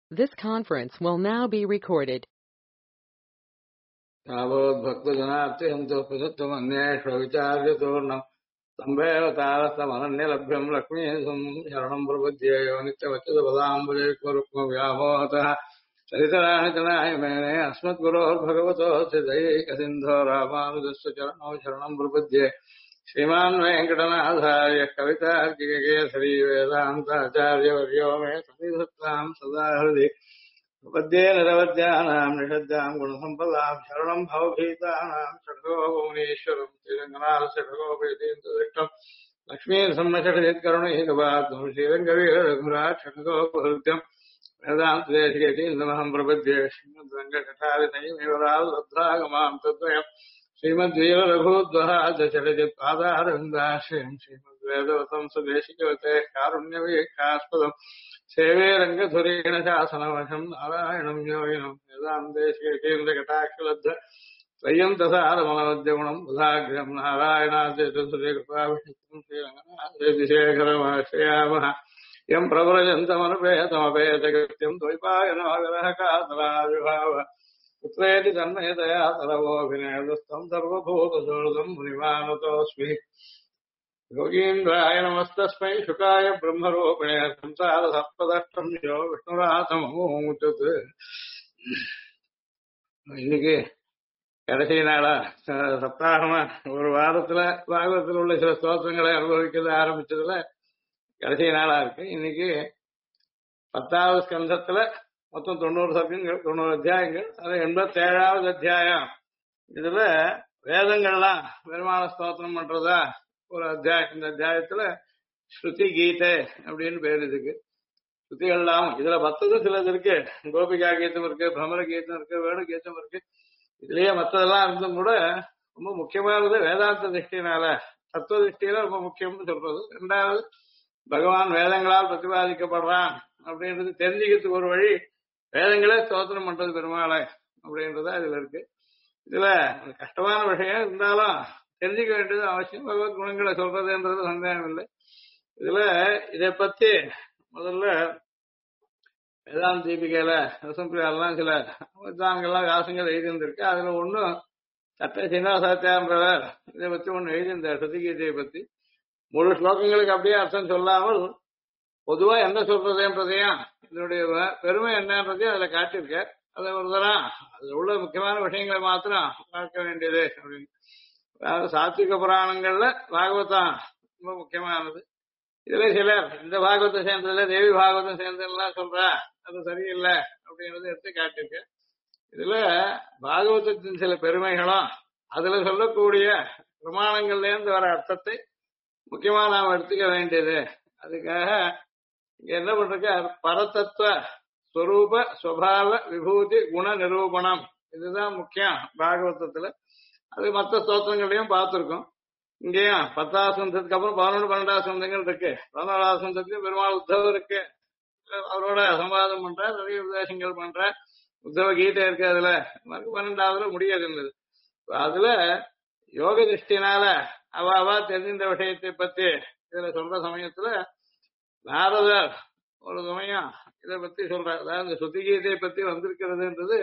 This conference will now be recorded. तावद्भक्तजनात्यन्तोपसत्त्वमन्येष्वविचार्यतोर्णम् सम्भेव तारस्तमनन्यलभ्यम् लक्ष्मीसम् शरणम् प्रपद्येयो नित्यवच्युतपदाम्बुजैकरुक्मव्यामोहतः चरितराणि तनाय मेने अस्मद्गुरोर्भगवतोऽस्य दयैकसिन्धो रामानुजस्य चरणौ शरणम् प्रपद्ये श्रीमान् वेङ्कटनाथार्य कवितार्किककेसरी वेदान्ताचार्यवर्यो मे सन्निधत्ताम् सदा हृदि उपद्ये निरवद्यानाम् निषद्याम् गुणसम्पदाम् शरणम् भवभीतानाम् षड्गोपमुनीश्वरम् श्रीरङ्गनाथस्य षड्गोपयतीन्द्रदृष्टम् लक्ष्मीर्सम्मषटिकरुणैकपात्रम् श्रीरङ्गवीरघुरात् षड्गोपहृत्यम् वेदान्तदेशिकेतीन्द्रमहम् प्रपद्ये श्रीमद्वेङ्कटारितयमिवराल्लब्धागमाम् तद्वयम् श्रीमद्वीरलघूद्वहादशरजित्पादारविन्दाश्रयम् श्रीमद्वेदवतम् सुदेशिकवतेः कारुण्यवीक्षास्पदम् सेवे रङ्गधुरेण शासनवशम् नारायणम् योगिनम् वेदान्तेश्वरीन्द्रकटाक्षलब्ध त्वय्यन्तसारमनवद्यगुणम् बुधाग्र्यम् नारायणाद्यैतसुरेकृपाभिषिक्तम् श्रीरङ्गनाथेतिशेखरमाश्रयामः यम् प्रव्रजन्तमनुपेतमपेतकृत्यम् द्वैपायनोगरः कातराविभाव पुत्रेति तन्मयतया तरवोऽभिनेदस्तम् सर्वभूतसोदम् मुनिमानतोऽस्मि योगीन्द्राय नमस्तस्मै शुकाय ब्रह्मरूपिणे संसारसर्पदष्टम् यो விஷ்ணுராசமுச்சது. இன்னைக்கு கடைசி நாளா சப்தாகமா ஒரு வாரத்துல பாகவத்தில் உள்ள சில ஸ்தோத்திரங்களை அனுபவிக்கிறது ஆரம்பிச்சதுல கடைசி நாளா இருக்கு. இன்னைக்கு 10வது ஸ்கந்தத்துல மொத்தம் 90 சர்க்கங்கள் 90 அத்தியாயங்கள். அது 87வது அத்தியாயம். இதுல வேதங்கள்லாம் பெருமான ஸ்தோத்திரம் பண்றதா ஒரு அத்தியாயம். இந்த அத்தியாயத்துல ஸ்ருதி கீதை அப்படின்னு பேர் இதுக்கு. ஸ்ருதிகள்லாம் இதுல 10 சிலது இருக்கு. கோபிகா கீதம் இருக்கு, பிரமர கீதம் இருக்கு, வேணு கீதம் இருக்கு. இதுலயே மற்றதெல்லாம் இருந்தும் கூட ரொம்ப முக்கியமானது வேதாந்த திருஷ்டினால தத்துவ திருஷ்டியில ரொம்ப முக்கியம்னு சொல்றது. ரெண்டாவது பகவான் வேதங்களால் பிரதிபாதிக்கப்படுறான் அப்படின்றது தெரிஞ்சுக்கிறதுக்கு ஒரு வழி வேதங்களே ஸ்தோத்திரம் பண்றது பெருமாளை அப்படின்றதா இதுல இருக்கு. இதுல கஷ்டமான விஷயம் இருந்தாலும் தெரிஞ்சுக்க வேண்டியது அவசியம். பகவத் குணங்களை சொல்றதுன்றது சந்தேகம் இல்லை. இதுல இதை பத்தி முதல்ல வேதாந்த தீபிகையில ரசம்பிரியாலாம் சில வித்வான்கள்லாம் வியாசங்கள் எழுதியிருந்திருக்கு. அதுல ஒன்னும் சட்ட சீனிவாசாச்சாரியன்றவர் இதை பத்தி ஒண்ணு எழுதியிருந்தார். ஸ்ருதிகீதையை பத்தி முழு ஸ்லோகங்களுக்கு அப்படியே அர்த்தம் சொல்லாமல் பொதுவா என்ன சொல்றதுன்றதையும் இதனுடைய பெருமை என்னன்றதையும் அதுல காட்டியிருக்க. அதை ஒரு தரம் அதுல உள்ள முக்கியமான விஷயங்களை மாத்திரம் பார்க்க வேண்டியது அப்படின்னு. அதாவது சாத்விக புராணங்கள்ல பாகவதம் ரொம்ப முக்கியமானது. இதுல சிலர் இந்த பாகவத்தை சேர்ந்ததுல தேவி பாகவதம் சேர்ந்ததுலாம் சொல்றா அது சரியில்லை அப்படின்றத எடுத்து காட்டியிருக்க. இதுல பாகவதத்தின் சில பெருமைகளும் அதுல சொல்லக்கூடிய பிரமாணங்கள்ல இருந்து வர அர்த்தத்தை முக்கியமா நாம் எடுத்துக்க வேண்டியது. அதுக்காக இங்க என்ன பண்றக்க பரதத்துவ ஸ்வரூப ஸ்வபாவ விபூதி குண நிரூபணம் இதுதான் முக்கியம் பாகவதத்துல. அது மற்ற ஸ்தோத்திரங்களையும் பார்த்திருக்கோம். இங்கேயும் 10வது ஸ்கந்தத்துக்கு அப்புறம் 11 12வது ஸ்கந்தங்கள் இருக்கு. 11வது ஸ்கந்தத்துலயும் பெருமாள் உத்தவ இருக்கு. அவரோட சம்பாதம் பண்ற நிறைய உபதேசங்கள் பண்ற உத்தவ கீதை இருக்கு. அதுல 12வதுல முடியாது இருந்தது. அதுல யோக திருஷ்டினால அவ தெரிந்த விஷயத்தை பத்தி இதுல சொல்ற சமயத்துல நாரதர் ஒரு சமயம் இதை பத்தி சொல்ற. அதாவது இந்த ஸ்ருதி கீதையை பத்தி வந்திருக்கிறதுன்றது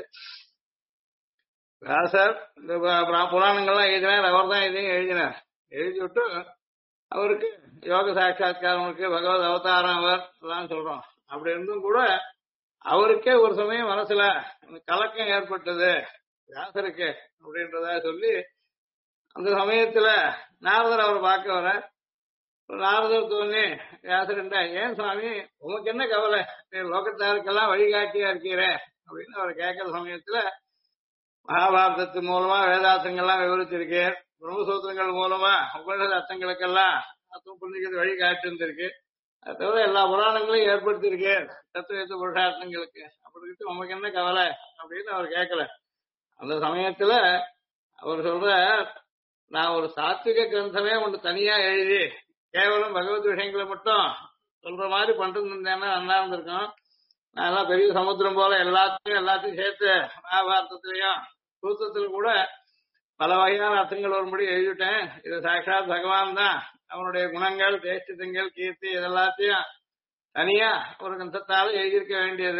வியாசர் இந்த புராணங்கள்லாம் எழுதினார். அவர் தான் இதையும் எழுதினார். எழுதி விட்டு அவருக்கு யோக சாட்சா்காரம் இருக்கு, பகவத் அவதாரம் அவர் எல்லாம் சொல்றோம். அப்படி இருந்தும் கூட அவருக்கே ஒரு சமயம் மனசுல கலக்கம் ஏற்பட்டது வியாசருக்கு அப்படின்றத சொல்லி அந்த சமயத்துல நாரதர் அவர் பார்க்க வர. நாரதர் தோணி வியாசர்ண்டா, ஏன் சுவாமி உமக்கு என்ன கவலை, லோகத்தாருக்கெல்லாம் வழிகாட்டியா இருக்கிறே அப்படின்னு அவர் கேட்கிற சமயத்துல மகாபாரதத்தின் மூலமா வேதார்த்தங்கள்லாம் விவரிச்சிருக்கேன், பிரம்மசூத்திரங்கள் மூலமா உபநிஷத அர்த்தங்களுக்கெல்லாம் அர்த்தம் புரிஞ்சுக்கிறது வழி காட்டிருந்திருக்கு. அது தவிர எல்லா புராணங்களையும் ஏற்படுத்தியிருக்கேன் தத்துவ புருஷார்த்தங்களுக்கு. அப்படி இருக்கு உமக்கு என்ன கவலை அப்படின்னு அவர் கேட்கல. அந்த சமயத்துல அவர் சொல்ற, நான் ஒரு சாத்விக கிரந்தமே ஒன்று தனியா எழுதி கேவலம் பகவத் விஷயங்களை மட்டும் சொல்ற மாதிரி பண்ணிட்டு இருந்தேன்னா நல்லா இருந்திருக்கும். நான் எல்லாம் பெரிய சமுத்திரம் போல எல்லாத்தையும் சேர்த்து மகாபாரதத்திலையும் சூத்திரத்துல கூட பல வகையான அர்த்தங்கள் வரும்படி எழுதிட்டேன். இது சாட்சாத் பகவான் தான் அவனுடைய குணங்கள், தேஷ்டிதங்கள், கீர்த்தி இதெல்லாத்தையும் தனியா ஒரு கிரந்தத்தால எழுதியிருக்க வேண்டியது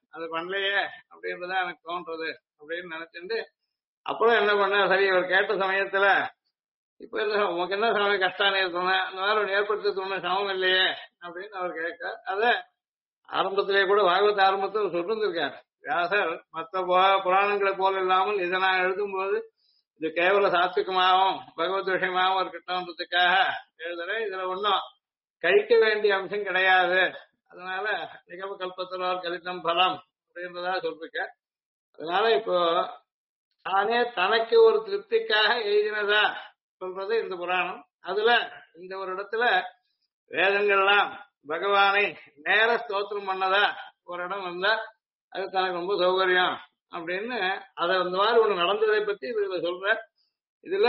அது பண்ணலையே அப்படின்றத எனக்கு தோன்றது அப்படின்னு நினைச்சுட்டு அப்புறம் என்ன பண்ண சரி இவர் கேட்ட சமயத்துல இப்ப இல்ல உனக்கு என்ன சமயம் கஷ்டம் சொன்னேன் அந்த மாதிரி ஒன்று ஏற்படுத்தி சொன்ன சமம் இல்லையே அப்படின்னு அவர் கேட்க அத ஆரம்பத்திலே கூட பாகவத ஆரம்பத்தில் சொல்லிருந்திருக்காரு வியாசர் மற்ற புராணங்களை போல இல்லாமல் இதை நான் எழுதும்போது இது கேவல சாத்விகமாகவும் பகவத் விஷயமாகவும் இருக்கட்டும்ன்றதுக்காக எழுதுறேன் இதுல ஒன்றும் கழிக்க வேண்டிய அம்சம் கிடையாது அதனால நிகம கல்பத்தலோர் கலிதம் பலம் அப்படின்றதா சொல்லிருக்க அதனால இப்போ தானே தனக்கு ஒரு திருப்திக்காக எழுதினதா சொல்றது இந்த புராணம் அதுல இந்த ஒரு இடத்துல வேதங்கள்லாம் பகவானை நேர ஸ்தோத்திரம் பண்ணதா ஒரு இடம் வந்தா அது தனக்கு ரொம்ப சௌகரியம் அப்படின்னு அதை அந்த மாதிரி ஒண்ணு நடந்ததை பத்தி இதுல சொல்ற இதுல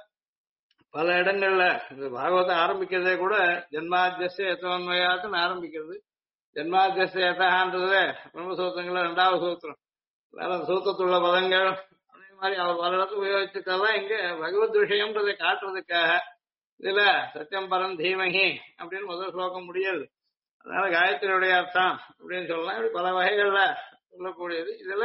பல இடங்கள்ல இந்த பாகவதம் ஆரம்பிக்கிறதே கூட ஜென்மாத்தியஸ்ய எத்தவன்மையாத்துன்னு ஆரம்பிக்கிறது ஜென்மாத்தியஸ்ய எத்தகான்றது பிரம்மசூத்திரங்கள்ல 2வது சூத்திரம் வேற சூத்திரத்துள்ள பதங்கள் அதே மாதிரி அவர் பல இடத்துல உபயோகிச்சிருக்கதான் இங்க பகவத் விஷயம்ன்றதை காட்டுறதுக்காக இதுல சத்தியம் பரம் தீமகி அப்படின்னு முதல் ஸ்லோகம் முடியாது அதனால காயத்ரியுடைய அர்த்தம் அப்படின்னு சொல்லலாம் இப்படி பல வகைகள்ல சொல்லக்கூடியது இதுல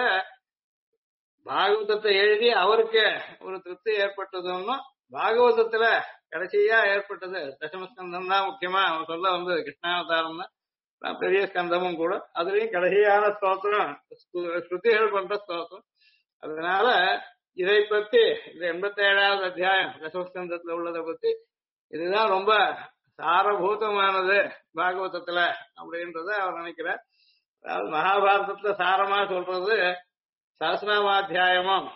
பாகவதத்தை எழுதி அவருக்கு ஒரு திருப்தி ஏற்பட்டதுன்னு பாகவதத்துல கடைசியா ஏற்பட்டது தசமஸ்கந்தம் தான் முக்கியமா அவன் சொல்ல வந்தது கிருஷ்ணாவதாரம் தான் பெரிய ஸ்கந்தமும் கூட அதுலயும் கடைசியான ஸ்தோத்திரம் ஸ்ருதிகள் பண்ற ஸ்தோத்திரம் அதனால இதை பத்தி இந்த 87வது அத்தியாயம் தசமஸ்கந்தத்துல உள்ளதை பத்தி இதுதான் ரொம்ப சாரபூதமானது பாகவதத்துல அப்படின்றத அவர் நினைக்கிறார் அதாவது மகாபாரதத்துல சாரமா சொல்றது சஹஸ்ரநாமாத்தியாயமும்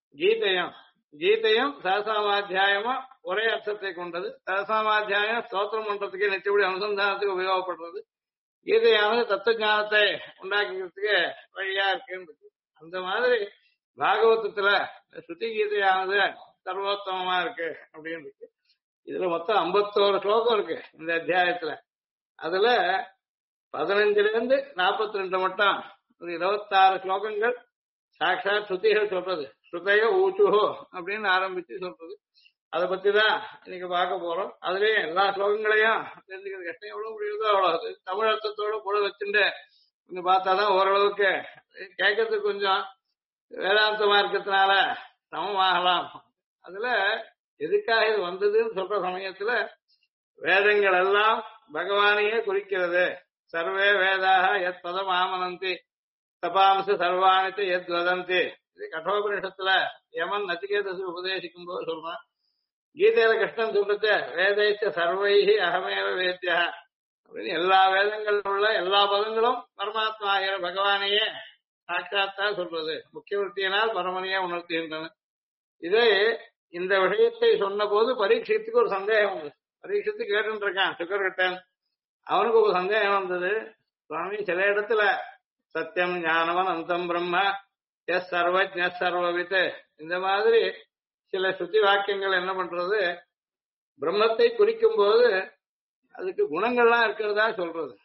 கீதையும் சஹஸ்ரநாமாத்தியாயமும் ஒரே அர்த்தத்தை கொண்டது சஹஸ்ரநாமாத்தியாயம் ஸ்தோத்திரம் பண்றதுக்கு நிச்சயப்படி அனுசந்தானத்துக்கு உபயோகப்படுறது கீதையானது தத்துவ ஞானத்தை உண்டாக்குறதுக்கு வழியா இருக்குன்றது அந்த மாதிரி பாகவதத்துல ஸ்ருதி கீதையானது சர்வோத்தமமா இருக்கு அப்படின்னு இருக்கு இதுல மொத்தம் 51 ஸ்லோகம் இருக்கு இந்த அத்தியாயத்துல அதுல 15 42 மட்டும் ஒரு 26 ஸ்லோகங்கள் சாட்சாத் ஸ்ருதிகள் சொல்றது ஸ்ருதையோ ஊச்சுஹோ அப்படின்னு ஆரம்பிச்சு சொல்றது அதை பத்தி தான் இன்னைக்கு பார்க்க போறோம் அதுலயும் எல்லா ஸ்லோகங்களையும் தெரிஞ்சுக்கிறது கஷ்டம் எவ்வளவு முடியுதோ அவ்வளவு தமிழ் அர்த்தத்தோட கூட வச்சுட்டு கொஞ்சம் பார்த்தாதான் ஓரளவுக்கு கேட்கறதுக்கு கொஞ்சம் வேதாந்தமா இருக்கிறதுனால சமமாகலாம் அதுல எதுக்காக இது வந்ததுன்னு சொல்ற சமயத்துல வேதங்கள் எல்லாம் பகவானையே குறிக்கிறது சர்வே வேதாக எத் பதம் ஆமனந்தி தபாம்ச சர்வாணித்து எத் வதந்தி இது கட்டோபனிஷத்துல யமன் நச்சிகேதசு உபதேசிக்கும் போது சொல்றான் கீதையில கிருஷ்ணன் சொல்றது வேதைச்ச சர்வைஹி அகமேவ வேத்யா அப்படின்னு எல்லா வேதங்கள் உள்ள எல்லா பதங்களும் பரமாத்மா ஆகிற பகவானையே சாட்சாத்தா சொல்றது முக்கிய விருத்தியினால் பரமனையே உணர்த்துகின்றன இதே இந்த விஷயத்தை சொன்ன போது பரீட்சத்துக்கு ஒரு சந்தேகம் வந்தது பரீட்சத்து கேட்டு இருக்கான் சுக்கர்கிட்டன் அவனுக்கு ஒரு சந்தேகம் வந்தது சுவாமி சில இடத்துல சத்தியம் ஞானவன் அந்தம் பிரம்ம எஸ் சர்வஜ் எஸ் சர்வவித் இந்த மாதிரி சில சுத்தி வாக்கியங்கள் என்ன பண்றது பிரம்மத்தை குறிக்கும் போது அதுக்கு குணங்கள்லாம் இருக்கிறதா சொல்றது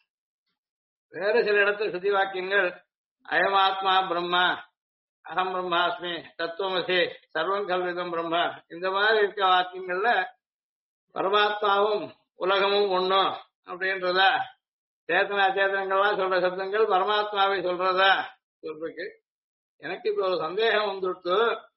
வேற சில இடத்துல சுத்தி வாக்கியங்கள் அயமாத்மா பிரம்மா அகம் பிரம்மாஸ்மி தத்துவமசி சர்வம் கல்விதம் பிரம்மா இந்த மாதிரி இருக்க வாக்கியங்கள்ல பரமாத்மாவும் உலகமும் ஒண்ணும் அப்படின்றதா சேத்தன அச்சேதனங்கள்லாம் சொல்ற சப்தங்கள் பரமாத்மாவை சொல்றதா சொல்றதுக்கு எனக்கு இப்ப ஒரு சந்தேகம் வந்துட்டு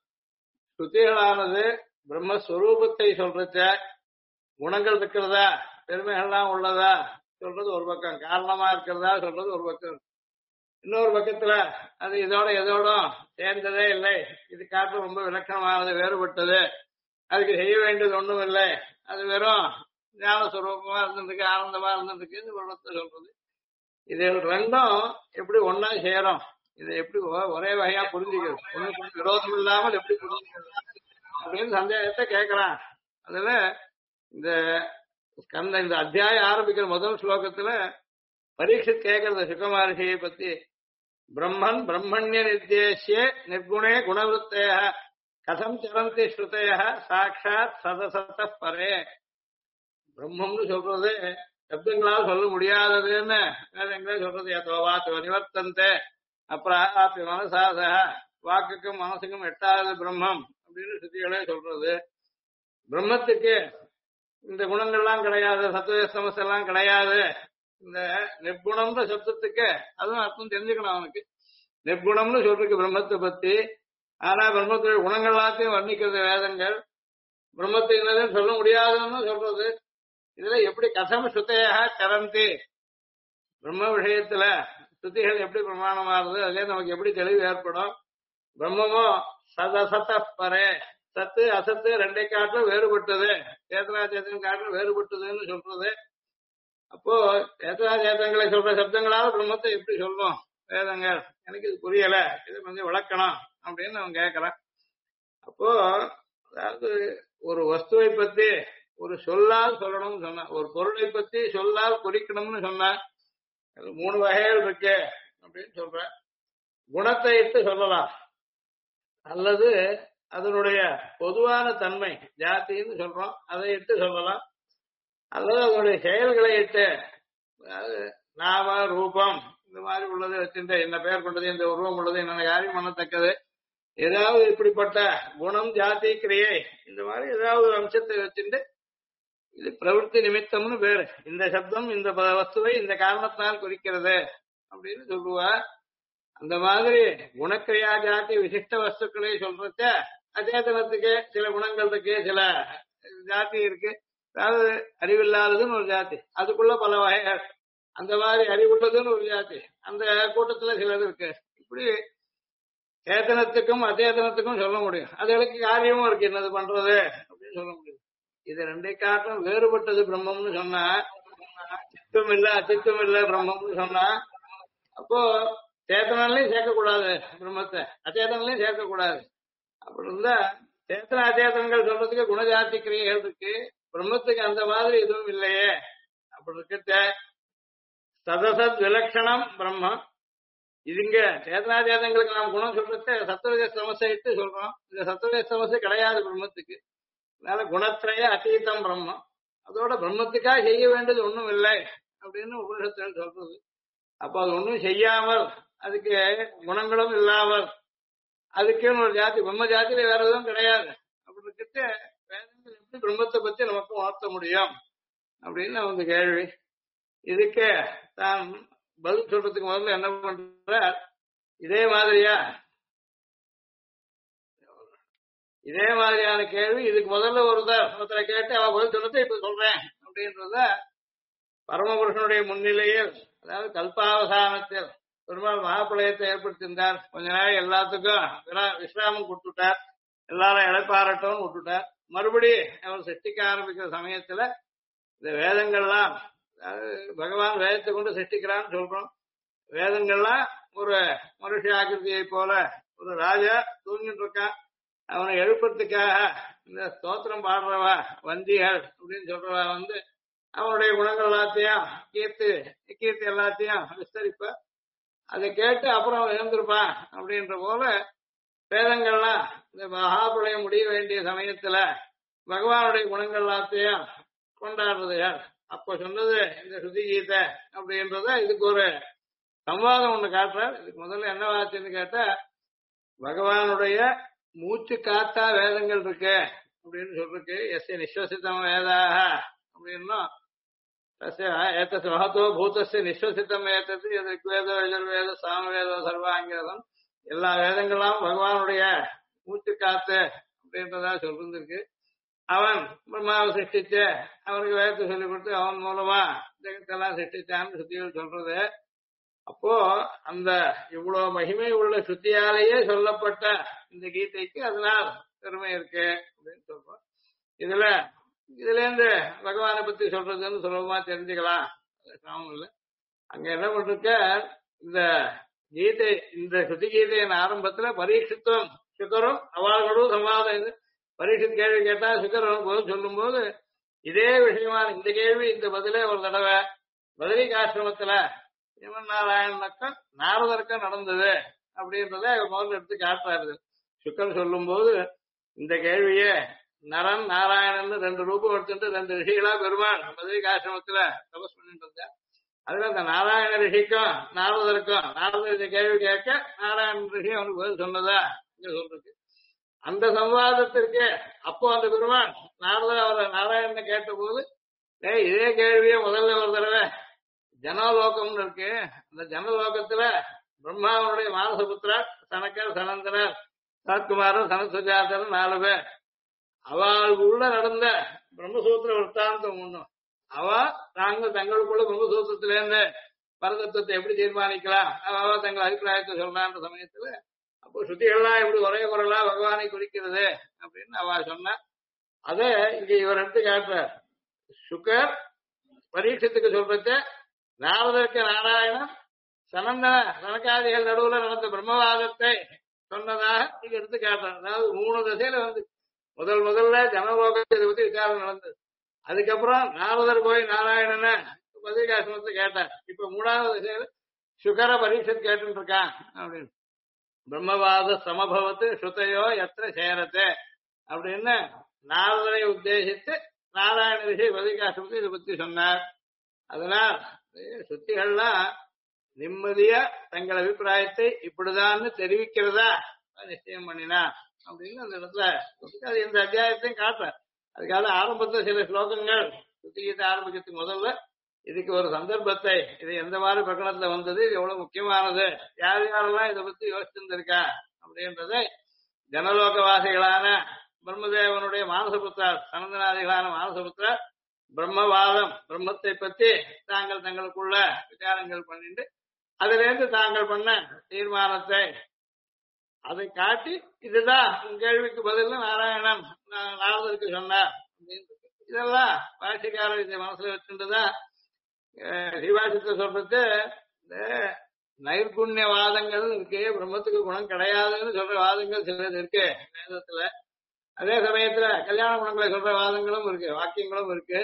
ஸ்ருதிகளானது பிரம்மஸ்வரூபத்தை சொல்றச்ச குணங்கள் இருக்கிறதா பெருமைகள்லாம் உள்ளதா சொல்றது ஒரு பக்கம் காரணமா இருக்கிறதா சொல்றது ஒரு பக்கம் இன்னொரு பக்கத்துல அது எதோட சேர்ந்ததே இல்லை இது காட்டு ரொம்ப விலட்சணமானது வேறுபட்டது அதுக்கு செய்ய வேண்டியது ஒண்ணும் இல்லை அது வெறும் ஞானஸ்வரூபமா இருந்துருக்கு ஆனந்தமா இருந்துருக்கு இந்த வருடத்தை சொல்றது இது ரெண்டும் எப்படி ஒன்னா சேரும் இதை எப்படி ஒரே வகையா புரிஞ்சுக்கிறது ஒண்ணுக்கு விரோதம் இல்லாமல் எப்படி புரிஞ்சுக்கிறது அப்படின்னு சந்தேகத்தை கேட்கறான் அதுல இந்த அத்தியாயம் ஆரம்பிக்கிற முதல் ஸ்லோகத்துல பரீட்சித் கேட்கறது சுகமஹர்ஷியை பத்தி பிரம்மன் பிரம்மண்ய நிர்தேசிய நிர்குணே குணவருத்தய கதம் சரந்தி ஸ்ருதய சாட்சாத் சதசத பரே பிரம்மம்னு சொல்றது சப்தங்களால் சொல்ல முடியாததுன்னு வேதங்களே சொல்றது ஏதோவாத்து நிவர்த்தந்தே அப்புறம் மனசாத வாக்குக்கும் மனசுக்கும் எட்டாவது பிரம்மம் அப்படின்னு ஸ்ருதிகளே சொல்றது பிரம்மத்துக்கு இந்த குணங்கள்லாம் கிடையாது சத்துவ சமஸ் எல்லாம் கிடையாது இந்த நிர்குணம்ன்ற சப்தத்துக்கு அதுவும் அர்த்தம் தெரிஞ்சுக்கணும் அவனுக்கு நிர்குணம்னு சொல்றதுக்கு பிரம்மத்தை பத்தி. ஆனா பிரம்மத்துடைய குணங்கள் எல்லாத்தையும் வர்ணிக்கிறது வேதங்கள். பிரம்மத்தை என்னதுன்னு சொல்ல முடியாதுன்னு சொல்றது. இதுல எப்படி கதம் ஸ்ருதையாக கரந்தி, பிரம்ம விஷயத்துல ஸ்ருதிகள் எப்படி பிரமாணமாகுது, அதுல நமக்கு எப்படி தெளிவு ஏற்படும். பிரம்மமோ சதசத பரே, சத்து அசத்து ரெண்டை காட்டிலும் வேறுபட்டது, சேத்தனா சேத்தன் காட்டிலும் வேறுபட்டதுன்னு சொல்றது. அப்போ சேத்தனா சேத்தங்களை சொல்ற சப்தங்களால பிரம்மத்தை எப்படி சொல்லும் வேதங்கள்? எனக்கு இது புரியல, இது கொஞ்சம் விளக்கணும் அப்படின்னு அவன் கேட்கறான். அப்போ அதாவது ஒரு வஸ்துவை பத்தி ஒரு சொல்லால் சொல்லணும்னு சொன்னா, ஒரு பொருளை பத்தி சொல்லால் குறிக்கணும்னு சொன்னா, அது 3 வகைகள் இருக்கு அப்படின்னு சொல்ற. குணத்தை இட்டு சொல்லலாம், அல்லது அதனுடைய பொதுவான தன்மை ஜாத்தின்னு சொல்றோம் அதை இட்டு சொல்லலாம், அல்லது அதனுடைய செயல்களை இட்டு, அதாவது நாம ரூபம் இந்த மாதிரி உள்ளது வச்சுட்டு என்ன பெயர் கொண்டது, இந்த உருவம் உள்ளது, என்னென்ன காரியம் பண்ணத்தக்கது, ஏதாவது இப்படிப்பட்ட குணம் ஜாதி கிரியை இந்த மாதிரி ஏதாவது ஒரு அம்சத்தை வச்சுட்டு இது பிரவൃத்தி நிமித்தம்னு பேரு. இந்த சப்தம் இந்த வஸ்துவை இந்த காரணத்தால் குறிக்கிறது அப்படின்னு சொல்லுவா. அந்த மாதிரி குணக்கிரியா ஜாதி விசிஷ்ட வஸ்துக்களை சொல்றச்ச அச்சேதனத்துக்கு சில குணங்கள் இருக்கு, சில ஜாதி இருக்கு. அதாவது அறிவில்லாததுன்னு ஒரு ஜாதி, அதுக்குள்ள பல வகைகள். அந்த மாதிரி அறிவுள்ளதுன்னு ஒரு ஜாதி, அந்த கூட்டத்துல சிலது இருக்கு. இப்படி சேத்தனத்துக்கும் அச்சேதனத்துக்கும் சொல்ல முடியும். அதுகளுக்கு காரியமும் இருக்கு, என்னது பண்றது அப்படின்னு சொல்ல முடியும். இது ரெண்டை காட்டும் வேறுபட்டது பிரம்மம்னு சொன்னா, சித்தம் இல்ல அச்சித்தம் இல்ல பிரம்மம்னு சொன்னா, அப்போ சேத்தனாலையும் சேர்க்கக்கூடாது பிரம்மத்தை, அச்சேதனாலையும் சேர்க்கக்கூடாது. அப்படி இருந்தா சேத்தன அச்சேதனங்கள் சொல்றதுக்கு குணஜாதி கிரியைகள் இருக்கு, பிரம்மத்துக்கு அந்த மாதிரி எதுவும் இல்லையே. அப்படி இருக்க சதசத் விலட்சணம் பிரம்மம். இதுங்க சேதனாச்சேதங்களுக்கு நாம் குணம் சொல்றது சத்துவஜ சமசைட்டு சொல்றோம். இந்த சத்துவஜ சமசை கிடையாது பிரம்மத்துக்கு. அதனால குணத்திரைய அத்தீதம் பிரம்மம். அதோட பிரம்மத்துக்காக செய்ய வேண்டியது ஒண்ணும் இல்லை அப்படின்னு உபனிஷத்தில் சொல்றது. அப்ப அது ஒண்ணும் செய்யாமல், அதுக்கு குணங்களும் இல்லாமல், அதுக்குன்னு ஒரு ஜாதி, பிரம்ம ஜாதியில வேற எதுவும் கிடையாது. அப்படி இருக்கிட்டு வேதங்கள் எப்படி பிரம்மத்தை பத்தி நமக்கு உணர்த்த முடியும் அப்படின்னு அவங்க கேள்வி. இதுக்கு தான் பதில் சொல்றதுக்கு முதல்ல என்ன பண்ற, இதே மாதிரியான கேள்வி இதுக்கு முதல்ல ஒருத்தரை கேட்டு அவ பதில் சொல்றதை இப்ப சொல்றேன் அப்படின்றத பரமபுருஷனுடைய முன்னிலையில், அதாவது கல்பாவசானத்தில் பெருமாள் மகாபிரளயத்தை ஏற்படுத்தியிருந்தார். கொஞ்ச நாள் எல்லாத்துக்கும் விஸ்ராமம் கொடுத்துட்டார், எல்லாரும் இழைப்பாரட்டோன்னு விட்டுட்டார். மறுபடி அவர் சிருஷ்டிக்க ஆரம்பிக்கிற சமயத்துல இந்த வேதங்கள்லாம், அதாவது பகவான் வேதத்தை கொண்டு சிருஷ்டிக்கிறான்னு சொல்றோம். வேதங்கள்லாம் ஒரு மனுஷ ஆக்கிருதியை போல ஒரு ராஜா தூங்கிட்டு இருக்கான். அவனை எழுப்புறதுக்காக இந்த ஸ்தோத்திரம் பாடுறவா வந்திகள் அப்படின்னு சொல்றவா அவனுடைய குணங்கள் எல்லாத்தையும் கீர்த்தி எல்லாத்தையும் விஸ்தரிப்ப. அதை கேட்டு அப்புறம் அவன் எழுந்திருப்பான் அப்படின்ற போல வேதங்கள்லாம் இந்த மகாபிரளயம் முடிய வேண்டிய சமயத்துல பகவானுடைய குணங்கள் எல்லாத்தையும் கொண்டாடுறதுகள். அப்ப சொன்னது இந்த ஸ்ருதி கீதை அப்படின்றத இதுக்கு ஒரு சம்வாதம் ஒண்ணு காட்டுறார். இதுக்கு முதல்ல என்ன ஆச்சுன்னு கேட்டா, பகவானுடைய மூச்சு காத்தா வேதங்கள் இருக்கு அப்படின்னு சொல்றதுக்கு எஸ்ய நிஸ்வசிதம் வேதாக அப்படின்னும், ஏத்த மகத்துவ பூதஸ்ய நிஸ்வசிதம் ஏத்தது ரிக்வேதோ யஜுர்வேத சாமவேதோ சர்வாங்கிரதம், எல்லா வேதங்களாம் பகவானுடைய மூச்சு காத்து அப்படின்றதா சொல்லிருக்கு. அவன் பிரம்மாவை சிருஷ்டிச்ச, அவனுக்கு வேதத்தை சொல்லிக் கொடுத்து அவன் மூலமா ஜெகத்தெல்லாம் சிருஷ்டிச்சான்னு சுத்திகள் சொல்றது. அப்போ அந்த இவ்வளவு மகிமை உள்ள சுத்தியாலேயே சொல்லப்பட்ட இந்த கீதைக்கு அதனால் பெருமை இருக்கு அப்படின்னு சொல்றோம். இதுல இருந்து பகவானை பத்தி சொல்றதுன்னு சுலபமா தெரிஞ்சுக்கலாம், சாமம் இல்லை. அங்க என்ன பண்ருக்க, இந்த கீதை, இந்த ஸ்ருதி கீதையின் ஆரம்பத்துல பரீட்சித்தும் சுகரும் அவர்களும் சம்வாதம். இது பரீட்சித் கேள்வி கேட்டா சுகரும் போது சொல்லும் போது இதே விஷயமான இந்த கேள்வி இந்த பதிலே ஒரு தடவை பதரிகாசிரமத்துல இவன் நாராயணனுக்கும் நாரதருக்கும் நடந்தது அப்படின்றத முதல்ல எடுத்து காட்டுறாரு. சுக்கர் சொல்லும் போது இந்த கேள்வியே நரன் நாராயணன் 2 ரூபம் எடுத்துட்டு 2 ரிஷிகளா பெருமாள் பதரிகாசிரமத்துல தபஸ் பண்ணிட்டு இருந்தார். அதுல அந்த நாராயண ரிஷிக்கும் நாரதருக்கும், நாரதர் இந்த கேள்வி கேட்க நாராயண ரிஷி அவனுக்கு பதில் சொன்னதா இங்க சொல்றது. அந்த சம்வாதத்திற்கு அப்போ அந்த பெருமாள் நாரதர் அவர் நாராயணனை கேட்ட போது, இதே கேள்வியே முதல்ல ஒரு தடவை ஜனலோகம்னு இருக்கு, அந்த ஜனலோகத்துல பிரம்மாவனுடைய மானசபுத்திரர் சனக்கர் சனந்தனர் சனத்குமாரர் சனத்சுஜாதர் 4 பேர். அவளுக்குள்ள நடந்த பிரம்மசூத்திர விற்த்தாந்தம் ஒண்ணும். தாங்கள் தங்களுக்குள்ள பிரம்மசூத்திரத்திலேருந்து பரதத்துவத்தை எப்படி தீர்மானிக்கலாம், அவ தங்கள் அபிப்பிராயத்தை சொல்றான்ற சமயத்துல அப்போ ஸ்ருதிகள்லாம் எப்படி ஒரே குரலா பகவானை குறிக்கிறது அப்படின்னு அவ சொன்ன. அத இங்க இவர் எடுத்து காட்டுறார். சுகர் பரீட்சத்துக்கு சொல்றது நாரதற்கு நாராயணன் சனந்தன சனகாதிகள் நடுவுல நடந்த பிரம்மவாதத்தை சொன்னதாக இங்க எடுத்து காட்டுறார். அதாவது 3 திசையில வந்து முதல்ல ஜனலோகத்தை இதை பத்தி விசாரம் நடந்தது. அதுக்கப்புறம் நாரதர் போய் நாராயணனை பதிகாசனத்தை கேட்டார். இப்ப 3வது திசையில சுகர பரீட்சத் கேட்டு இருக்கான் அப்படின்னு. பிரம்மவாத சமபவத்து ஸ்ருதையோ எத்த சேரத்தை அப்படின்னு நாரதரை உத்தேசித்து நாராயண ரிஷி பதிகாசனத்தை இதை பத்தி சொன்னார். அதனால் சுத்திகள்லாம் நிம்மதியா தங்கள் அபிப்பிராயத்தை இப்படிதான் தெரிவிக்கிறதா நிச்சயம் பண்ணினா அப்படின்னு அந்த இடத்துல அது இந்த அத்தியாயத்தையும் காட்டுற. அதுக்காக ஆரம்பத்துல சில ஸ்லோகங்கள் சுத்திகீதை ஆரம்பிக்கிறதுக்கு முதல்ல இதுக்கு ஒரு சந்தர்ப்பத்தை, இது எந்த மாதிரி பிரகடனத்துல வந்தது, இது எவ்வளவு முக்கியமானது, யார் யாரெல்லாம் இதை பத்தி யோசிச்சிருந்திருக்கா அப்படின்றதை ஜனலோகவாசிகளான பிரம்மதேவனுடைய மானசபுத்திரர் சனந்தனாதிகளான மானசபுத்திரர் பிரம்மவாதம் பிரம்மத்தை பத்தி தாங்கள் தங்களுக்குள்ள விசாரங்கள் பண்ணிட்டு அதுல இருந்து தாங்கள் பண்ண தீர்மானத்தை அதை காட்டி இதுதான் உன் கேள்விக்கு பதில் நாராயணன் நாரதருக்கு சொன்னார் அப்படின்னு. இதெல்லாம் பாஷிக்காரர் இதை மனசுல வச்சுட்டுதான் சிவாசத்தை சொல்றது. இந்த நைர்குண்யவாதங்கள் இருக்கு, பிரம்மத்துக்கு குணம் கிடையாதுன்னு சொல்ற வாதங்கள் சிலது இருக்கு வேதத்துல. அதே சமயத்துல கல்யாண குணங்களை சொல்ற வாதங்களும் இருக்கு, வாக்கியங்களும் இருக்கு.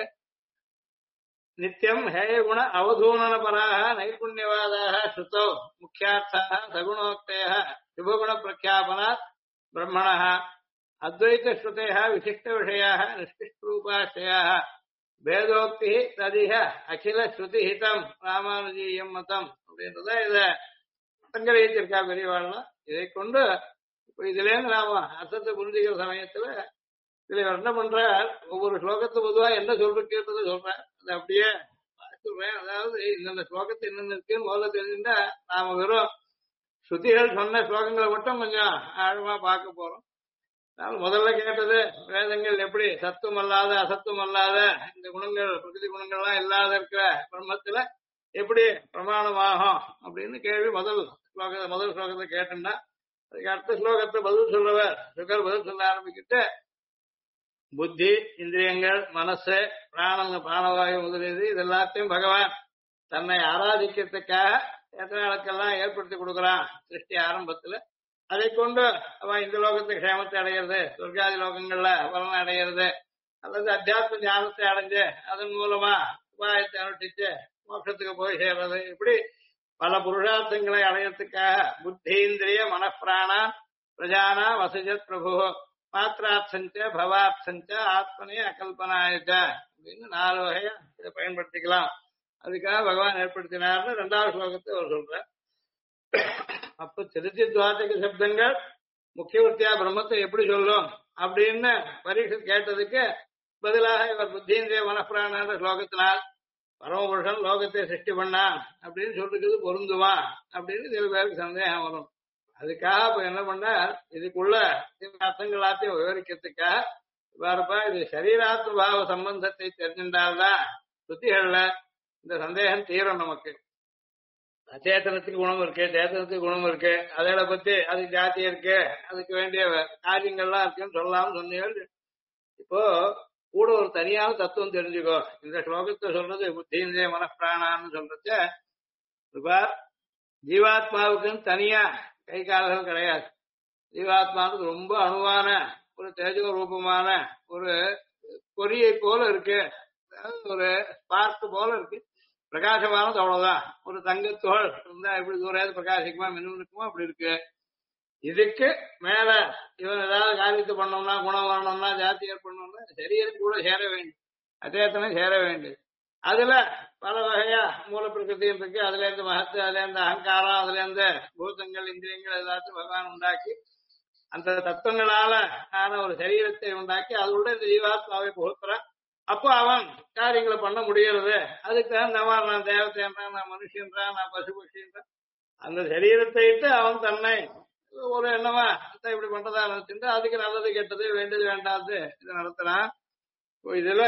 நித்தியம் ஹேய குண அவதூனன பராக நைர்குண்யவாதாக ஸ்ருதோ முக்கியார்த்தாக சகுணோக்தய சுபகுண பிரக்யாபனா பிரம்மண அத்வைத ஸ்ருதேக விசிஷ்ட விஷயாக நிஷ்கிஷ்டரூபாசயாக வேதோக்தி ததிக அகில ஸ்ருதி ஹிதம் ராமானுஜீயம் மதம் அப்படின்றத இத சங்கரிச்சிருக்கா பெரியவாள்லாம். இதை கொண்டு இப்ப இதுல இருந்து நாம அர்த்தத்தை புரிஞ்சுக்கிற சமயத்துல இதுல என்ன பண்ற, ஒவ்வொரு ஸ்லோகத்தை பொதுவா என்ன சொல்றதுன்றத சொல்றேன். அது அப்படியே சொல்றேன். அதாவது இந்த ஸ்லோகத்தை என்னென்ன இருக்குன்னு முதல்ல தெரிஞ்சுட்டா நாம வெறும் ஸ்ருதிகள் சொன்ன ஸ்லோகங்களை மட்டும் கொஞ்சம் ஆழமா பார்க்க போறோம். முதல்ல கேட்டது வேதங்கள் எப்படி சத்துவம் அல்லாத அசத்துவம் அல்லாத இந்த குணங்கள் பிரகிருதி குணங்கள்லாம் இல்லாத இருக்கிற பிரம்மத்துல எப்படி பிரமாணமாகும் அப்படின்னு கேள்வி முதல் ஸ்லோகத்தை கேட்டா, அதுக்கு அடுத்த ஸ்லோகத்தை பதில் சொல்றவர் சுகர் பதில் சொல்ல ஆரம்பிக்கிட்டு புத்தி இந்திரியங்கள் மனசு பிராணவாயு முதலியது இது எல்லாத்தையும் பகவான் தன்னை ஆராதிக்கிறதுக்காக எத்தனை நாளுக்கெல்லாம் ஏற்படுத்தி கொடுக்குறான் சிருஷ்டி ஆரம்பத்துல. அதை கொண்டு அவன் இந்த லோகத்தை க்ஷேமத்தை அடைகிறது, சொர்க்காதி லோகங்கள்ல பலனை அடைகிறது, அல்லது அத்தியாத்ம ஞானத்தை அடைஞ்சு அதன் மூலமா உபாயத்தை அனுஷ்டிச்சு மோட்சத்துக்கு போய் சேர்றது, இப்படி பல புருஷார்த்தங்களை அடையறதுக்காக புத்தீந்திரிய மனப்பிராணா பிரஜானா வசஜத் பிரபு மாத்திரார்த்தஞ்ச பவார்த்தஞ்ச ஆத்மனே அகல்பனாயச்ச அப்படின்னு 4 வகையா இதை பயன்படுத்திக்கலாம். அதுக்காக பகவான் ஏற்படுத்தினார்னு 2வது ஸ்லோகத்தை அவர் சொல்ற. அப்ப திருச்சித்வாச்சக சப்தங்கள் முக்கியவர்த்தியா பிரம்மத்தை எப்படி சொல்லும் அப்படின்னு பரீட்சை கேட்டதுக்கு பதிலாக இவர் புத்தீந்திரிய மனப்பிராணன்ற ஸ்லோகத்தினால் பரமபுருஷன் லோகத்தை சிருஷ்டி பண்ணான் அப்படின்னு சொல்றது பொருந்துவான் அப்படின்னு சில பேருக்கு சந்தேகம் வரும். அதுக்காக இப்ப என்ன பண்ணார், இதுக்குள்ள அர்த்தங்கள் எல்லாத்தையும் விவரிக்கிறதுக்காக வேறப்பா இது சரீராத்ம பாவ சம்பந்தத்தை தெரிஞ்சின்றால்தான் சுத்திகள்ல இந்த சந்தேகம் தீரும். நமக்கு அச்சேதனத்துக்கு குணம் இருக்கு, சேத்தனத்துக்கு குணம் இருக்கு, அதோட பத்தி அதுக்கு ஜாதி இருக்கு, அதுக்கு வேண்டிய காரியங்கள்லாம் இருக்குன்னு சொல்லலாம்னு சொன்னீங்க. இப்போ கூட ஒரு தனியான தத்துவம் தெரிஞ்சுக்கோ. இந்த ஸ்லோகத்தை சொல்றது புத்தீந்திரிய மனப்பிராணான்னு சொல்றது ஜீவாத்மாவுக்குன்னு தனியா கை கால்கள் கிடையாது. ஜீவாத்மாவுக்கு ரொம்ப அணுவான ஒரு தேஜோ ரூபமான ஒரு பொறியை போல இருக்கு, ஒரு ஸ்பார்க் போல இருக்கு, பிரகாசமானது அவ்வளவுதான். ஒரு தங்கத்தோல் இருந்தா எப்படி தூரம் பிரகாசிக்குமா மின்னு இருக்குமோ அப்படி இருக்கு. இதுக்கு மேல இவன் ஏதாவது காரியத்தை பண்ணோம்னா குணம் வரணும்னா ஜாத்தி ஏற்படணும்னா சரீரத்துக்கு கூட சேர வேண்டும், அச்சேத்தனை சேர வேண்டும். அதுல பல வகையா மூல பிரகிருதியும் இருக்கு, அதுல இருந்து மகத்து, அதுல இருந்து அகங்காரம், அதுல இருந்து பூதங்கள் இந்திரியங்கள் எல்லாத்தையும் பகவான் உண்டாக்கி அந்த தத்துவங்களால ஆன ஒரு சரீரத்தை உண்டாக்கி அதோட இந்த ஜீவாத்மாவை புகுத்துறான். அப்போ அவன் காரியங்களை பண்ண முடியறது. அதுக்கு நான் தேவதைன்றான், நான் மனுஷன்றான், நான் பசு பட்சின்றான், அந்த சரீரத்தை இட்டு அவன் தன்னை ஒரு எண்ணமா அத்தை இப்படி பண்றதா நினைச்சுட்டு அதுக்கு நல்லது கெட்டது வேண்டியது வேண்டாது இது நடத்துறான். இப்போ இதுல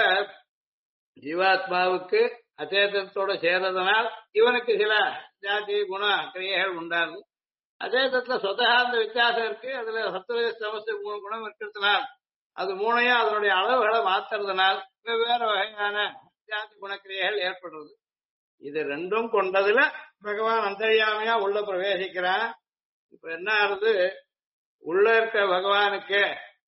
ஜீவாத்மாவுக்கு அச்சேதத்தோட சேர்றதுனால் இவனுக்கு சில ஜாதி குண கிரியைகள் உண்டாது. அச்சேதத்துல சொதா அந்த வித்தியாசம் இருக்கு. அதுல சத்துவ சமஸ்து குணம் இருக்கிறதுனால் அது மூணையும் அதனுடைய அளவுகளை மாத்துறதுனால் வெவ்வேறு வகையான ஜாதி குணக்கிரியைகள் ஏற்படுறது. இது ரெண்டும் கொண்டதுல பகவான் அந்தர்யாமியா உள்ள பிரவேசிக்கிறான். இப்ப என்ன ஆகுது, உள்ள இருக்க பகவானுக்கு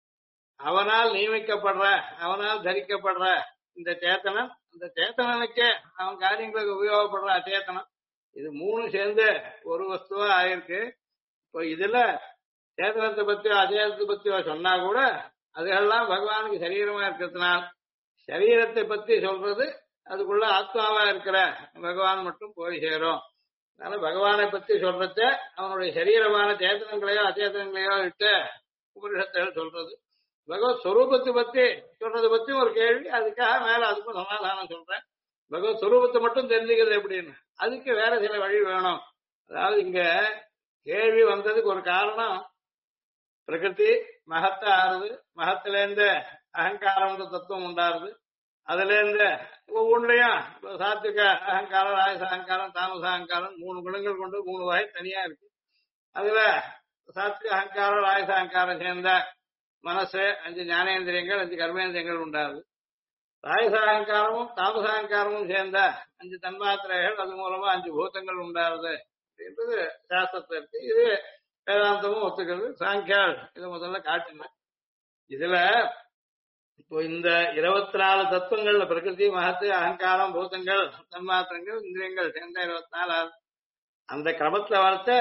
அவனால் நியமிக்கப்படுற அவனால் தரிக்கப்படுற இந்த சேத்தனன், இந்த சேத்தனனுக்கு அவன் காரியங்களுக்கு உபயோகப்படுற அச்சேத்தனம், இது மூணு சேர்ந்து ஒரு வஸ்துவா ஆயிருக்கு. இப்போ இதுல சேத்தனத்தை பத்தியோ அச்சேதத்தை பத்தியோ சொன்னா கூட அதுகெல்லாம் பகவானுக்கு சரீரமா இருக்கிறதுனால் சரீரத்தை பத்தி சொல்றது அதுக்குள்ள ஆத்மாவா இருக்கிற பகவான் மட்டும் போய் சேரும். அதனால பகவானை பத்தி சொல்றத அவனுடைய சரீரமான சேத்தனங்களையோ அச்சேதனங்களையோ இட்டு உபனிஷத்துகள் சொல்றது. பகவத் ஸ்வரூபத்தை பத்தி சொல்றதை பத்தி ஒரு கேள்வி, அதுக்காக மேல அதுக்கும் சமாதானம் சொல்றேன். பகவத் ஸ்வரூபத்தை மட்டும் தெரிஞ்சுக்கிறது எப்படின்னு அதுக்கு வேற சில வழி வேணும். அதாவது இங்க கேள்வி வந்ததுக்கு ஒரு காரணம், பிரகிருதி மகத்த ஆறுது, மகத்துல இருந்து அகங்காரம் தத்துவம் உண்டாருது. அதுல இருந்து ஒவ்வொன்றையும் சாத்விக அகங்காரம், ராஜச அகங்காரம், தாமச அகங்காரம், மூணு குணங்கள் கொண்டு மூணு வகை தனியா இருக்கு. அதுல சாத்விக அகங்காரம் ராஜச அகங்காரம் சேர்ந்த மனசு, 5 ஞானேந்திரியங்கள், 5 கர்மேந்திரியங்கள் உண்டாது. ராஜச அகங்காரமும் தாமச அகங்காரமும் சேர்ந்த 5 தன்மாத்திரைகள், அது மூலமா 5 பூதங்கள் உண்டாருது அப்படின்றது சாஸ்திரத்துல இருக்கு. இது வேதாந்தமும் ஒத்துக்கிறது. சாங்கியால் இதை முதல்ல காட்டினேன். இதுல இப்போ இந்த 24 தத்துவங்கள்ல பிரகிருதி மகத்து அகங்காரம் பூதங்கள் தன்மாத்திரங்கள் இந்திரியங்கள் சேர்ந்த 24 அந்த கிரமத்துல வளர்த்த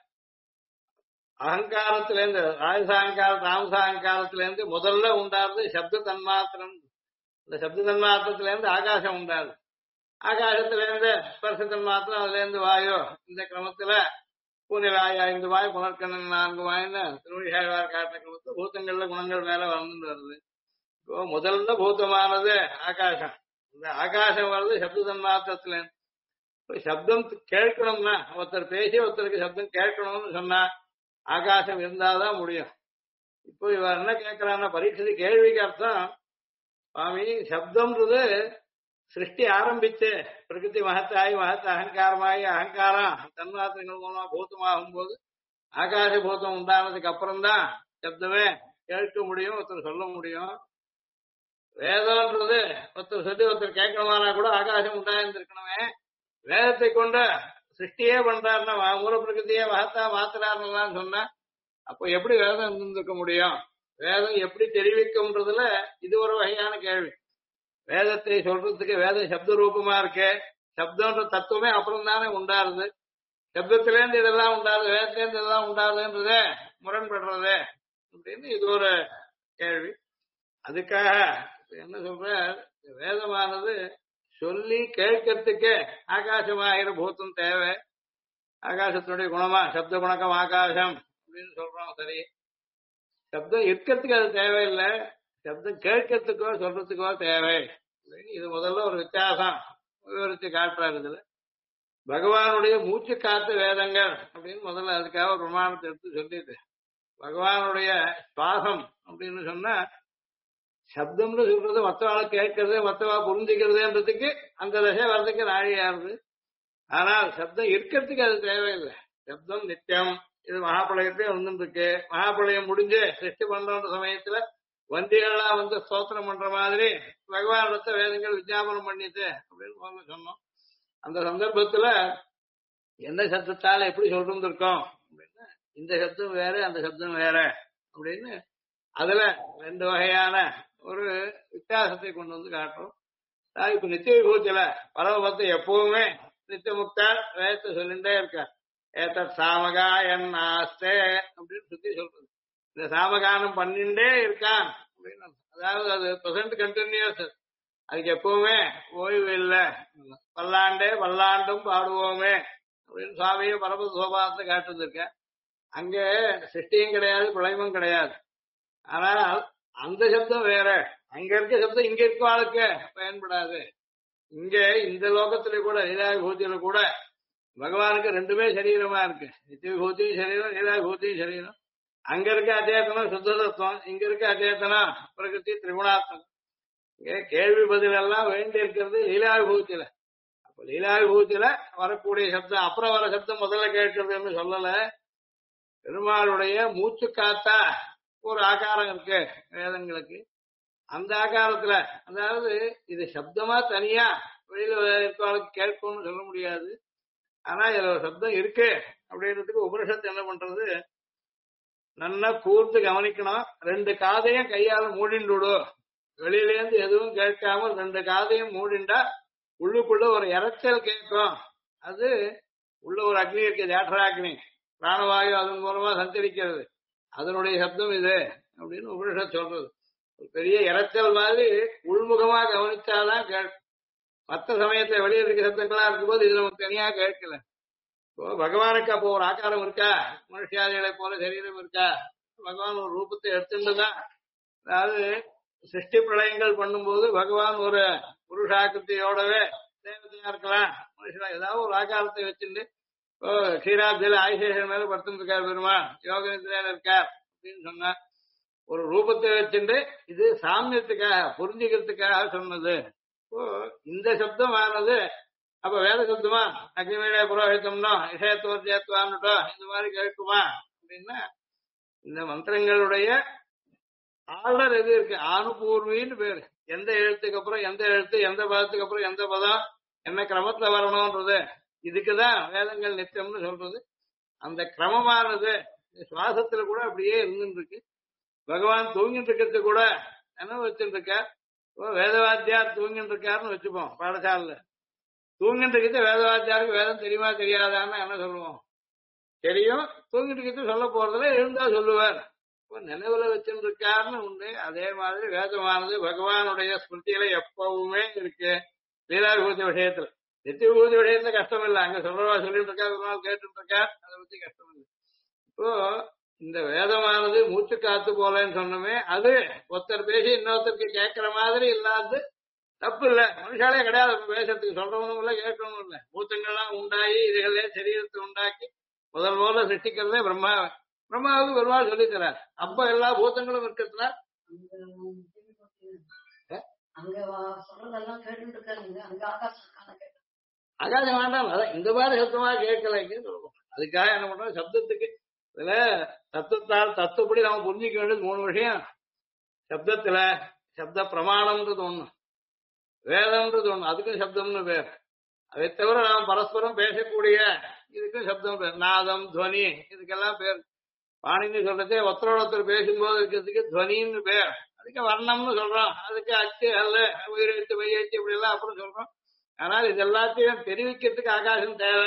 அகங்காரத்துல இருந்து ராஜசாங்காரம் தாமசாங்காரத்துல இருந்து முதல்ல உண்டாருது சப்த தன்மாத்திரம். இந்த சப்த தன்மாத்திரத்துல இருந்து ஆகாசம் உண்டாது. ஆகாசத்துல இருந்து ஸ்பர்ச தன்மாத்திரம், அதுல இருந்து வாயு. இந்த கிரமத்துல பூனிலாய 5 வாய், புனர்கண்ணன் 4 வாயின்னு திருவள்ளுவர் காட்டின கிரமத்துல பூத்தங்கள்ல குணங்கள் மேல வளர்ந்து வருது. இப்போ முதல்ல பூத்தமானது ஆகாசம். இந்த ஆகாசம் வருது சப்த தன்மாத்திரத்துல. இப்போ சப்தம் கேட்கணும்னா, ஒருத்தர் பேசி ஒருத்தருக்கு சப்தம் கேட்கணும்னு சொன்னா ஆகாசம் இருந்தாதான் முடியும். இப்போ இவர் என்ன கேட்கிறான்னா, பரீட்சை கேள்விக்கு அர்த்தம், சுவாமி சப்தம்ன்றது சிருஷ்டி ஆரம்பிச்சு பிரகிருதி மகத்தாயி மகத்த அகங்காரமாயி அகங்காரம் தன்மாத்திரங்கள் மூலமா பூத்தமாகும் போது ஆகாச பூத்தம் உண்டானதுக்கு அப்புறம்தான் சப்தமே கேட்க முடியும், ஒருத்தர் சொல்ல முடியும். வேதம்ன்றது ஒருத்தர் சொல்லி ஒருத்தர் கேட்கணுமானா கூட ஆகாசம் உண்டாயிருந்திருக்கணுமே. வேதத்தை கொண்ட சிருஷ்டியே பண்றாருன்னா மூல பிரகிருதியே மகத்தா மாத்திராருன்னு சொன்னா அப்போ எப்படி வேதம் இருந்திருக்க முடியும்? வேதம் எப்படி தெரிவிக்கும்ன்றதுல இது ஒரு வகையான கேள்வி. வேதத்தை சொல்றதுக்கு வேதம் சப்த ரூபமா இருக்கு. சப்தம்ன்ற தத்துவமே அப்புறம் தானே உண்டாருது. சப்தத்திலேருந்து இதெல்லாம் உண்டாது, வேதத்திலேருந்து இதெல்லாம் உண்டாதுன்றதே முரண்படுறது அப்படின்னு இது ஒரு கேள்வி. அதுக்காக என்ன சொல்ற, வேதமானது சொல்லி கேட்கறதுக்கு ஆகாசமாகிற பூத்தம் தேவை. ஆகாசத்தினுடைய குணமா சப்த குணக்கம் ஆகாசம் அப்படின்னு சொல்றோம். சரி, சப்தம் இருக்கிறதுக்கு அது தேவையில்லை, சப்தம் கேட்கறதுக்கோ சொல்றதுக்கோ தேவை. இது முதல்ல ஒரு வித்தியாசம் விவரித்து காட்டுறாரு. இதுல பகவானுடைய மூச்சு காத்து வேதங்கள் அப்படின்னு முதல்ல அதுக்காக ஒரு பிரமாணத்தை எடுத்து சொல்லிட்டு, பகவானுடைய சுவாசம் அப்படின்னு சொன்னா சப்தம்னு சொல்றது மற்றவாளை கேட்கறது மற்றவா புரிஞ்சுக்கிறதுன்றதுக்கு அந்த தசை வர்றதுக்கு நாழியாருது. ஆனால் சப்தம் இருக்கிறதுக்கு அது தேவையில்லை. சப்தம் நித்தியம். இது மகாபலயத்தையும் வந்துட்டு இருக்கு. மகாபலயம் முடிஞ்சு சிருஷ்டி பண்ற சமயத்துல வந்திகள்லாம் வந்து ஸ்தோத்திரம் பண்ற மாதிரி பகவானிடத்த வேதங்கள் விஜாபனம் பண்ணிட்டு அப்படின்னு சொன்னோம். அந்த சந்தர்ப்பத்துல எந்த சப்தத்தால எப்படி சொல்றது இருக்கோம் அப்படின்னா, இந்த சப்தம் வேற அந்த சப்தம் வேற அப்படின்னு அதுல 2 வகையான ஒரு வித்தியாசத்தை கொண்டு வந்து காட்டுறோம். இப்ப நித்திய விபூத்தியில பரமபத்தை எப்பவுமே நித்திய முக்தார் வேதத்தை சொல்லிட்டே இருக்க. ஏத்த சாமகா என் ஆஸ்தே அப்படின்னு சுத்தி சொல்றது. இந்த சாமகானம் பண்ணிண்டே இருக்கான் அப்படின்னு. அதாவது அது பிரசன்ட் கண்டினியூஸ், அதுக்கு எப்பவுமே ஓய்வு இல்லை. பல்லாண்டே பல்லாண்டும் பாடுவோமே அப்படின்னு சுவாமியை பரம சோபானத்தை காட்டுருக்க. அங்க சிருஷ்டியும் கிடையாது, பிரளயமும் கிடையாது. ஆனால் அந்த சப்தம் வேற. அங்க இருக்க சப்தம் இங்க இருக்க ஆளுக்கு பயன்படாது. இங்க இந்த லோகத்துல கூட லீலாவிபூதியில கூட பகவானுக்கு ரெண்டுமே சரீரமா இருக்கு. நித்திய பூத்தியும் சரீரம், லீலா பூத்தியும் சரீரம். அங்க இருக்க அச்சேதனம் சுத்த தத்துவம், இங்க இருக்க அச்சேதனம் பிரகிருதி திரிகுணாத்மகம். இங்க கேள்வி பதில் எல்லாம் வேண்டி இருக்கிறது லீலா விபூத்தியில. அப்ப லீலா விபூத்தியில வரக்கூடிய சப்தம் அப்புறம் வர சப்தம் முதல்ல கேட்கறதுன்னு சொல்லல. பெருமாளுடைய மூச்சு காத்தா ஒரு ஆகாரம் இருக்கு வேதங்களுக்கு. அந்த ஆகாரத்துல அதாவது இது சப்தமா தனியா வெளியில இருக்கவங்களுக்கு கேட்கும்னு சொல்ல முடியாது. ஆனா இதுல ஒரு சப்தம் இருக்கு அப்படின்றதுக்கு உபனிஷத்து என்ன பண்றது, நல்லா கூர்ந்து கவனிக்கணும். ரெண்டு காதையும் கையால மூடிண்டு விடும். வெளியில இருந்து எதுவும் கேட்காம ரெண்டு காதையும் மூடிண்டா உள்ளுக்குள்ள ஒரு இறைச்சல் கேட்கும். அது உள்ள ஒரு அக்னி இருக்கு, ஜாட்டராக்னி, பிராணவாயு அதன் மூலமா சஞ்சரிக்கிறது. அதனுடைய சப்தம் இது அப்படின்னு உபனிஷத் சொல்றது. ஒரு பெரிய இறைச்சல் மாதிரி உள்முகமா கவனிச்சாதான் கேட்கும். மற்ற சமயத்துல வெளியே இருக்க சப்தங்களா இருக்கும்போது இது நமக்கு தனியா கேட்கல. இப்போ பகவானுக்கு அப்போ ஒரு ஆகாரம் இருக்கா, மனுஷியாதிகளை போல சரீரம் இருக்கா, பகவான் ஒரு ரூபத்தை எடுத்துட்டுதான். அதாவது சிருஷ்டி பிரளயங்கள் பண்ணும்போது பகவான் ஒரு புருஷாக்கிருத்தியோடவே தேவதையா இருக்கலாம், மனுஷனா ஏதாவது ஒரு ஆகாரத்தை வச்சுட்டு க்ஷீராப்தியில ஆயுசேஷன் மேல படுத்துட்டு இருக்கார் பெருமான், யோக நிதிரையில இருக்கார் அப்படின்னு சொன்னா ஒரு ரூபத்தை வச்சுட்டு இது சாமியத்துக்காக புரிஞ்சுக்கிறதுக்காக சொன்னது. இப்போ இந்த சப்தம் ஆனது அப்ப வேத சப்தமா அக்னிமேட புரோஹிதம்னோ இஷயத்துவர்ஜேத்வான்னுட்டோ இந்த மாதிரி கேட்குமா அப்படின்னா இந்த மந்திரங்களுடைய ஆர்டர் எது இருக்கு, ஆணுபூர்வின்னு பேரு. எந்த எழுத்துக்கு அப்புறம் எந்த எழுத்து, எந்த பதத்துக்கு அப்புறம் எந்த பதம், என்ன கிரமத்துல வரணும்ன்றது இதுக்குதான் வேதங்கள் நித்தியம்னு சொல்றது. அந்த கிரமமானது சுவாசத்துல கூட அப்படியே இருந்துட்டு இருக்கு. பகவான் தூங்கிட்டு இருக்கிறது கூட என்ன வச்சுட்டு இருக்கார், வேதவாத்தியார் தூங்கிட்டு இருக்காருன்னு வச்சுப்போம். பாடசாலைல தூங்கிட்டு இருக்கிறது வேதவாத்தியாருக்கு வேதம் தெரியுமா தெரியாதான்னு என்ன சொல்லுவோம், தெரியும். தூங்கிட்டு இருக்கிறது சொல்ல போறதுல எழுந்தா சொல்லுவார். நினைவுல வச்சுட்டு இருக்காருன்னு உண்டு. அதே மாதிரி வேதமானது பகவானுடைய ஸ்மிருதியில எப்பவுமே இருக்கு. லீலாவிபூதி விஷயத்துல நித்திய விபூதி விஷயத்துல கஷ்டம் இல்லை. அங்க சொல்றவா சொல்லிட்டு இருக்கா, ஒரு நாள் கேட்டுட்டு இருக்கா, அதை பத்தி கஷ்டம் இல்லை. இப்போ இந்த வேதமானது மூச்சு காத்து போலன்னு சொன்னோமே, அது ஒருத்தர் பேசி இன்னொருத்தருக்கு கேட்கிற மாதிரி இல்லாது தப்பு இல்ல. மனுஷாலே கிடையாது பேசுறதுக்கு, சொல்றவனும் இல்ல கேட்கறவனும் இல்ல. பூத்தங்கள்லாம் உண்டாகி இதுகளே சரீரத்தை உண்டாக்கி முதல்ல சிருஷ்டிக்கிறதே பிரம்மா. பிரம்மாவுக்கு பெருமாள் சொல்லி தரார். அப்ப எல்லா பூத்தங்களும் இருக்கிறதுனா ஆகாசம் வேண்டாம். அதான் இந்த மாதிரி சத்தமா கேட்கலைன்னு சொல்லுவோம். அதுக்காக என்ன பண்றோம், சப்தத்துக்கு இதுல தத்துவத்தால் தத்துவப்படி நாம புரிஞ்சிக்க வேண்டியது மூணு விஷயம். சப்தத்துல சப்த பிரமாணம்ன்றது ஒண்ணு, வேதம்ன்றது ஒண்ணு, அதுக்கும் சப்தம்னு பேர். அதை தவிர நாம் பரஸ்பரம் பேசக்கூடிய இதுக்கும் சப்தம் பேர். நாதம், துவனி, இதுக்கெல்லாம் பேர். பாணினி சொல்றதே ஒருத்தரோட ஒருத்தர் பேசும்போது இருக்கிறதுக்கு துவனின்னு பேர். அதுக்கு வர்ணம்னு சொல்றோம், அதுக்கு அச்சு அல்ல உயிரெழுத்து மையெழுத்து இப்படி எல்லாம் அப்புறம் சொல்றோம். ஆனால் இது எல்லாத்தையும் தெரிவிக்கிறதுக்கு ஆகாசம் தேவை.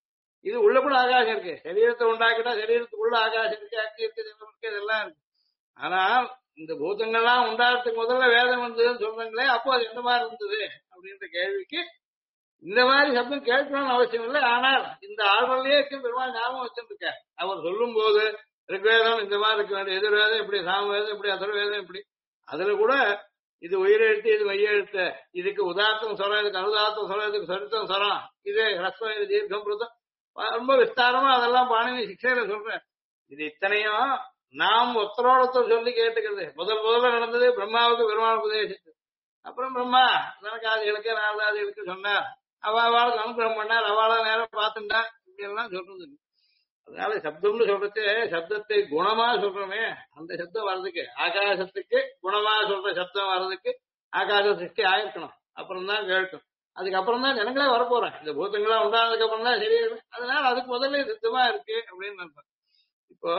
இது உள்ள கூட ஆகாசம் இருக்கு. சரீரத்தை உண்டாக்கிட்டா சரீரத்துக்குள்ள ஆகாசம் இருக்கு, அக்கி இருக்கு, ஜலம் இருக்கு, இதெல்லாம் இருக்கு. ஆனா இந்த பூதங்கள்லாம் உண்டாகிறதுக்கு முதல்ல வேதம் வந்ததுன்னு சொல்றாங்களே, அப்போ அது எந்த மாதிரி இருந்தது அப்படின்ற கேள்விக்கு இந்த மாதிரி சப்தம் கேட்கணும்னு அவசியம் இல்லை. ஆனால் இந்த ஆர்வலையே பெருமாள் ஞாபகம் வச்சிருக்க. அவர் சொல்லும் போது ரிக்வேதம் இந்த மாதிரி இருக்க வேண்டிய, எதிர்வேதம் இப்படி, சாமவேதம் இப்படி, அதர்வேதம் இப்படி, அதுல கூட இது உயிரெழுத்து, இது மையெழுத்து, இதுக்கு உதார்த்தம் சொல்றோம், இதுக்கு அனுதார்த்தம் சொல்றோம், இதுக்கு சரித்தம் சொல்றோம், இது ஹ்ரஸ்வம், இது தீர்க்கம், பிரதம், ரொம்ப விஸ்தாரமா அதெல்லாம் பாணினி சிக்ஷையில சொல்றேன். இது இத்தனையும் நாம் ஒருத்தரோட ஒருத்தர் சொல்லி கேட்டுக்கிறது. முதல்ல நடந்தது பிரம்மாவுக்கு பெருமாள் உபதேசித்து, அப்புறம் பிரம்மா தனக்காதிகளுக்கு நாரதாதிகளுக்கு சொன்னார், அவளுக்கு அனுகிரகம் பண்ணார், அவளா நேரம் பார்த்துட்டா, இப்படி எல்லாம் சொல்றது. அதனால சப்தம்னு சொல்றது சப்தத்தை குணமா சொல்றோமே, அந்த சப்தம் வர்றதுக்கு ஆகாசத்துக்கு குணமா சொல்ற சப்தம் வர்றதுக்கு ஆகாச சிருஷ்டி ஆயிருக்கணும். அப்புறம் தான் கேட்கும். அதுக்கப்புறம் தான் ஜனங்களே வரப்போறேன். இந்த பூத்தங்களா உண்டானதுக்கு அப்புறம் தான் சரி. அதனால அதுக்கு முதல்ல சித்தமா இருக்கு அப்படின்னு நினைப்பேன். இப்போ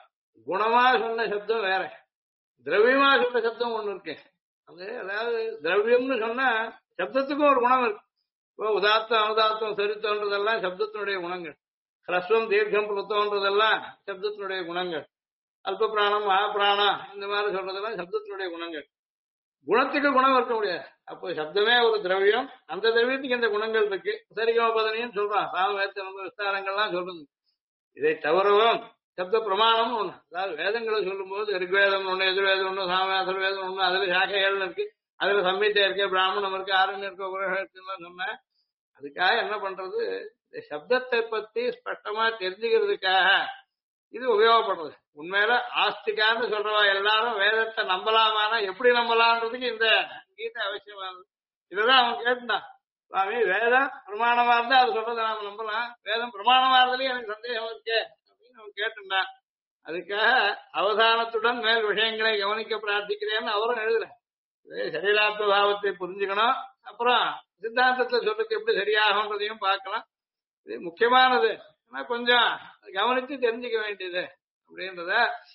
குணமா சொன்ன சப்தம் வேற, திரவியமா சொன்ன சப்தம் ஒண்ணு இருக்கு. அது அதாவது திரவியம்னு சொன்னா சப்தத்துக்கும் ஒரு குணம் இருக்கு. இப்போ உதார்த்தம், அனுதார்த்தம், சரித்தோன்றதெல்லாம் சப்தத்தினுடைய குணங்கள். ஹ்ரஸ்வம், தீர்க்கம், புலத்தோன்றதெல்லாம் சப்தத்தினுடைய குணங்கள். அல்ப பிராணம், மகாபிராணம் இந்த மாதிரி சொல்றதெல்லாம் சப்தத்தினுடைய குணங்கள். குணத்துக்கு குணம் இருக்க முடியாது. அப்போ சப்தமே ஒரு திரவியம், அந்த திரவியத்துக்கு இந்த குணங்கள் இருக்கு. சரிகமபதனியும் சொல்றான், சாமவேத்த விஸ்தாரங்கள்லாம் சொல்றது. இதை தவிரவும் சப்த பிரமாணம் ஒண்ணு. அதாவது வேதங்களை சொல்லும் போது ரிக்வேதம் ஒண்ணு, எதிர்வேதம் ஒண்ணு, சாமவேதம் ஒண்ணு, அதுல சாக்கைகள் இருக்கு, அதுல சம்ஹிதை இருக்கு, பிராமணம் இருக்கு, ஆரண்யம் இருக்கு, உபனிஷத்துலாம் சொன்னேன். அதுக்காக என்ன பண்றது, இந்த சப்தத்தை பத்தி ஸ்பஷ்டமா தெரிஞ்சுக்கிறதுக்காக இது உபயோகப்படுறது. உண்மையில ஆஸ்திகான்னு சொல்றவா எல்லாரும் வேதத்தை நம்பலாமானா எப்படி நம்பலான்றதுக்கு இந்த கீதை அவசியமானது. இதுதான் அவன் கேட்டான், சுவாமி வேதம் பிரமாணமா இருந்தா அது சொல்றதை நாம நம்பலாம், வேதம் பிரமாணமா இருந்ததுலயும் எனக்கு சந்தேகம் இருக்கே அப்படின்னு அவன் கேட்டுட்டான். அதுக்காக அவதானத்துடன் மேல் விஷயங்களை கவனிக்க பிரார்த்திக்கிறேன்னு அவரும் எழுதுற. சரீராத்ம பாவத்தை புரிஞ்சுக்கணும், அப்புறம் சித்தாந்தத்தை சொல்றதுக்கு எப்படி சரியாகும்ன்றதையும் பார்க்கலாம். இது முக்கியமானது, ஆனா கொஞ்சம் கவனிச்சு தெரிஞ்சுக்க வேண்டியது அப்படின்றத.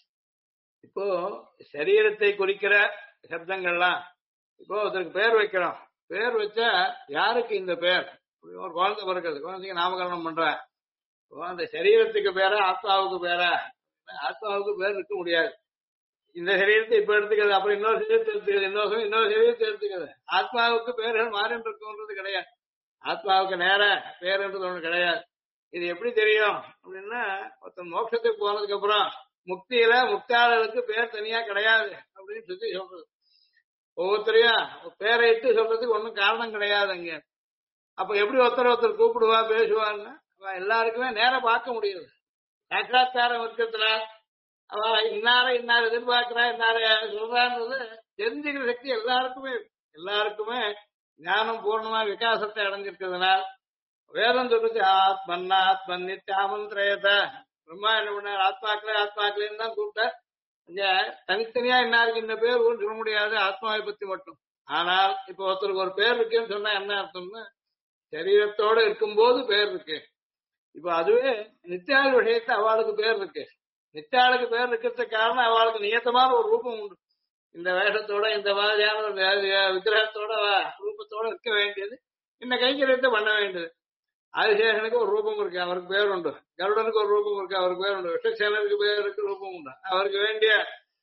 இப்போ சரீரத்தை குறிக்கிற சப்தங்கள்லாம், இப்போ ஒருத்தருக்கு பேர் வைக்கிறோம், பேர் வச்சா யாருக்கு இந்த பேர், ஒரு குழந்தை பிறக்கிறது, குழந்தைக்கு நாமகரணம் பண்ற, அந்த சரீரத்துக்கு பேரா ஆத்மாவுக்கு பேரா? ஆத்மாவுக்கு பேர் இருக்க முடியாது. இந்த சரீரத்தை இப்ப எடுத்துக்கிறது, அப்புறம் இன்னொரு சரீரத்தை எடுத்துக்கிறது, இன்னொரு சரீரத்தை எடுத்துக்கிறது. ஆத்மாவுக்கு பேர்கள் மாறிட்டு இருக்குன்றது கிடையாது, ஆத்மாவுக்கு நேர பேருன்றது ஒண்ணு கிடையாது. இது எப்படி தெரியும் அப்படின்னா, ஒருத்தன் மோட்சத்துக்கு போனதுக்கு அப்புறம் முக்தியில முக்தாளருக்கு பேர் தனியா கிடையாது அப்படின்னு சொல்லி சொல்றது. ஒவ்வொருத்தரையும் பேரை இட்டு சொல்றதுக்கு ஒன்றும் காரணம் கிடையாது அங்க. அப்ப எப்படி ஒருத்தர் கூப்பிடுவா பேசுவான்னு எல்லாருக்குமே நேரம் பார்க்க முடியுது. சாட்சாத்காரம் இருக்கிறதுல அவ இன்னார எதிர்பார்க்கிறா, இன்னார சொல்றான்றது தெரிஞ்சுக்கிற சக்தி எல்லாருக்குமே ஞானம் பூர்ணமா விகாசத்தை அடைஞ்சிருக்கிறதுனால் வேதம் சொல்றது ஆத்மன் நித்தியாமந்திரயத. பிரம்மா என்ன பண்ணார், ஆத்மாக்களேன்னு தான் கூப்பிட்டார். இங்க தனித்தனியா இன்னாருக்கு இந்த பேர் சொல்ல முடியாது ஆத்மாவை பத்தி மட்டும். ஆனால் இப்ப ஒருத்தருக்கு ஒரு பேர் இருக்குன்னு சொன்னா என்ன அர்த்தம்னா, சரீரத்தோட இருக்கும்போது பேர் இருக்கு. இப்ப அதுவே நித்தியாள் விஷயத்தை அவளுக்கு பேர் இருக்கு. நித்தியாளுக்கு பேர் இருக்கிறதுக்கு காரணம் அவளுக்கு நியத்தமான ஒரு ரூபம் உண்டு. இந்த வேஷத்தோட இந்த மாதிரியான ஒரு விக்கிரகத்தோட ரூபத்தோட இருக்க வேண்டியது, இந்த கைங்கரியத்தை பண்ண வேண்டியது. ஆதிசேஷனுக்கு ஒரு ரூபம் இருக்கு, அவருக்கு பேர் உண்டு. கருடனுக்கு ஒரு ரூபம் இருக்கு, அவருக்கு பேர் உண்டு. விஷ்ணுசேனருக்கு பேர் இருக்கு, ரூபம் உண்டு. அவருக்கு வேண்டிய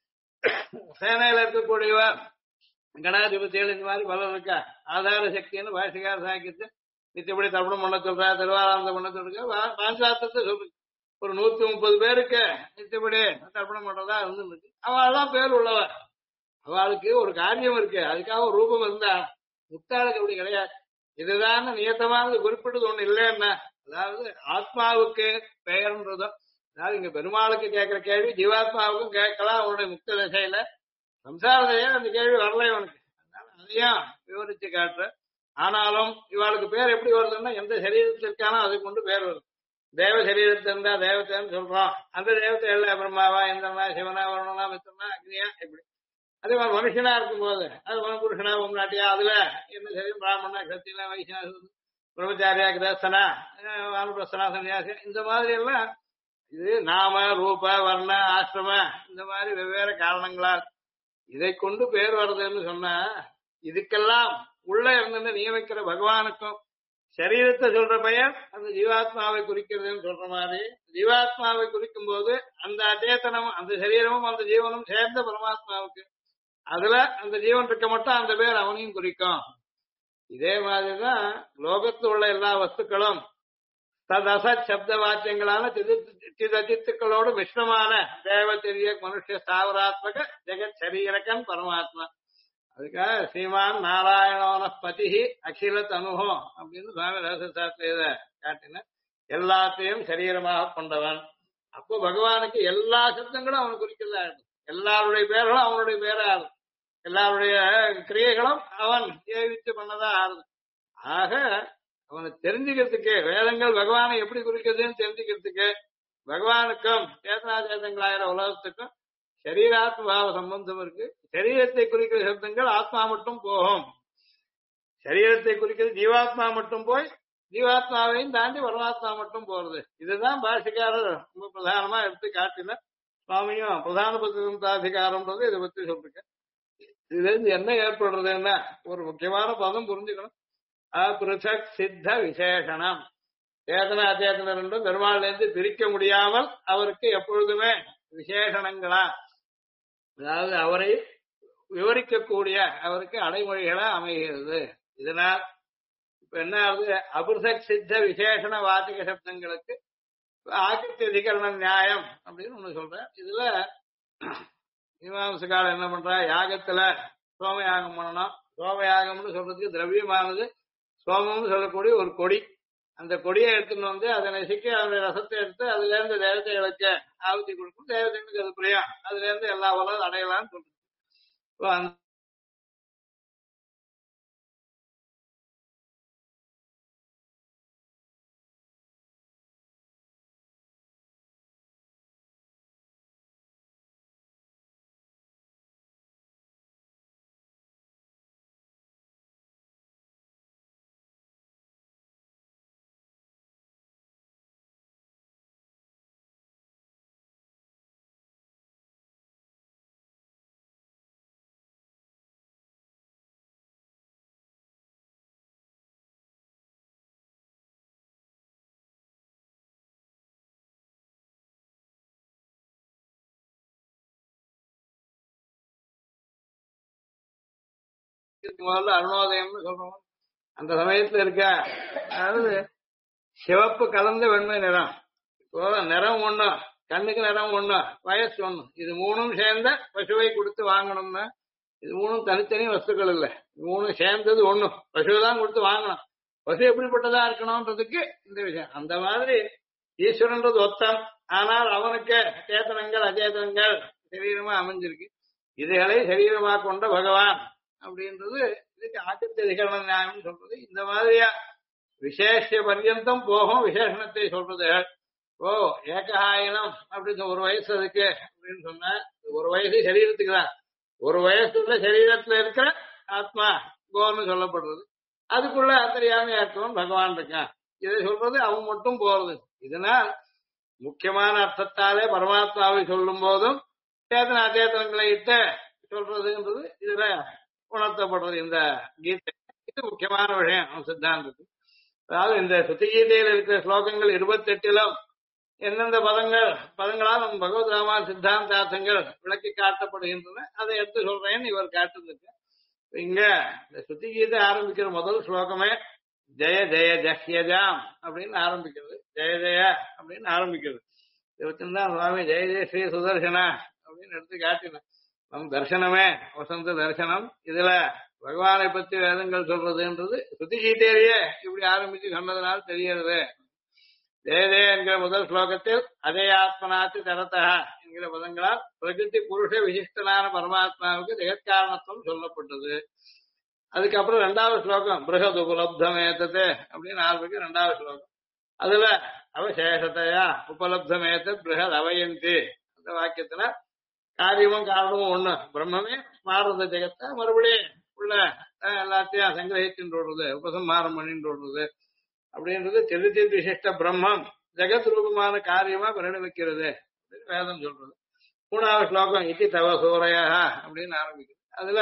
சேனையில இருக்கக்கூடிய கணாதிபதிகள் இந்த மாதிரி பலம் இருக்கா. ஆதார சக்தின்னு பாஷிகார சாக்கியத்தை நித்தியப்படி தர்ப்பணம் பண்ண சொல்றா, திருவாராந்தம் பண்ண சொல்றா, பாஞ்சாத்தத்தை சொல்றேன். ஒரு 130 பேருக்கு நித்தியப்படி தர்ப்பணம் பண்றதா இருந்துருக்கு. அவள்தான் பேர் உள்ளவ. அவளுக்கு ஒரு காரியம் இருக்கு, அதுக்காக ஒரு ரூபம் இருந்தா. முக்தாளுக்கு அப்படி கிடையாது. இதுதான் நியத்தமானது குறிப்பிட்டது ஒண்ணு இல்லைன்னா, அதாவது ஆத்மாவுக்கு பெயர்ன்றதும், அதாவது இங்க பெருமாளுக்கு கேட்கிற கேள்வி ஜீவாத்மாவுக்கும் கேட்கலாம். அவனுடைய முக்த திசையில சம்சாரதையே அந்த கேள்வி வரல இவனுக்கு. அதனால அதையும் விவரிச்சு காட்டுற. ஆனாலும் இவாளுக்கு பேர் எப்படி வருதுன்னா, எந்த சரீரத்திற்கான அது கொண்டு பேர் வருது. தேவ சரீரத்தை இருந்தா தேவத்தைன்னு சொல்றோம். அந்த தேவத்தை இல்ல பிரம்மாவா, இந்திரனா, சிவனா, வருணனா, மித்திரனா, அக்னியா, இப்படி. அதே மாதிரி மனுஷனா இருக்கும்போது அது புருஷனா, பொம்நாட்டியா, அதுல என்ன சரி பிராமணா, கத்தினா, வைஷ்ணா, பிரம்மச்சாரியா, கிரஸ்தனா, வானப்பிரஸ்தனா, சன்னியாசி, இந்த மாதிரி எல்லாம் இது நாம ரூப வர்ண ஆசிரம இந்த மாதிரி வெவ்வேறு காரணங்களால் இதை கொண்டு பேர் வருதுன்னு சொன்னா, இதுக்கெல்லாம் உள்ள இருந்து நியமிக்கிற பகவானுக்கும் சரீரத்தை சொல்ற பெயர் அந்த ஜீவாத்மாவை குறிக்கிறதுன்னு சொல்ற மாதிரி, ஜீவாத்மாவை குறிக்கும் போது அந்த அச்சேதனம், அந்த சரீரமும் அந்த ஜீவனும் சேர்ந்த பரமாத்மாவுக்கு, அதுல அந்த ஜீவன் இருக்க மட்டும் அந்த பேர் அவனையும் குறிக்கும். இதே மாதிரிதான் லோகத்தில் உள்ள எல்லா வஸ்துக்களும் ததசத் சப்த வாக்கியங்களான சிதச்சித்துக்களோடு மிஸ்ரமான தேவ தெரிய மனுஷ ஸ்தாவராத்மக ஜெகத் சரீரகன் பரமாத்மா. அதுக்காக ஸ்ரீமான் நாராயணோன பதிஹி அகில தனுகோ அப்படின்னு சுவாமி ரகசியசாஸ்திர இதை காட்டின. எல்லாத்தையும் சரீரமாக கொண்டவன். அப்போ பகவானுக்கு எல்லா சப்தங்களும் அவனுக்கு குறிக்கிறதா இருக்கும். எல்லாருடைய பேர்களும் அவனுடைய பேரா ஆகுது. எல்லாருடைய கிரியைகளும் அவன் ஏவித்து பண்ணதா ஆகுது. ஆக அவனை தெரிஞ்சுக்கிறதுக்கு வேதங்கள் பகவானை எப்படி குறிக்கிறதுன்னு தெரிஞ்சுக்கிறதுக்கு பகவானுக்கும் சேதனா சேதங்களாகிற உலகத்துக்கும் சரீராத்ம பாவ சம்பந்தம் இருக்கு. சரீரத்தை குறிக்கிற சப்தங்கள் ஆத்மா மட்டும் போகும், சரீரத்தை குறிக்கிறது ஜீவாத்மா மட்டும் போய் ஜீவாத்மாவையும் தாண்டி பரமாத்மா மட்டும் போறது. இதுதான் பாஷிக்காரர் ரொம்ப பிரதானமா எடுத்து காட்டின. சுவாமியும் பிரதான பத்திரிகாரம்ன்றது இதை பத்தி சொல்லிருக்க. இதுல இருந்து என்ன ஏற்படுறதுன்னா, ஒரு முக்கியமான பதம் புரிஞ்சுக்கணும். அபிருஷக் சித்த விசேஷனம். சேதன அச்சேதன ரெண்டும் பெருமாள்ல இருந்து பிரிக்க முடியாமல் அவருக்கு எப்பொழுதுமே விசேஷணங்களா, அதாவது அவரை விவரிக்கக்கூடிய அவருக்கு அடைமொழிகளா அமைகிறது. இதனால் இப்ப என்ன ஆகுது, அபிருஷக் சித்த விசேஷண வாச்சக சப்தங்களுக்கு ஆக்கிருத்திய அதிகரண நியாயம் அப்படின்னு ஒண்ணு சொல்ற. இதுல மீமாம்சகால என்ன பண்றா, யாகத்துல சோமயாகம் பண்ணணும். சோமயாகம்னு சொல்றதுக்கு திரவியமானது சோமம்னு சொல்லக்கூடிய ஒரு கொடி. அந்த கொடியை எடுத்துன்னு வந்து அதை நசுக்கி அதனுடைய ரசத்தை எடுத்து அதுல இருந்து தேவதைகளுக்கு ஆவத்தி கொடுக்கும். தேவதைகளுக்கு அது பிரியம். அதுல இருந்து எல்லா உலகம் அடையலாம்னு சொல்லுது. இப்போ அந்த முதல்ல அருணோதயம்னு சொல்றோம். அந்த சமயத்துல இருக்க அதாவது சிவப்பு கலந்த வெண்மை நிறம். இப்போ நிறம் ஒண்ணு, கண்ணுக்கு நிறம் ஒண்ணு, வயசு ஒண்ணு, இது மூணும் சேர்ந்த பசுவை கொடுத்து வாங்கணும்னா இது மூணும் தனித்தனி வஸ்துக்கள் இல்ல, இது மூணும் சேர்ந்தது ஒண்ணு. பசுவை தான் கொடுத்து வாங்கணும். பசு எப்படிப்பட்டதா இருக்கணும்ன்றதுக்கு இந்த விஷயம். அந்த மாதிரி ஈஸ்வரன்றது ஒத்தம். ஆனால் அவனுக்கு சேத்தனங்கள் அச்சேதனங்கள் சரீரமா அமைஞ்சிருக்கு. இதுகளை சரீரமா கொண்ட பகவான் அப்படின்றது இதுக்கு ஆச்சரிய அதிகரண நியாயம் சொல்றது. இந்த மாதிரியா விசேஷ பர்யந்தம் போகும் விசேஷணத்தை சொல்றது. ஓ ஏகாயனம் அப்படின்னு ஒரு வயசு அதுக்கு அப்படின்னு சொன்னா ஒரு வயசு சரீரத்துக்கு தான். ஒரு வயசுல சரீரத்துல இருக்கிற ஆத்மா கோன்னு சொல்லப்படுறது. அதுக்குள்ள அந்தரியாமையா இருக்கணும் பகவான் இருக்கான். இதை சொல்றது அவன் மட்டும் போறது. இதனால் முக்கியமான அர்த்தத்தாலே பரமாத்மாவை சொல்லும் போதும் சேதன அச்சேதனங்களை இட்டு சொல்றதுன்றது இதுல உணர்த்தப்படுறது இந்த கீதை. இது முக்கியமான விஷயம் சித்தாந்தத்துக்கு. அதாவது இந்த சுத்தி கீதையில் இருக்கிற ஸ்லோகங்கள் 28லும் எந்தெந்த பதங்களால் நம்ம பகவத் ராமான் சித்தாந்தார்த்தங்கள் விளக்கி காட்டப்படுகின்றன அதை எடுத்து சொல்றேன்னு இவர் காட்டுருக்கு. இங்க இந்த சுத்தி கீதை ஆரம்பிக்கிற முதல் ஸ்லோகமே ஜெய ஜெய ஜஹ்யஜாம் அப்படின்னு ஆரம்பிக்கிறது. ஜெய ஜெய அப்படின்னு ஆரம்பிக்கிறது. இவற்றில்தான் சுவாமி ஜெய ஜெய ஸ்ரீ சுதர்சனா அப்படின்னு எடுத்து காட்டின. நம் தர்சனமே வசந்த தரிசனம். இதுல பகவானை பத்தி வேதங்கள் சொல்றதுன்றது சுத்தி கீதையிலேயே இப்படி ஆரம்பிச்சு சொன்னதுனால தெரிகிறது. ஜெய ஜெய என்கிற முதல் ஸ்லோகத்தில் அதே ஆத்மநாத்து தரத்தா என்கிற பதங்களால் பிரகிருதி புருஷ விசிஷ்டனான பரமாத்மாவுக்கு ஜெகத்காரணத்துவம் சொல்லப்பட்டது. அதுக்கப்புறம் 2வது ஸ்லோகம் பிருகத் உபலப்தமேத்தது அப்படின்னு ஆரம்பிக்க 2வது ஸ்லோகம். அதுல அவசேஷத்தையா உபலப்தமேத்தத் பிருகத் அவயந்தி அந்த வாக்கியத்துல காரியமும் காரணமும் ஒண்ணு. பிரம்மமே மாறுறது ஜெகத்தை மறுபடியும் உள்ள எல்லாத்தையும் சங்கிரகிச்சுட்டு விடுறது, உபசம்ஹாரம் பண்ணிட்டு விடுறது அப்படின்றது திருத்தி விசிஷ்ட பிரம்மம் ஜெகத் ரூபமான காரியமா பரிணமிக்கிறது அப்படின்னு வேதம் சொல்றது. 3வது ஸ்லோகம் இத்தி தவ சூரையா அப்படின்னு ஆரம்பிக்குது. அதுல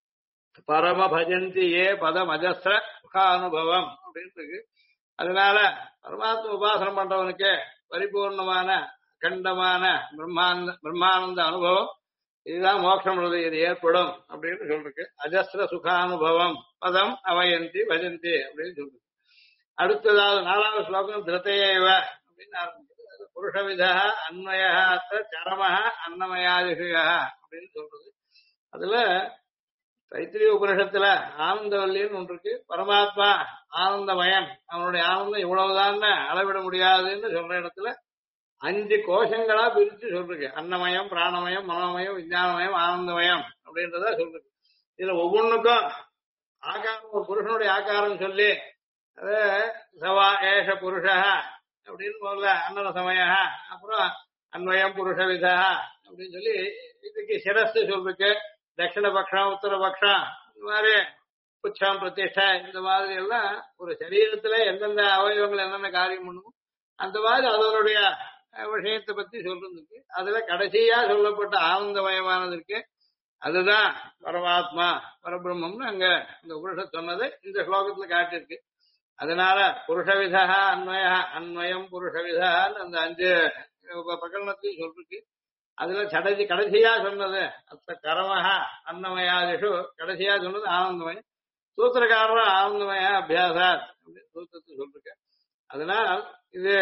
பரம பஜந்தி ஏ பதம் அஜஸ்ர சுகானுபவம் அப்படின்னு இருக்கு. அதனால பரமாத்மா உபாசனம் பண்றவனுக்கு பரிபூர்ணமான அகண்டமான பிரம்மானந்த அனுபவம் இதுதான் மோட்சம், இது ஏற்படும் அப்படின்னு சொல்லிருக்கு. அஜஸ்ர சுகானுபவம் பதம் அவயந்தி பஜந்தி அப்படின்னு சொல்றது. அடுத்ததாவது 4வது ஸ்லோகம் திருத்தையவ அப்படின்னு ஆரம்பிக்கிறது. புருஷவிதா அன்வய சரம அன்னமயாதிஷயா அப்படின்னு சொல்றது. அதுல தைத்திரிய உபனிஷத்துல ஆனந்தவல்லின்னு ஒன்று இருக்கு. பரமாத்மா ஆனந்தமயன், அவனுடைய ஆனந்தம் இவ்வளவுதான் அளவிட முடியாதுன்னு சொல்ற இடத்துல 5 கோஷங்களா பிரிச்சு சொல்றது. அன்னமயம், பிராணமயம், மனோமயம், விஞ்ஞானமயம், ஆனந்தமயம் அப்படின்றத சொல்றது. இதுல ஒவ்வொன்றுக்கும் ஆகாரம், ஒரு புருஷனுடைய ஆகாரம் சொல்லி அது சவா ஏஷ புருஷ அப்படின்னு முதல்ல அன்னன சமய, அப்புறம் அன்வயம் புருஷவிதா அப்படின்னு சொல்லி இதுக்கு சிரஸ்து சொல்றதுக்கு தட்சிண பக்ஷம் உத்தர பக்ஷம் இந்த மாதிரி புச்சம் பிரதிஷ்டை இந்த மாதிரி எல்லாம் ஒரு சரீரத்துல எந்தெந்த அவயவங்கள் என்னென்ன காரியம் பண்ணுமோ அந்த மாதிரி அதனுடைய விஷயத்தை பத்தி சொல்றதுக்கு. அதுல கடைசியா சொல்லப்பட்ட ஆனந்தமயமானது இருக்கு, அதுதான் பரமாத்மா பரபிரம்மம்னு அங்க இந்த உபனிஷத் சொன்னது இந்த ஸ்லோகத்துல காட்டிருக்கு. அதனால புருஷவிதா அன்வய அன்வயம் புருஷவிதான்னு அந்த 5 பிரகரணத்தையும் சொல்லிருக்கு. அதுல கடைசியா சொன்னது அத்த கரமஹ அன்னமயாதிஷு கடைசியா சொன்னது ஆனந்தமயம். சூத்திரக்காரர் ஆனந்தமய அபியாசாத் அப்படின்னு சூத்திரத்தை சொல்லிருக்க. அதனால் இது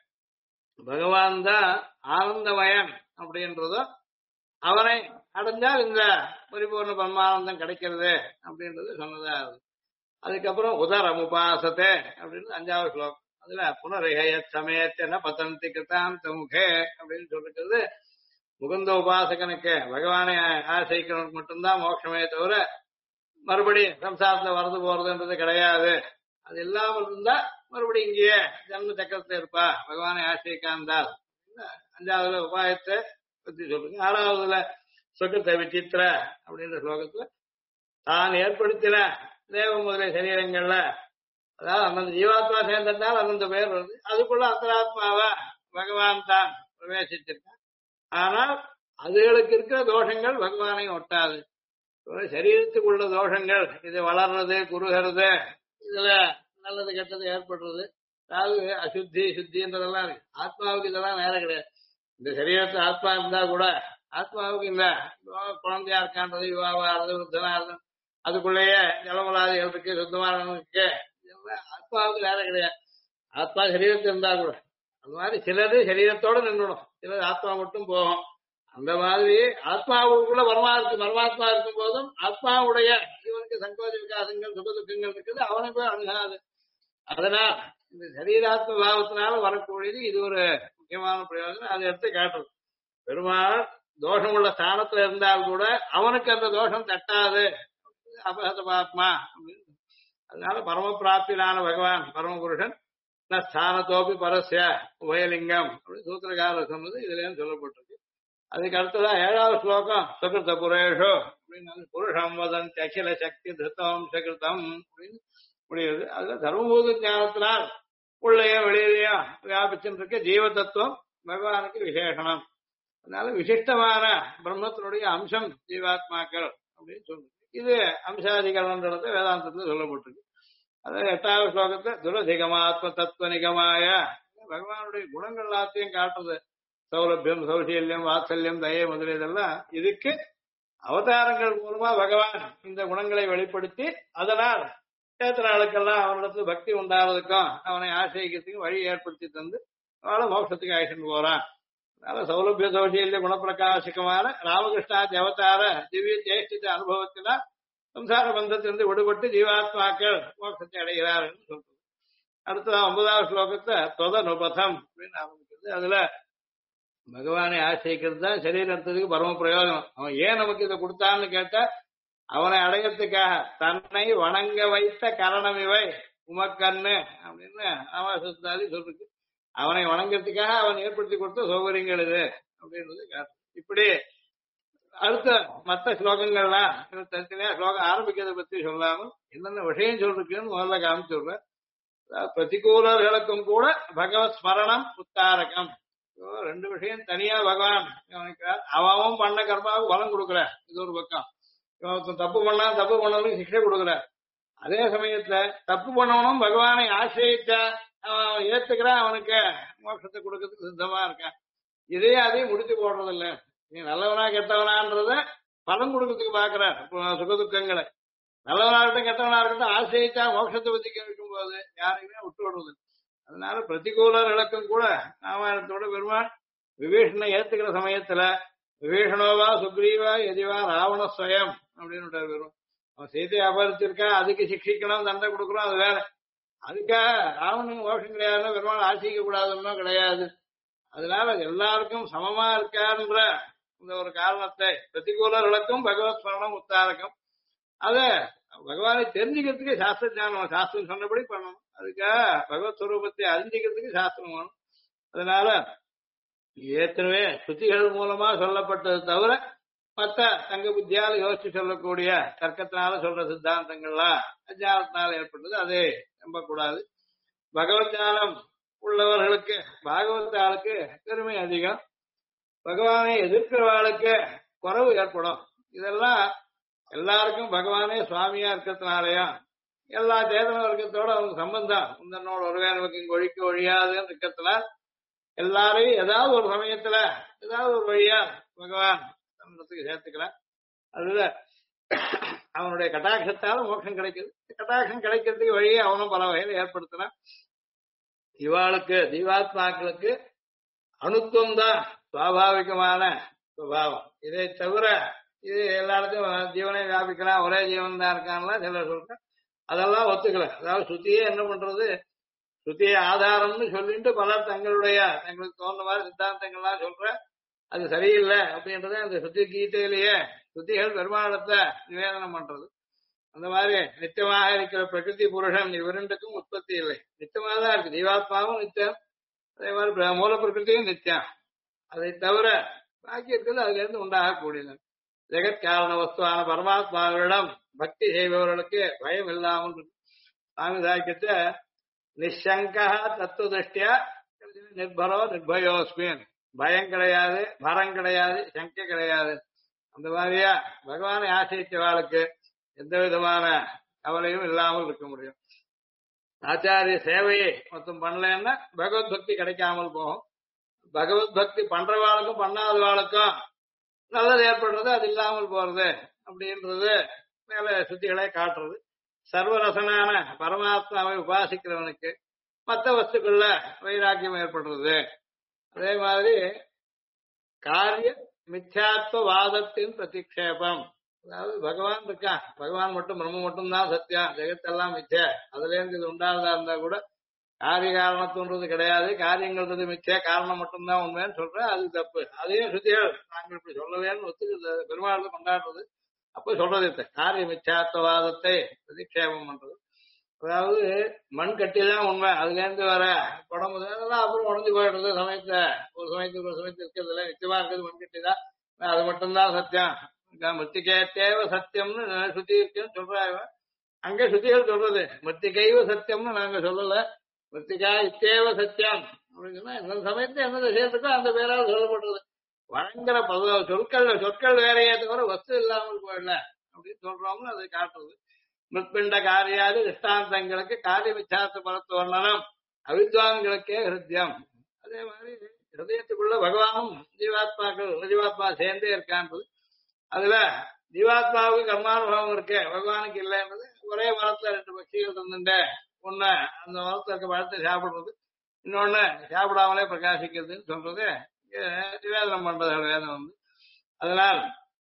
பகவான் தான் ஆனந்தமயன் அப்படின்றதும் அவனை அடைஞ்சால் இந்த பரிபூர்ண பரமானந்தம் கிடைக்கிறது அப்படின்றது சொன்னதா. அதுக்கப்புறம் உதரம் உபாசத்தை அப்படின்னு 5வது ஸ்லோகம். அதுல புனரிகய சமயத்தின பதந்தி கிருத்தாந்த முகே அப்படின்னு சொல்லிருக்கிறது. முகுந்த உபாசகனுக்கு பகவானை ஆசைக்கிறவனுக்கு மட்டும்தான் மோட்சமே தவிர மறுபடியும் சம்சாரத்துல வரது போறதுன்றது கிடையாது. அது இல்லாமல் இருந்தா மறுபடியும் இங்கேயே ஜன்ம சக்கரத்துல இருப்பா பகவானை ஆசைக்காந்தால். அஞ்சாவதுல உபாயத்தை பத்தி சொல்லுங்க. ஆறாவதுல சுகத்தை விசித்திர அப்படின்ற ஸ்லோகத்துல தான் ஏற்படுத்தின தேவ முதலிய சரீரங்கள்ல, அதாவது அந்த ஜீவாத்மா சேர்ந்ததால் அந்தந்த பெயர் வருது. அதுக்குள்ள அந்தராத்மாவா பகவான் தான் பிரவேசிச்சிருக்கான். ஆனால் அதுகளுக்கு இருக்கிற தோஷங்கள் பகவானை ஒட்டாது. சரீரத்துக்குள்ள தோஷங்கள், இது வளர்றது குறுகிறது, இதுல நல்லது கெட்டது ஏற்படுறது, அதாவது அசுத்தி சுத்தின்றதெல்லாம் இருக்கு. ஆத்மாவுக்கு இதெல்லாம் நேரம் கிடையாது. இந்த சரீரத்துல ஆத்மா இருந்தா கூட ஆத்மாவுக்கு இந்த குழந்தையா இருக்கான்றது, யுவாவா இருந்தது, விருத்தனா இருந்தது, அதுக்குள்ளேயே ஜலமலாதிகள் இருக்கு, சுத்தமானவனுக்கு, ஆத்மாவுக்கு நேரம் கிடையாது. ஆத்மா சரீரத்தில் இருந்தா கூட அந்த மாதிரி சிலது சரீரத்தோட நின்றுடும், சிலது ஆத்மா மட்டும் போகும். அந்த மாதிரி ஆத்மாவுக்குள்ள பரமாத்மா இருக்கும் போதும் ஆத்மாவுடைய இவனுக்கு சங்கோஜ விகாசங்கள் சுக துக்கங்கள் இருக்குது, அவனுக்கு அணுகாது. அதனால் இந்த சரீராத்ம பாவத்தினால வரக்கூடியது இது ஒரு முக்கியமான பிரயோஜனம். அதை எடுத்து காட்டுறது. பெருமாள் தோஷம் உள்ள ஸ்தானத்துல இருந்தால் கூட அவனுக்கு அந்த தோஷம் தட்டாது, அபகத பாத்மா அப்படின்னு. அதனால பரம பிராப்தியிலான பகவான் பரமபுருஷன் ஸ்தானத்தோப்பி பரஸ்ய உபயலிங்கம் அப்படின்னு சூத்திரகாரர் சொன்னது இதுல சொல்லப்பட்டிருக்கு. அதுக்கு அடுத்ததா 7வது ஸ்லோகம் சுகிருத புரேஷோ அப்படின்னு, புருஷம் வதந்தி அகில சக்தி திருத்தம் சகிருத்தம் அப்படின்னு முடியுது. அதுல தர்மபூத ஞானத்தினால் உள்ளேயும் வெளியிலையும் வியாபிச்சுட்டு இருக்க ஜீவ தத்துவம் பகவானுக்கு விசேஷனம். அதனால விசிஷ்டமான பிரம்மத்தினுடைய அம்சம் ஜீவாத்மாக்கள் அப்படின்னு சொல்றது. இது அம்சாதிகரணத்தை வேதாந்தத்துல சொல்லப்பட்டிருக்கு. அதாவது 8வது ஸ்லோகத்தை துரதிகமாத்ம தத்துவ நிகமாய பகவானுடைய குணங்கள் எல்லாத்தையும் காட்டுறது. சௌலபியம், சௌசல்யம், வாத்சல்யம், தயை முதலியதெல்லாம் இதுக்கு அவதாரங்கள் மூலமா பகவான் இந்த குணங்களை வெளிப்படுத்தி அதனால் சேத்திராளுக்கெல்லாம் அவனிடத்துல பக்தி உண்டாவதுக்கும் அவனை ஆசிரியத்துக்கும் வழி ஏற்படுத்தி தந்து அவளை மோட்சத்துக்கு அழைச்சிட்டு போறான். அதனால சௌலபிய சௌசல்ய குணப்பிரகாசிகமான ராமகிருஷ்ணாதி அவதார திவ்ய ஜெயஷ்டித அனுபவத்தினால் சம்சார பந்தத்திலிருந்து விடுபட்டு ஜீவாத்மாக்கள் மோட்சத்தை அடைகிறார்கள் சொல்றது. அடுத்த 9வது ஸ்லோகத்தை தொதனுபதம் அப்படின்னு ஆரம்பிக்கிறது. அதுல பகவானை ஆசிரிக்கிறது தான் சரீரத்துக்கு பரம பிரயோஜனம். அவன் ஏன் நமக்கு இதை கொடுத்தான்னு கேட்டா, அவனை அடையறதுக்காக தன்னை வணங்க வைத்த கரணம் இவை உமக்கண்ணு அப்படின்னு ஆவாசத்தாதி சொல்றது. அவனை வணங்கறதுக்காக அவன் ஏற்படுத்தி கொடுத்த சௌகரியங்கள் இது அப்படின்றது காட்டு. இப்படி அடுத்த மற்ற ஸ்லோகங்கள்லாம் தனித்தனியா ஸ்லோகம் ஆரம்பிக்கிறத பத்தி சொல்லாமல் என்னென்ன விஷயம் சொல்றதுன்னு முதல்ல காமிச்சு சொல்றேன். பிரதிகூலர்களுக்கும் கூட பகவத் ஸ்மரணம் உத்தாரகம். 2 விஷயம் தனியா பகவான் கவனிக்கிறார். அவன் பண்ண கர்மாவுக்கு பலம் கொடுக்குற, இது ஒரு பக்கம். தப்பு பண்ணவனுக்கு சிக்ஷை கொடுக்குற. அதே சமயத்துல தப்பு பண்ணவனும் பகவானை ஆசிரியச்சா அவன் ஏத்துக்கிறான், அவனுக்கு மோட்சத்தை கொடுக்கறதுக்கு சித்தமா இருக்கான். இதே அதையும் முடிச்சு போடுறது இல்ல. நீ நல்லவனா கெட்டவனான்றத பலம் கொடுக்கறதுக்கு பாக்குற சுகதுக்கங்களை. நல்லவனா இருக்கட்டும் கெட்டவனா இருக்கட்டும் ஆசிரியச்சா மோட்சத்தை பத்தி கேட்கும் போது யாரையுமே விட்டு விடுறது. அதனால பிரதிகூலர்களுக்கும் கூட ராமாயணத்தோட பெருமாள் விபீஷனை ஏத்துக்கிற சமயத்துல விபீஷணோவா சுக்ரீவா எதிவா ராவண ஸ்வயம் அப்படின்னு பெறும். அவன் சீதையை அபகரிச்சிருக்கான், அதுக்கு சிக்ஷிக்கணும், தண்டை கொடுக்கணும், அது வேற. அதுக்காக ராவணனுக்கு மோஷம் கிடையாதுன்னு பெருமாள் ஆசிக்க கூடாதுன்னு கிடையாது. அதனால எல்லாருக்கும் சமமா இருக்காருன்ற இந்த ஒரு காரணத்தை பிரதிகூலர்களுக்கும் பகவத் ஸ்மரணம் உத்தாரகம். அத பகவானை தெரிஞ்சுக்கிறதுக்கு சாஸ்திர ஞானம், சாஸ்திரம் சொன்னபடி பண்ணணும். அதுக்காக பகவத் ஸ்வரூபத்தை அறிஞ்சிக்கிறதுக்கு சாஸ்திரம் வேணும். அதனால ஏற்கனவே ஸ்ருதிகள் மூலமா சொல்லப்பட்டது தவிர மற்ற தங்க புத்தியால யோசிச்சு சொல்லக்கூடிய தர்க்கத்தினால சொல்ற சித்தாந்தங்கள்லாம் அஜானத்தினால ஏற்பட்டது, அதை நம்பக்கூடாது. பகவத் ஞானம் உள்ளவர்களுக்கு பாகவத்தாளுக்கு பெருமை அதிகம், பகவானை எதிர்க்கிறவாளுக்கு குறைவு ஏற்படும். இதெல்லாம் எல்லாருக்கும் பகவானே சுவாமியா இருக்கிறதுனாலயும் எல்லா சேதன வர்க்கத்தோட அவங்க சம்பந்தம் உந்தனோட ஒருவே நமக்கு இங்க ஒழிக்க ஒழியாதுன்னு இருக்கிறதுனால எல்லாரையும் ஏதாவது ஒரு சமயத்துல ஏதாவது ஒரு வழியா பகவான் சம்பந்தத்துக்கு சேர்த்துக்கிறான். அதுல அவனுடைய கட்டாட்சத்தால மோட்சம் கிடைக்குது. கட்டாட்சம் கிடைக்கிறதுக்கு வழியை அவனும் பல வகையில ஏற்படுத்தினான். இவாளுக்கு ஜீவாத்மாக்களுக்கு அணுத்துவம் தான் சுவாபாவிகமான சுபாவம். இதை தவிர இது எல்லா இடத்தையும் ஜீவனை வியாபிக்கலாம், ஒரே ஜீவன் தான் இருக்கான்லாம் சிலர் சொல்றேன். அதெல்லாம் ஒத்துக்கல. அதாவது சுத்தியே என்ன பண்றது, ஸ்ருதியை ஆதாரம்னு சொல்லிட்டு பலர் தங்களுக்கு தோன்ற மாதிரி சித்தாந்தங்கள்லாம் சொல்ற அது சரியில்லை அப்படின்றத அந்த ஸ்ருதி கீதையிலேயே ஸ்ருதிகள் பெருமாளத்தை நிவேதனம் பண்றது. அந்த மாதிரி நித்தியமாக இருக்கிற பிரகிருதி புருஷன் இவரெண்டுக்கும் உற்பத்தி இல்லை, நித்தியமாக தான் இருக்கு. ஜீவாத்மாவும் நித்தியம், அதே மாதிரி மூல பிரகிருதியும் நித்தியம். அதை தவிர பாக்கி இருக்கிறது அதுல இருந்து உண்டாகக்கூடியது. ஜெகத் காரண வஸ்துவான பரமாத்மாவிடம் பக்தி செய்பவர்களுக்கு பயம் இல்லாமல் சுவாமி சாக்கியத்தை நிஷங்கா தத்துவ திருஷ்டியா நிர்பரோ நிர்பயோஸ்மின், பயம் கிடையாது, பரம் கிடையாது, சங்கை கிடையாது. அந்த மாதிரியா பகவானை ஆசிரியவாளுக்கு எந்த விதமான கவலையும் இல்லாமல் இருக்க முடியும். ஆச்சாரிய சேவையை மொத்தம் பண்ணலன்னா பகவத் பக்தி கிடைக்காமல் போகும். பகவத் பக்தி பண்றவாளுக்கும் பண்ணாதவாளுக்கும் நல்லது ஏற்படுறது, அது இல்லாமல் போறது அப்படின்றது மேல சுத்திகளை காட்டுறது. சர்வரசனான பரமாத்மாவை உபாசிக்கிறவனுக்கு மற்ற வஸ்துக்குள்ள வைராக்கியம் ஏற்படுறது. அதே மாதிரி காரிய மித்யாத்வவாதத்தின் பிரதிக்ஷேபம், அதாவது பகவான் இருக்கான், பகவான் மட்டும் பிரம்ம மட்டும்தான் சத்தியம், ஜெகத்தெல்லாம் மிச்சை, அதுல இருந்து இது உண்டானதா இருந்தா கூட காரிய காரணத்துன்றது கிடையாது, காரியங்கள்ன்றது மிச்ச, காரணம் மட்டும்தான் உண்மைன்னு சொல்றேன், அது தப்பு. அதையும் சுத்திகள் நாங்கள் இப்படி சொல்லவேன்னு ஒத்துக்கு பெருமாள் கொண்டாடுறது. அப்ப சொல்றது காரிய மிச்சாத்வவாதத்தை பிரதிக்ஷேபம் பண்றது. அதாவது மண் கட்டிதான் உண்மை, அதுல இருந்து வர குடம் அதெல்லாம் அப்புறம் உடஞ்சு போயிடுறது. ஒரு சமயத்துக்கு இருக்கிறதுல நிச்சயமா இருக்கிறது மண் கட்டிதான், அது மட்டும்தான் சத்தியம், மிருத்திகேத்தேவ சத்தியம்னு சுத்தி இருக்குன்னு சொல்றாங்க. அங்க சுத்திகள் சொல்றது மிருத்திகைவ சத்தியம்னு நாங்க சொல்லல, மிருத்திகா இத்தேவ சத்தியம் அப்படின்னு சொன்னா எந்த சமயத்துல எந்த விஷயத்துக்கோ அந்த பேரால் சொல்லப்படுறது. வழங்குற சொற்கள் வேறையே தவிர வஸ்து இல்லாமல் போயிடல அப்படின்னு சொல்றோம்னு அதை காட்டுறது. மிருத்பிண்ட காரியாதி திஷ்டாந்தங்களுக்கு காரிய விச்சார்த்த பரத்து வர்ணனம் அவித்வான்களுக்கே ஹிருத்யம். அதே மாதிரி ஹிருதயத்துக்குள்ள பகவானும் ஜீவாத்மா சேர்ந்தே இருக்கான்றது. அதுல ஜீவாத்மாவுக்கு கர்மானுபவம் இருக்கு, பகவானுக்கு இல்லைன்றது. ஒரே மரத்துல ரெண்டு பட்சிகள் இருந்துட்டு ஒண்ணு அந்த மரத்துல இருக்க பழத்தை சாப்பிடுறது, இன்னொன்னு சாப்பிடாமலே பிரகாசிக்கிறதுன்னு சொல்றது நிவேதனம் பண்றது வேதம் அதனால்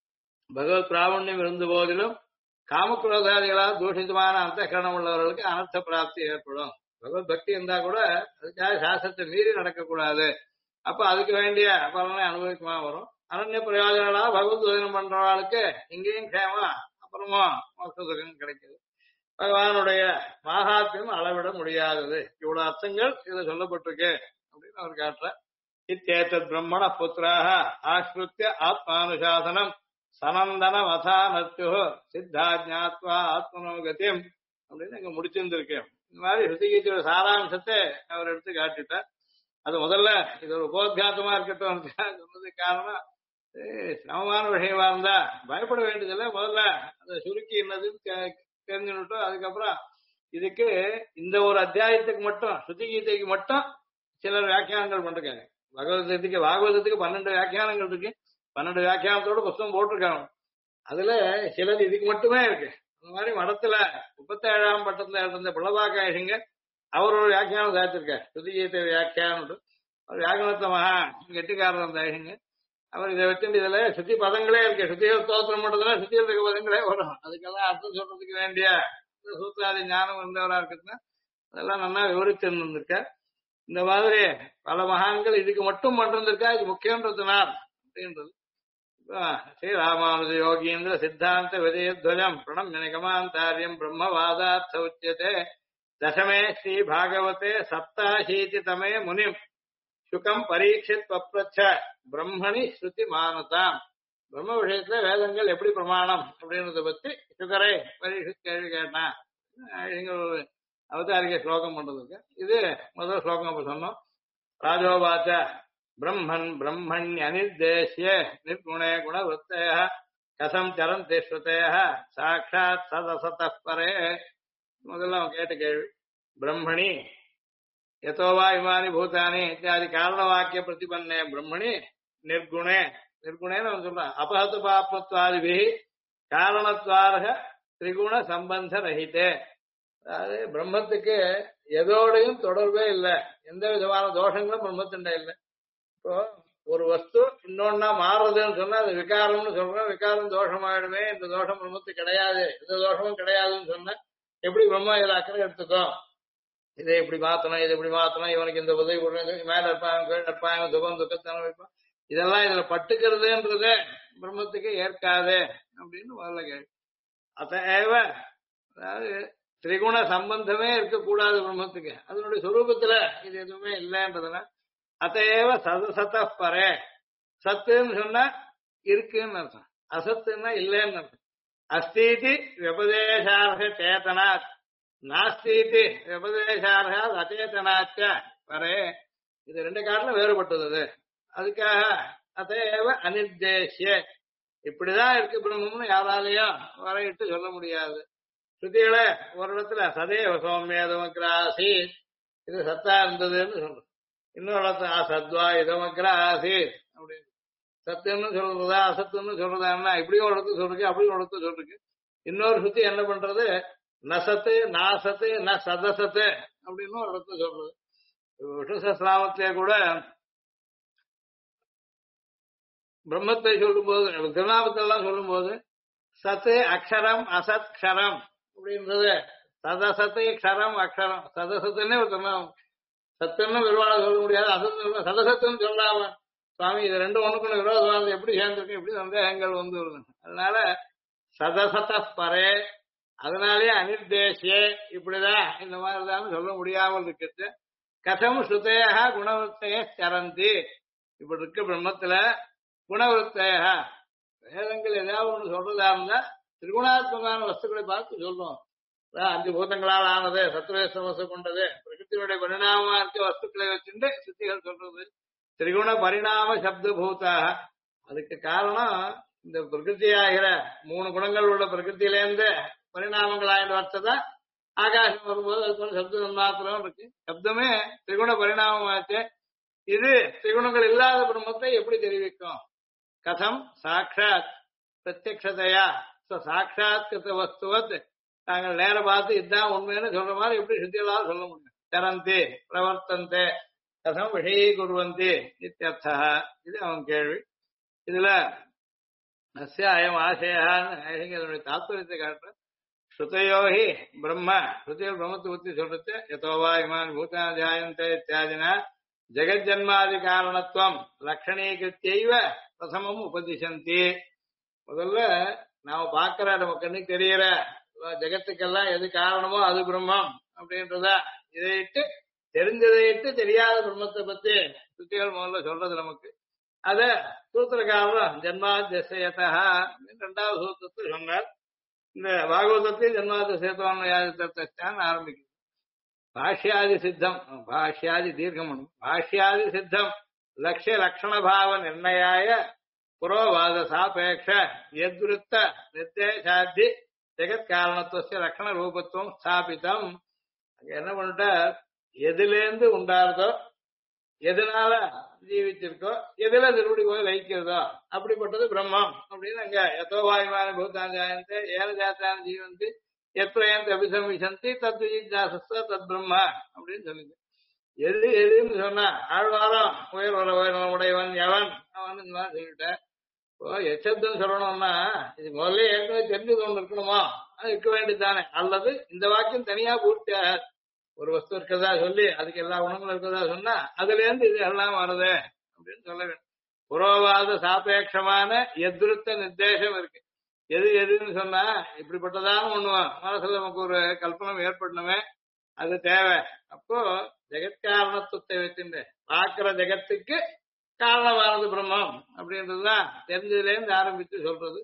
பகவத் பிராமணியம் இருந்த போதிலும் காமக்குரோதாதிகளால் தூஷிதமான அந்த கரணம் உள்ளவர்களுக்கு அனர்த்த பிராப்தி ஏற்படும். பகவத் பக்தி இருந்தா கூட அதுக்காக சாஸ்திரத்தை மீறி நடக்கக்கூடாது. அப்ப அதுக்கு வேண்டிய பலனை அனுபவிக்குமா வரும். அனன்ய பிரயோஜனா பகவத் உதயம் பண்றவர்களுக்கு இங்கேயும் கேமா அப்புறமா மோட்சம் கிடைக்குது. பகவானுடைய மகாத்மியம் அளவிட முடியாதது. இவ்வளவு அர்த்தங்கள் இதுல சொல்லப்பட்டிருக்கு அப்படின்னு அவர் காட்டுற. இத்தேத்தத் பிரம்மண புத்திராக ஆஸ்ருத்திய ஆத்மானுசாசனம் சனந்தன மதா நத்து சித்தா ஜாத்வா ஆத்மனோகத்தியம் அப்படின்னு இங்க முடிச்சிருந்திருக்கு. இந்த மாதிரி ஹிருதிகீதையோட சாராம்சத்தை அவர் எடுத்து காட்டிட்டார். அது முதல்ல இது ஒரு உபோத்காத்தமா இருக்கட்டும் சொன்னதுக்கு காரணம், சமமான விஷயமா இருந்தா பயப்பட வேண்டியதில்லை, முதல்ல அதை சுருக்கி என்னதுன்னு தெரிஞ்சுட்டோம். அதுக்கப்புறம் இதுக்கு இந்த ஒரு அத்தியாயத்துக்கு மட்டும் ஸ்ருதிகீதைக்கு மட்டும் சிலர் வியாக்கியானங்கள் பண்றாங்க. பாகவதத்துக்கு 12 வியாக்கியானங்கள் இருக்கு. 12 வியாக்கியானத்தோட புத்தகம் போட்டிருக்காங்க. அதுல சிலது இதுக்கு மட்டுமே இருக்கு. அந்த மாதிரி மடத்துல 37ஆம் பட்டத்துல இருந்த பிளவாக்காயிங்க அவர் ஒரு வியாக்கியானம் சேர்த்திருக்கார், ஸ்ருதிகீதை வியாக்கியானம். வியாக்கணத்தை மகா கெட்டிக்காரர் இருந்தாங்க. அவர் இதை வச்சு இதுல சுத்தி பதங்களே இருக்கு. சுத்திகள் ஸ்தோத்திரம் பண்றதுல சுத்தியில் இருக்க பதங்களே வரும். அதுக்கெல்லாம் அர்த்தம் சொல்றதுக்கு வேண்டிய சூத்திராதி ஞானம் இருந்தவரா இருக்குதுன்னா அதெல்லாம் நல்லா விவரிச்சு இருந்திருக்க. இந்த மாதிரி பல மகான்கள் இதுக்கு மட்டும் பண்றதுக்கா இது முக்கியன்றதுனால் அப்படின்றது. ஸ்ரீ ராமானுஜ யோகீந்திர சித்தாந்த விஜயத்வஜம் பிரணம் நிகமாந்தாரியம் பிரம்மவாதார்த்த உச்சியதே தசமே ஸ்ரீ பாகவதே சப்தாசீதி தமே முனிம் சுகம் பரீட்சித் பப்ரச்ச பிரம்மணி ஸ்ருதி மானதாம். பிரம்ம விஷயத்துல வேதங்கள் எப்படி பிரமாணம் அப்படின்றத பத்தி சுகரை பரீட்சித் கேள்வி கேட்டான். அவதாரிக ஸ்லோகம் பண்றதுக்கு இது முதல் ஸ்லோகம் அப்ப சொன்னோம். ராஜோவாச்ச பிரம்மன் பிரம்மண்ய அனிர்தேசிய நிர்குணே குணவృத்தய கசம் சரந்தி ஸ்ருதய சாட்சாத் சதசதः பரே. முதல்ல அவன் கேட்ட கேள்வி பிரம்மணி யதோவா இமானி பூதானி இத்தியாதி காரணவாக்கிய பிரதிபன்னே பிரம்மணி நிர்குணே. நிர்குணேன்னு அவன் சொல்றான். அபஹத்து பாப்மத்வாதிபி காரணத்வாரக திரிகுண சம்பந்த ரஹிதே. அதாவது பிரம்மத்துக்கு எதோடையும் தொடர்பே இல்லை, எந்த விதமான தோஷங்களும் பிரம்மத்தின்ட இல்லை. இப்போ ஒரு வஸ்து இன்னொன்னா மாறுறதுன்னு சொன்னா அது விகாரம்னு சொல்றோம். விகாரம் தோஷமாயிடுமே, இந்த தோஷம் பிரம்மத்துக்கு கிடையாது, எந்த தோஷமும் கிடையாதுன்னு சொன்னா எப்படி பிரம்ம இதுல அக்கறை எடுத்துக்கோ. இதை இப்படி மாத்தணும், இதை இப்படி மாத்தணும், இவனுக்கு இந்த உதவி கொடுக்கணும், மேல இருப்பான் கீழே இருப்பான், இவன் சுகம் துக்கத்தை அனுபவிப்பான், இதெல்லாம் இதுல பட்டுக்கிறதுன்றத பிரம்மத்துக்கு ஏற்காது அப்படின்னு முதல்ல கேள்வி. அத்தேவ அதாவது திரிகுண சம்பந்தமே இருக்கக்கூடாது பிரம்மத்துக்கு, அதனுடைய சொரூபத்துல இது எதுவுமே இல்லைன்றதுனா அத்தேவ சதசத பரே. சத்துன்னு சொன்னா இருக்குன்னு அர்த்தம், அசத்துன்னா இல்லைன்னு அர்த்தம். அஸ்தீதி விபதேசார்ஹ சேதனாத், நாஸ்தீதி விபதேசார்ஹ அச்சேதனாச்ச பரே. இது ரெண்டு காரணம் வேறுபட்டது. அதுக்காக அத்தேவ அனிர்தேஷ்ய, இப்படிதான் இருக்கு பிரம்மம்னு யாராலையும் வரையிட்டு சொல்ல முடியாது. ஸ்ருதிகள ஒரு இடத்துல சதேவ சௌமியதமக்ராசி, இது சத்தா இருந்ததுன்னு சொல்றோம். இன்னொரு இடத்துல அசத்வா இதமக்ராசி அப்படின்னு சத்துன்னு சொல்றதா அசத்துன்னு சொல்றதா, இப்படியும் ஒரு இடத்துல சொல்றீங்க அப்படியும் ஒரு இடத்துல சொல்றீங்க. இன்னொரு சுத்தி என்ன பண்றது, நசத்து நாசத்து ந சதசத்து அப்படின்னு ஒரு இடத்துல சொல்றது. விஷ்ணு சஹஸ்ரநாமத்திலே கூட பிரம்மத்தை சொல்லும் போது திருநாமத்தெல்லாம் சொல்லும் போது சத்து அக்ஷரம் அசத் க்ஷரம் அப்படின்றது, சதசத்து க்ஷரம் அக்ஷரம், சதசத்துன்னே ஒரு திருநாமம். சத்துன்னு விரிவாக சொல்ல முடியாது, அசத்து சதசத்துன்னு சொல்லாம சுவாமி இது ரெண்டும் ஒண்ணுக்குள்ள விரோதமானது எப்படி சேர்ந்திருக்கு, எப்படி சந்தேகங்கள் வந்து வருது. அதனால சதசத பரே, அதனாலேயே அனிர்தேசியே இப்படிதான் இந்த மாதிரிதான் சொல்ல முடியாமல் இருக்குது. கதம் ஸ்ருதேக குணவருத்தைய சரந்தி, இப்படி இருக்க பிரம்மத்துல குணவருத்தைய வேதங்கள் ஏதாவது ஒண்ணு சொல்றதா இருந்தா திரிகுணாத்மகான வஸ்துக்களை பார்த்து சொல்றோம். அஞ்சு பூதங்களால் ஆனது, சத்துவேசமசு கொண்டது, பிரகிருத்தினுடைய பரிணாமமா இருக்க வஸ்துக்களை வச்சுட்டு சித்திகள் சொல்றது. திரிகுண பரிணாம சப்த பூதாக, அதுக்கு காரணம் இந்த பிரகிருதி ஆகிற மூணு குணங்கள் உள்ள பிரகிருத்திலேருந்து பரிணாமங்கள் ஆகிற வர்த்ததான் ஆகாசம் வரும்போது அதுக்கு சப்தம் மாத்திரம் இருக்கு. சப்தமே திரிகுண பரிணாமமாச்சு. இது திரிகுணங்கள் இல்லாத பிரம்மத்தை எப்படி தெரிவிக்கும்? கதம் சாட்சாத் பிரத்யக்ஷதையா சாட்சாத் கிருத்த வஸ்துவத், நாங்கள் நேர பார்த்து இதுதான் உண்மைன்னு சொல்ற மாதிரி எப்படி சித்திகளால் சொல்ல முடியும்? சரந்தி பிரவர்த்தந்தே கதம் விஷயீகுர்வந்தி இத்தியர்த்தா. இது அவன் கேள்வி. இதுல அஸ்ய அயம் ஆசையான்னு அதனுடைய தாத்பரியத்தை காட்டுற. ஸ்ருதயோஹி பிரம்ம, ஸ்ருதியில் பிரம்மத்தை பத்தி சொல்றது. யதோவா இமான் பூதானி ஜாயந்தே இத்தியாதினா ஜெகஜன்மாதி காரணத்துவம் லட்சணீகிருத்தியைவ பிரதமம் உபதிசந்தி. முதல்ல நாம பாக்குற நம்ம கண்ணுக்கு தெரியற ஜெகத்துக்கெல்லாம் எது காரணமோ அது பிரம்மம் அப்படின்றதா, இதையிட்டு தெரிஞ்சதையிட்டு தெரியாத பிரம்மத்தை பத்தி சுத்திகள் முதல்ல சொல்றது நமக்கு. அத சூத்திரக்காரர் ஜன்மாத்தியதா ரெண்டாவது சூத்திரத்தை சொன்னார். இந்த பாகவதத்தையும் ஜன்மாத்தியதான் ஆரம்பிக்கும். பாஷ்யாதி சித்தம், பாஷ்யாதி தீர்க்கம், பாஷ்யாதி சித்தம் லட்சிய லட்சண பாவ நிர்ணயாய புரோவாத சாபேட்ச யத்ருத்த நிர்தேசாதி ஜெகத் காரணத்துவ லட்சண ரூபத்துவம் ஸ்தாபிதம். அங்க என்ன பண்ணிட்டார், எதிலேருந்து உண்டாருதோ, எதனால ஜீவிச்சிருக்கோ, எதுல திருப்படி போய் லயிக்கிறதோ அப்படிப்பட்டது பிரம்மம் அப்படின்னு அங்க யதோவாயுமான பூதாந்தாயந்தே ஏன ஜாத்தான ஜீவந்தி எத்ரயந்தி அபிசமிசந்தி தத் ஜிஜ்ஞாசஸ்ஸ தத் பிரம்ம அப்படின்னு சொல்லுங்க. எது எதுன்னு சொன்னா ஆழ்வாரம் உயர் வர உடையவன் எவன் அவன் இந்த மாதிரி சொல்லிட்டேன். இப்போ எச்சப்தம் சொல்லணும்னா இது முதல்ல ஏற்கனவே தெரிஞ்சது ஒன்று இருக்கணுமா, அது இருக்க வேண்டியதுதானே. அல்லது இந்த வாக்கியம் தனியா பூர்த்தியாக ஒரு வஸ்து இருக்கிறதா சொல்லி அதுக்கு எல்லா குணங்களும் இருக்கிறதா சொன்னா அதுல இருந்து இது எல்லாம் வருது அப்படின்னு சொல்ல வேண்டும். புரோவாத சாபேட்சமான எதிர்த்த நிர்தேசம் இருக்கு. எது எதுன்னு சொன்னா இப்படிப்பட்டதான ஒண்ணுவான் மனசுல நமக்கு ஒரு கல்பனம் ஏற்படணுமே, அது தேவை. அப்போ ஜெகத்காரணத்துவத்தை வச்சுட்டு பார்க்கிற ஜெகத்துக்கு காரணமானது பிரம்மம் அப்படின்றதுதான் தெரிஞ்சதுல இருந்து ஆரம்பித்து சொல்றது.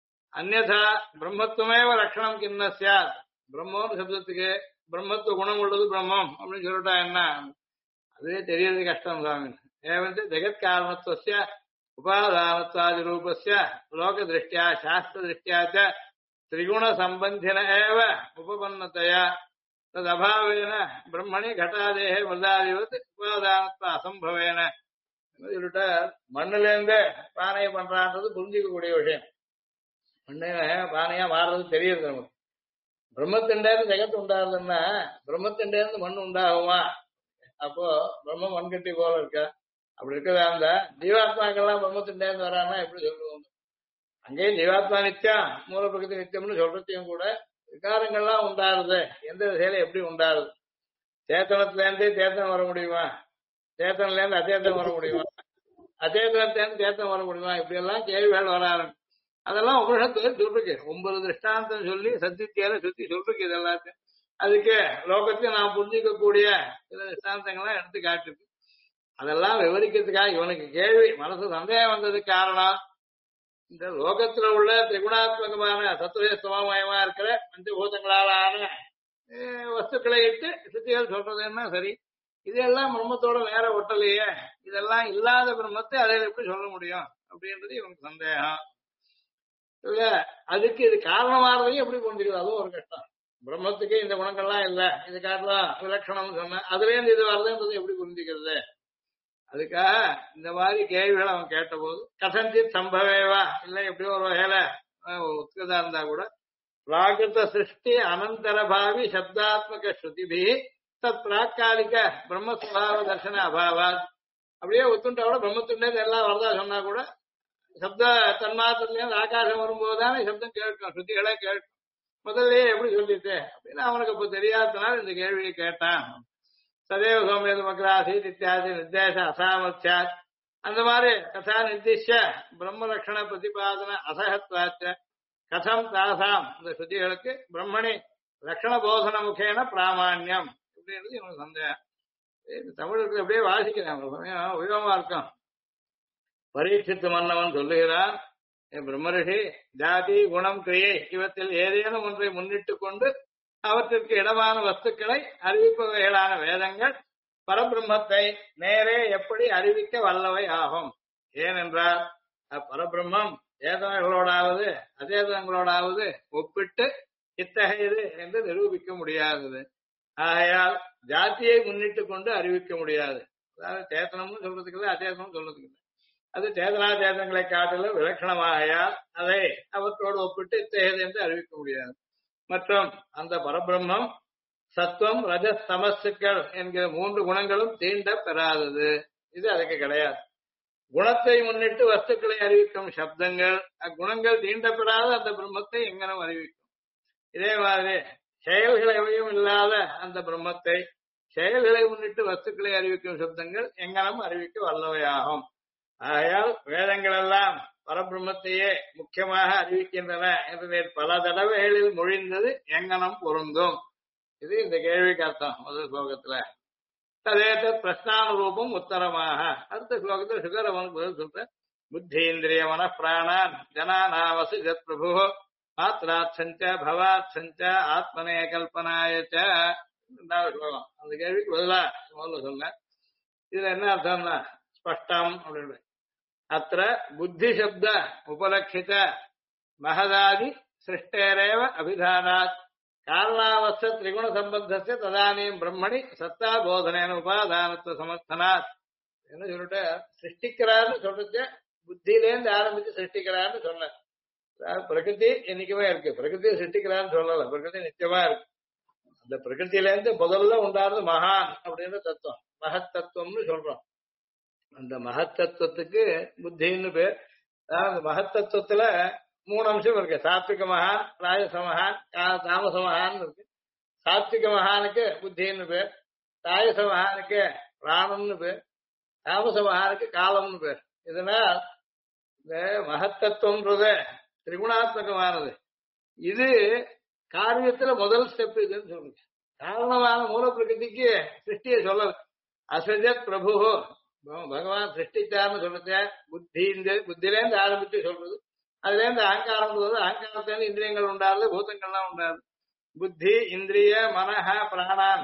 அந்நதா பிரம்மத்துவமே லட்சணம் கிண்ண சார், பிரம்மோன்னு சப்தத்துக்கு பிரம்மத்துவ குணம் உள்ளது பிரம்மம் அப்படின்னு சொல்லிட்டா என்ன, அதுவே தெரியறது கஷ்டம் சுவாமி. ஏவந்து ஜெகத் காரணத்துவ உபாதானத்வாதி ரூபஸ்ய லோக திருஷ்டியா சாஸ்திர திருஷ்டியா திரிகுண சம்பந்தின ஏவ உபபன்னதையா தது அபாவேன பிரம்மணி கட்டாதேக மிருதாதிவத் உபாதானத்துவ அசம்பவேன சொல்லிட்ட. மண்ணுல இருந்து பானையை பண்றான்றது புரிஞ்சிக்கக்கூடிய விஷயம். மண்ணு பானையா மாறுறது தெரியுது நமக்கு. பிரம்மத்திண்டேருந்து ஜெகத்து உண்டாகுதுன்னா பிரம்மத்திண்டேருந்து மண் உண்டாகுமா? அப்போ பிரம்ம மண்கட்டி போல இருக்கா? அப்படி இருக்கதா இருந்தா ஜீவாத்மாக்கள்லாம் பிரம்மத்திண்டேருந்து வரான்னா எப்படி சொல்லுவோம்? அங்கேயும் ஜீவாத்மா நித்தியம் மூல பிரகிருதி நித்தியம்னு சொல்றதையும் கூட விகாரங்கள்லாம் உண்டாருது, எந்த திசையில எப்படி உண்டாருது? சேத்தனத்துல இருந்து தேத்தனம் வர முடியுமா? சேத்தனில இருந்து அச்சேத்தனம் வர முடியுமா? அச்சேதனத்துல இருந்து சேத்தனம் வர முடியுமா? இப்படி எல்லாம் கேள்விகள் வர ஆரம்பிக்கும். அதெல்லாம் உபனிஷத்துல சொல்லிருக்கு. 9 திருஷ்டாந்தம் சொல்லி சத்தியத்தியால சுத்தி சொல்லிருக்கு இது எல்லாத்தையும். அதுக்கு லோகத்தையும் நான் புரிஞ்சிக்கக்கூடிய சில திருஷ்டாந்தங்கள்லாம் எடுத்து காட்டுருக்கு. அதெல்லாம் விவரிக்கிறதுக்காக இவனுக்கு கேள்வி மனசு சந்தேகம் வந்ததுக்கு காரணம் இந்த லோகத்துல உள்ள திரிகுணாத்மகமான சத்துவமயமா இருக்கிற பஞ்சபூதங்களாலான வஸ்துக்களை இட்டு சுத்திகள் சொல்றதுன்னா சரி, இதெல்லாம் பிரம்மத்தோட வேற ஒட்டலையே, இதெல்லாம் இல்லாத பிரம்மத்தை அதை எப்படி சொல்ல முடியும் அப்படின்றது இவனுக்கு சந்தேகம். இல்ல அதுக்கு இது காரணமானதையும் எப்படி புரிஞ்சுக்கிறது, அதுவும் ஒரு கஷ்டம். பிரம்மத்துக்கு இந்த குணங்கள்லாம் இல்ல, இது காரணம் விலட்சணம் சொன்ன அதுல இருந்து இது வருதுன்றது எப்படி புரிஞ்சுக்கிறது? அதுக்காக இந்த மாதிரி கேள்விகள் அவன் கேட்ட போது கசஞ்சித் சம்பவேவா இல்ல எப்படியோ ஒரு வகையில உத்கதா இருந்தா கூட பிராகிருத சிருஷ்டி அனந்தரபாவி சப்தாத்மக ஸ்ருதிபி தத் பிராக்காலிக பிரம்மஸ்வபாவ தர்சன அபாவாத் அப்படியே ஒத்துண்டாவோட பிரம்மத்துண்டே எல்லாம் வரதா சொன்னா கூட சப்த தன்மாத்திரத்துல ஆகாசம் வரும்போதுதானே சப்தம் கேட்கும், ஸ்ருதிகளே கேட்கும். முதல்லயே எப்படி சொல்லிட்டு அப்படின்னு அவனுக்கு இப்ப தெரியாதனால இந்த கேள்வியை கேட்டான். சதேவ சோமேது மக்ராசீத் இத்தியாதி நிர்தேச அசாமர்த்தியாத் அந்த மாதிரி கதா நிர்திஷ்ய பிரம்ம லட்சண பிரதிபாதன அசகத்வாச்ச கதம் தாசாம் இந்த ஸ்ருதிகளுக்கு பிரம்மணி லட்சண போதன முகேன பிராமான்யம் அப்படின்றது எனக்கு சந்தேகம். தமிழுக்கு அப்படியே வாசிக்கிறேன் உபயோகமா இருக்கும். பரீட்சித்து மன்னவன் சொல்லுகிறான், பிரம்மரிஷி ஜாதி குணம் கிரியை இவற்றில் ஏதேனும் ஒன்றை முன்னிட்டு கொண்டு அவற்றிற்கு இடமான வஸ்துக்களை அறிவிப்பவைகளான வேதங்கள் பரபிரம்மத்தை நேரே எப்படி அறிவிக்க வல்லவை ஆகும். ஏனென்றால் அப்பரபிரம்மம் சேதனங்களோடாவது அச்சேதனங்களோடாவது ஒப்பிட்டு இத்தகையது என்று நிரூபிக்க முடியாதது. ஆகையால் ஜாத்தியை முன்னிட்டு கொண்டு அறிவிக்க முடியாது. அதாவது சேத்தனம்னு சொல்றதுக்கு இல்லை, அச்சேதனம் சொல்றதுக்கு இல்லை. அது சேதனா சேதனங்களை காட்டிலும் விலட்சணமாகையால் அதை அவற்றோடு ஒப்பிட்டு இத்தகையது என்று அறிவிக்க முடியாது. மற்றும் அந்த பரபிரம்மம் சத்துவம் ரஜஸ் தமசுக்கள் என்கிற 3 குணங்களும் தீண்ட பெறாதது. இது அதுக்கு கிடையாது. குணத்தை முன்னிட்டு வஸ்துக்களை அறிவிக்கும் சப்தங்கள் அக்குணங்கள் தீண்ட பெறாத அந்த பிரம்மத்தை எங்கனும் அறிவிக்கும். இதே மாதிரி செயல்கள் எவையும் இல்லாத அந்த பிரம்மத்தை செயல்களை முன்னிட்டு வஸ்துக்களை அறிவிக்கும் சப்தங்கள் எங்கனும் அறிவிக்க வல்லவையாகும். ஆகையால் வேதங்கள் எல்லாம் பரபிரம்மத்தையே முக்கியமாக அறிவிக்கின்றன என்று பல தடவைகளில் மொழிந்தது எங்கனம் பொருந்தும். இது இந்த கேள்விக்கு அர்த்தம் முதல் ஸ்லோகத்துல. ததேத பிரஸ்னானுரூபம் உத்தரமாக அடுத்த ஸ்லோகத்தில் சுகரவன் பதில் சொல்ற புத்தீந்திரிய மன பிராணான் ஜனானாவசு ஜத் பிரபு மாத்ராத் சஞ்ச பவாத் சஞ்ச ஆத்மனே கல்பனாயச்ச. 2வது ஸ்லோகம் அந்த கேள்விக்கு பதிலா முதல்ல சொன்ன. இதுல என்ன அர்த்தம்னா ஸ்பஷ்டம் அப்படின்னு அத்த புத்தி சப்த உபலட்சித மகதாதி சிருஷ்டேரேவ அபிதானாத் காரணாவஸ்த திரிகுண சம்பந்தஸ்ய ததானீம் பிரம்மணி சத்தா போதனேன உபாதானத்துவ சமர்த்தனாத் என்ன சொல்லிட்டு சிருஷ்டிக்கிறார்னு சொல்றது புத்தியிலேருந்து ஆரம்பிச்சு சிருஷ்டிக்கிறார்னு சொன்ன. பிரகிருதி என்னைக்குமே இருக்கு, பிரகிருதியை சிருஷ்டிக்கிறான்னு சொல்லல, பிரகிருதி நிச்சயமா இருக்கு. அந்த பிரகிருத்திலேருந்து முதல்ல உண்டானது மகான் அப்படின்னு தத்துவம், மகத் தத்துவம்னு சொல்றோம். அந்த மகத்தத்துவத்துக்கு புத்தின்னு பேர். அதாவது மகத்தத்துவத்துல 3 அம்சம் இருக்கு. சாத்விக மகான், ராஜச மகான், தாமச மகான் இருக்கு. சாத்விக மகானுக்கு புத்தின்னு பேர், ராஜச மகானுக்கு பிராணம்னு பேர், தாமச மகானுக்கு காலம்னு பேர். இதனால் இந்த மகத்தத்துவம்ன்றது திரிகுணாத்மகமானது. இது காரியத்துல முதல் ஸ்டெப் இதுன்னு சொல்லுங்க. காரணமான மூல பிரகிருதிக்கு சிருஷ்டியை சொல்லல. அசஜத் பிரபு பகவான் சிருஷ்டிச்சார்னு சொல்றது புத்தியிலேருந்து ஆரம்பிச்சு சொல்றது. அதுல இருந்து அகங்காரம், அகங்காரத்திலிருந்து இந்திரியங்கள் உண்டாது, பூதங்கள்லாம் உண்டாது. புத்தி இந்திரிய மனஹ பிராணான்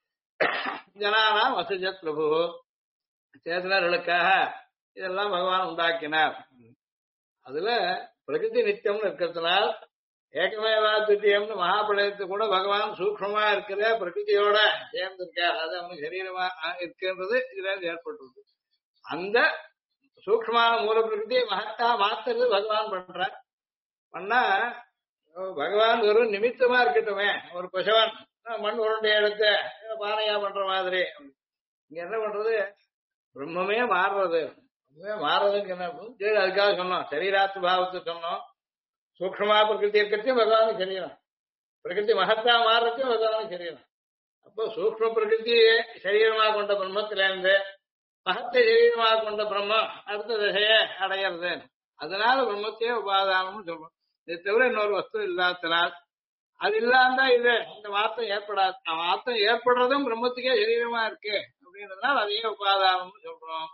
ஜனானாம் அசஜத் பிரபு சேதனர்களுக்காக இதெல்லாம் பகவான் உண்டாக்கினார். அதுல பிரகிருதி நித்தியம்னு இருக்கிறதுனால் ஏகமேவா துத்தியம்னு மகாபிரளயத்து கூட பகவான் சூக்ஷமா இருக்கிற பிரகிருதியோட சேர்ந்து இருக்கார். அது அவனுக்கு சரீரமா இருக்குன்றது இதுல இருந்து ஏற்பட்டுள்ளது. அந்த சூக்ஷமான மூல பிரகிருதியை மகத்தா மாத்துறது பகவான் பண்றார். பண்ணா பகவான் ஒரு நிமித்தமா இருக்கட்டுமே, ஒரு பசவன் மண் உருண்டைய எடுத்த பானையா பண்ற மாதிரி. இங்க என்ன பண்றது, பிரம்மமே மாறுறது. மாறுறதுக்கு என்ன அதுக்காக சொன்னோம், சரீராத்து பாவத்தை சொன்னோம். சூக்ஷமா பிரகிருதி இருக்கிறதையும் பகவானுக்கு சரீரம், பிரகிருதி மகத்தா மாறுறதுக்கும் பகவானுக்கு சரீரம். அப்போ சூக்ஷ்ம பிரகிருதியை சரீரமாக கொண்ட பிரம்மத்திலிருந்து மகத்தை சரீரமாக கொண்ட பிரம்மம் அடுத்த திசையை அடையிறது. அதனால பிரம்மத்தையே உபாதானம்னு சொல்றோம். இதை தவிர இன்னொரு வஸ்து இல்லாதனால் அது இல்லாம இது இந்த மாற்றம் ஏற்படாது. மாற்றம் ஏற்படுறதும் பிரம்மத்துக்கே சரீரமா இருக்கு அப்படின்றதுனால அதையே உபாதானம்னு சொல்றோம்.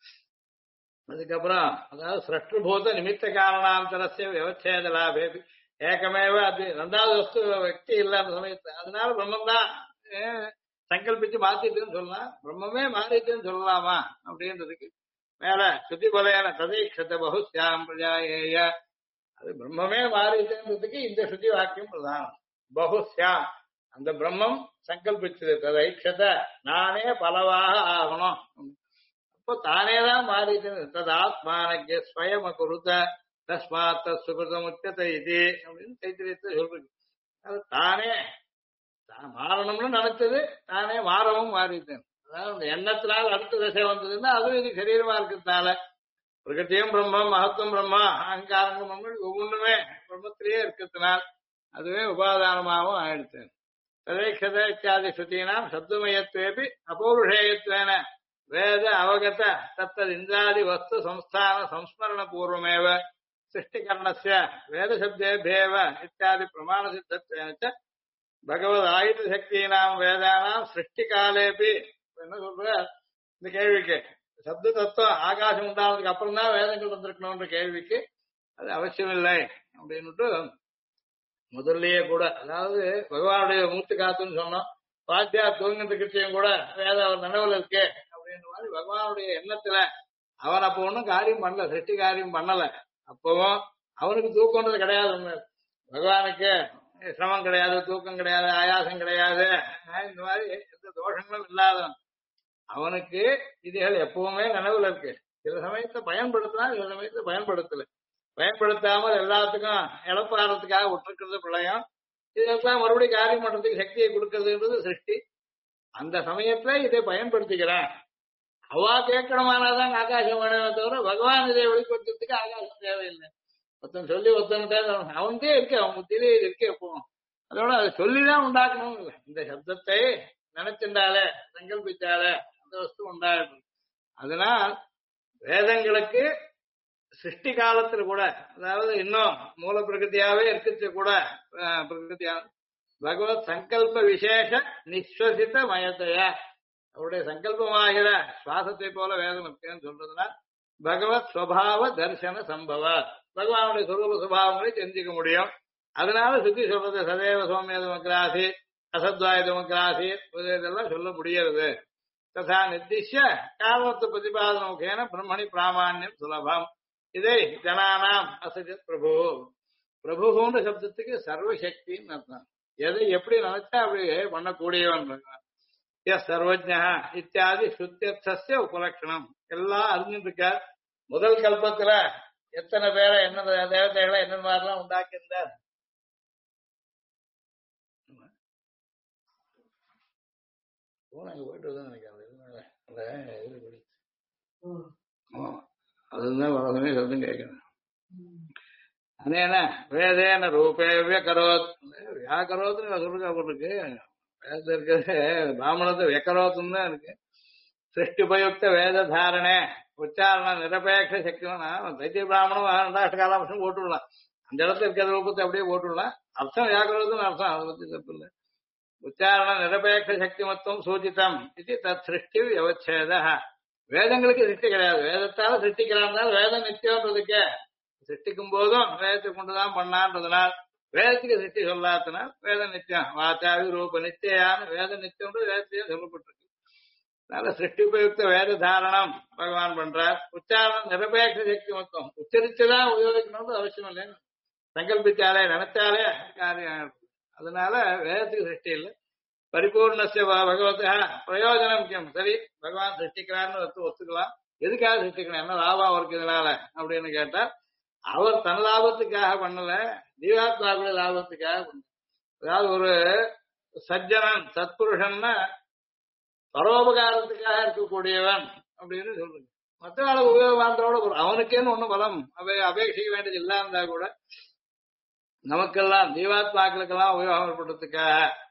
அதுக்கப்புறம் அதாவது சிரஷ்டுபூத நிமித்த காரணாந்தரஸ்ய விவச்சேத லாபே ஏக்கமேவ அது ரெண்டாவது வஸ்து വ്യക്தி இல்லாத சமயத்து அதனால பிரம்மம் தான் சங்கல்பிச்சு மாத்திட்டுன்னு சொல்லலாம். பிரம்மமே மாறிட்டுன்னு சொல்லலாமா அப்படின்றதுக்கு மேல சுத்தி போலையான ததீக்ஷத பகுஸ்யாம் பிரஜாயேய அது பிரம்மமே மாறிட்டுன்றதுக்கு இந்த சுத்தி வாக்கியம் பிரதானம். பகுஸ்யாம் அந்த பிரம்மம் சங்கல்பிச்சது ததைக்ஷத நானே பலவாக ஆகணும். அப்போ தானேதான் மாறிட்டு ததாத்மானக்கு ஸ்வயம் குருத தஸ்மாத் சுகிருதம் உச்சத்தை இது அப்படின்னு தைத்திரியத்தை சொல்றது. அது தானே மாறணும்னு நினைச்சது தானே மாறவும் மாறிட்டேன். அதாவது அந்த எண்ணத்தினால் அடுத்த திசை வந்ததுன்னா அதுவும் இது சரீரமா இருக்கிறதுனால பிரகத்தியம் பிரம்மம் மகத்துவம் பிரம்மா அகங்காரங்கள் பிரம்மம் ஒவ்வொன்றுமே பிரம்மத்திலேயே இருக்கிறதுனால் அதுவே உபாதானமாகவும் ஆயிடுத்தேன். ததேக்ஷத இத்தியாதி ஸ்ருதீனாம் சப்தமயத்வேபி அபௌருஷேயத்வேன வேத அவகத தத்தது இந்திராதி வஸ்து சம்ஸ்தான சம்ஸ்மரண பூர்வமேவ சிருஷ்டிகரணஸ்ய வேத சப்தேபேவ இத்தியாதி பிரமாண சித்தத்வேன பகவத் ஆயுத சக்தியினாம் வேதானாம் சிருஷ்டி காலேபி என்ன சொல்ற இந்த கேள்விக்கு சப்த தத்துவம் ஆகாசம் உண்டானதுக்கு அப்புறம் தான் வேதங்கள் வந்திருக்கணும்ன்ற கேள்விக்கு அது அவசியம் இல்லை அப்படின்னுட்டு முதல்லயே கூட அதாவது பகவானுடைய மூச்சு காத்துன்னு சொன்னோம். பாத்தியா தூங்கிட்டு கிட்டையும் கூட வேத நினைவுல இருக்கு அப்படின்ற மாதிரி பகவானுடைய எண்ணத்துல அவன் அப்ப ஒன்னும் காரியம் பண்ணல, சிருஷ்டி காரியம் பண்ணல. அப்பவும் அவனுக்கு தூக்கம்ன்றது கிடையாது. பகவானுக்கு சிரமம் கிடையாது, தூக்கம் கிடையாது, ஆயாசம் கிடையாது, இந்த மாதிரி எந்த தோஷங்களும் இல்லாதவன். அவனுக்கு இதுகள் எப்பவுமே நினைவுல இருக்கு. சில சமயத்தை பயன்படுத்தினா சில சமயத்தை பயன்படுத்தல. பயன்படுத்தாமல் எல்லாத்துக்கும் இழப்பாடுறதுக்காக விட்டுருக்கிறது பிரளயம். இதெல்லாம் மறுபடியும் காரியம் பண்றதுக்கு சக்தியை கொடுக்கறதுன்றது சிருஷ்டி. அந்த சமயத்துல இதை பயன்படுத்திக்கிறேன். அவா கேட்கணுமானாதான் ஆகாசம் வேணுமே தவிர பகவான் இதை வெளிப்படுத்துறதுக்கு ஆகாசம் தேவையில்லை. ஒருத்தன் சொல்லி ஒருத்தன்கிட்ட அவன்கிட்டே இருக்கு, அவன் புத்தியிலே இது இருக்கு. எப்பவும் அதோட அதை சொல்லிதான் உண்டாக்கணும் இல்லை. இந்த சப்தத்தை நினைச்சிருந்தாலே சங்கல்பிச்சாலே அந்த வஸ்து உண்டாயிடும். அதனால் வேதங்களுக்கு சிருஷ்டி காலத்துல கூட அதாவது இன்னும் மூல பிரகிருதியாவே இருக்கிறது கூட பிரகிருதியா பகவத் சங்கல்ப விசேஷ நிஸ்வசித்த மயத்தைய அவருடைய சங்கல்பமாகிற சுவாசத்தை போல வேதம் இருக்கேன்னு சொல்றதுனா பகவத் ஸ்வபாவ தர்சன சம்பவ பகவானுடைய சொரூப சுபாவங்களை தெரிஞ்சுக்க முடியும். அதனால சுத்தி சொல்றது சதேவ சௌமியதமக்ராசி அசத்வாயுதமக்ராசி இதெல்லாம் சொல்ல முடியாது. ததா நிர்திஷ்ய காரணத்து பிரதிபாதன முகேன பிரம்மணி பிராமான்யம் சுலபம். இதை ஜனானாம் அசஜத் பிரபு பிரபுன்ற சப்தத்துக்கு சர்வசக்தின்னு அர்த்தம். எதை எப்படி நினைச்சா அப்படி பண்ணக்கூடியவன் சர்வஜா இத்தியாதி சுத்தியர்த்தஸ்ய உபலட்சணம் எல்லாம் அறிஞ்சிட்டு இருக்கார். முதல் கல்பத்துல எத்தனை பேரை என்ன தேவதைகளை என்ன மாதிரிலாம் உண்டாக்கியிருந்தார். போயிட்டு நினைக்கிறேன் அதுதான் வளமே சொல்லும் கேட்கிறேன். அனேன வேதேன ரூபே வியகரோத் வியாகரோத்னு சொல்லுங்க. அவருக்கு வேதம் இருக்கிறது பிராமணத்தை வியகரோத்துன்னு தான் இருக்கு. சிருஷ்டி உபயுக்த வேத தாரணே உச்சாரண நிரபேட்ச சக்தினா தைத்திய பிராமணம் 2 காலாம்சம் போட்டுடலாம். அந்த இடத்துல இருக்கிற ரூபத்தை அப்படியே போட்டுடலாம். அர்த்தம் வியாகரோத்துன்னு அர்த்தம், அதை பத்தி தப்பு இல்லை. உச்சாரண நிரபேட்ச சக்தி மொத்தம் சூச்சிதம் இது தத் சிருஷ்டி வியவச்சேத. வேதங்களுக்கு சிருஷ்டி கிடையாது. வேதத்தால சிருஷ்டிக்கிறான். வேதம் நித்தியம்ன்றதுக்கு சிருஷ்டிக்கும் போதும் வேதத்தை கொண்டுதான் பண்ணான்றதுனால் வேதத்துக்கு சிருஷ்டி சொல்லாதனால் வேத நித்தியம் வாச்சாவி ரூப நித்தியான வேத நித்தியம் வேதத்தையும் சொல்லப்பட்டிருக்கு. அதனால சிருஷ்டி உபயுக்த வேத தாரணம் பகவான் பண்றார். உச்சாரணம் நிரபேட்ச சக்தி மொத்தம் உச்சரிச்சுதான் உபயோகிக்கணும்னு அவசியம் இல்லைன்னு சங்கல்பிச்சாலே நினைச்சாலே காரியம். அதனால வேதத்துக்கு சிருஷ்டி இல்லை. பரிபூர்ணசிய பகவத பிரயோஜனம் முக்கியம். சரி பகவான் சிருஷ்டிக்கிறான்னு ஒத்துக்கலாம். எதுக்காக சிருஷ்டிக்கணும், என்ன லாபம் அவருக்கு இதனால அப்படின்னு கேட்டா அவர் தன் லாபத்துக்காக பண்ணல, ஜீவாத்மாவுடைய லாபத்துக்காக பண்ணல. அதாவது ஒரு சஜ்ஜனன் சத்புருஷன்னா பரோபகாரத்துக்காக இருக்கக்கூடியவன் அப்படின்னு சொல்றது. மற்ற அளவு உபயோகத்தோட அவனுக்கேன்னு ஒண்ணும் பலம் அபேட்சிக்க வேண்டியது இல்லாம கூட நமக்கெல்லாம் ஜீவாத்மாக்களுக்கெல்லாம் உபயோகம் ஏற்படுறதுக்காக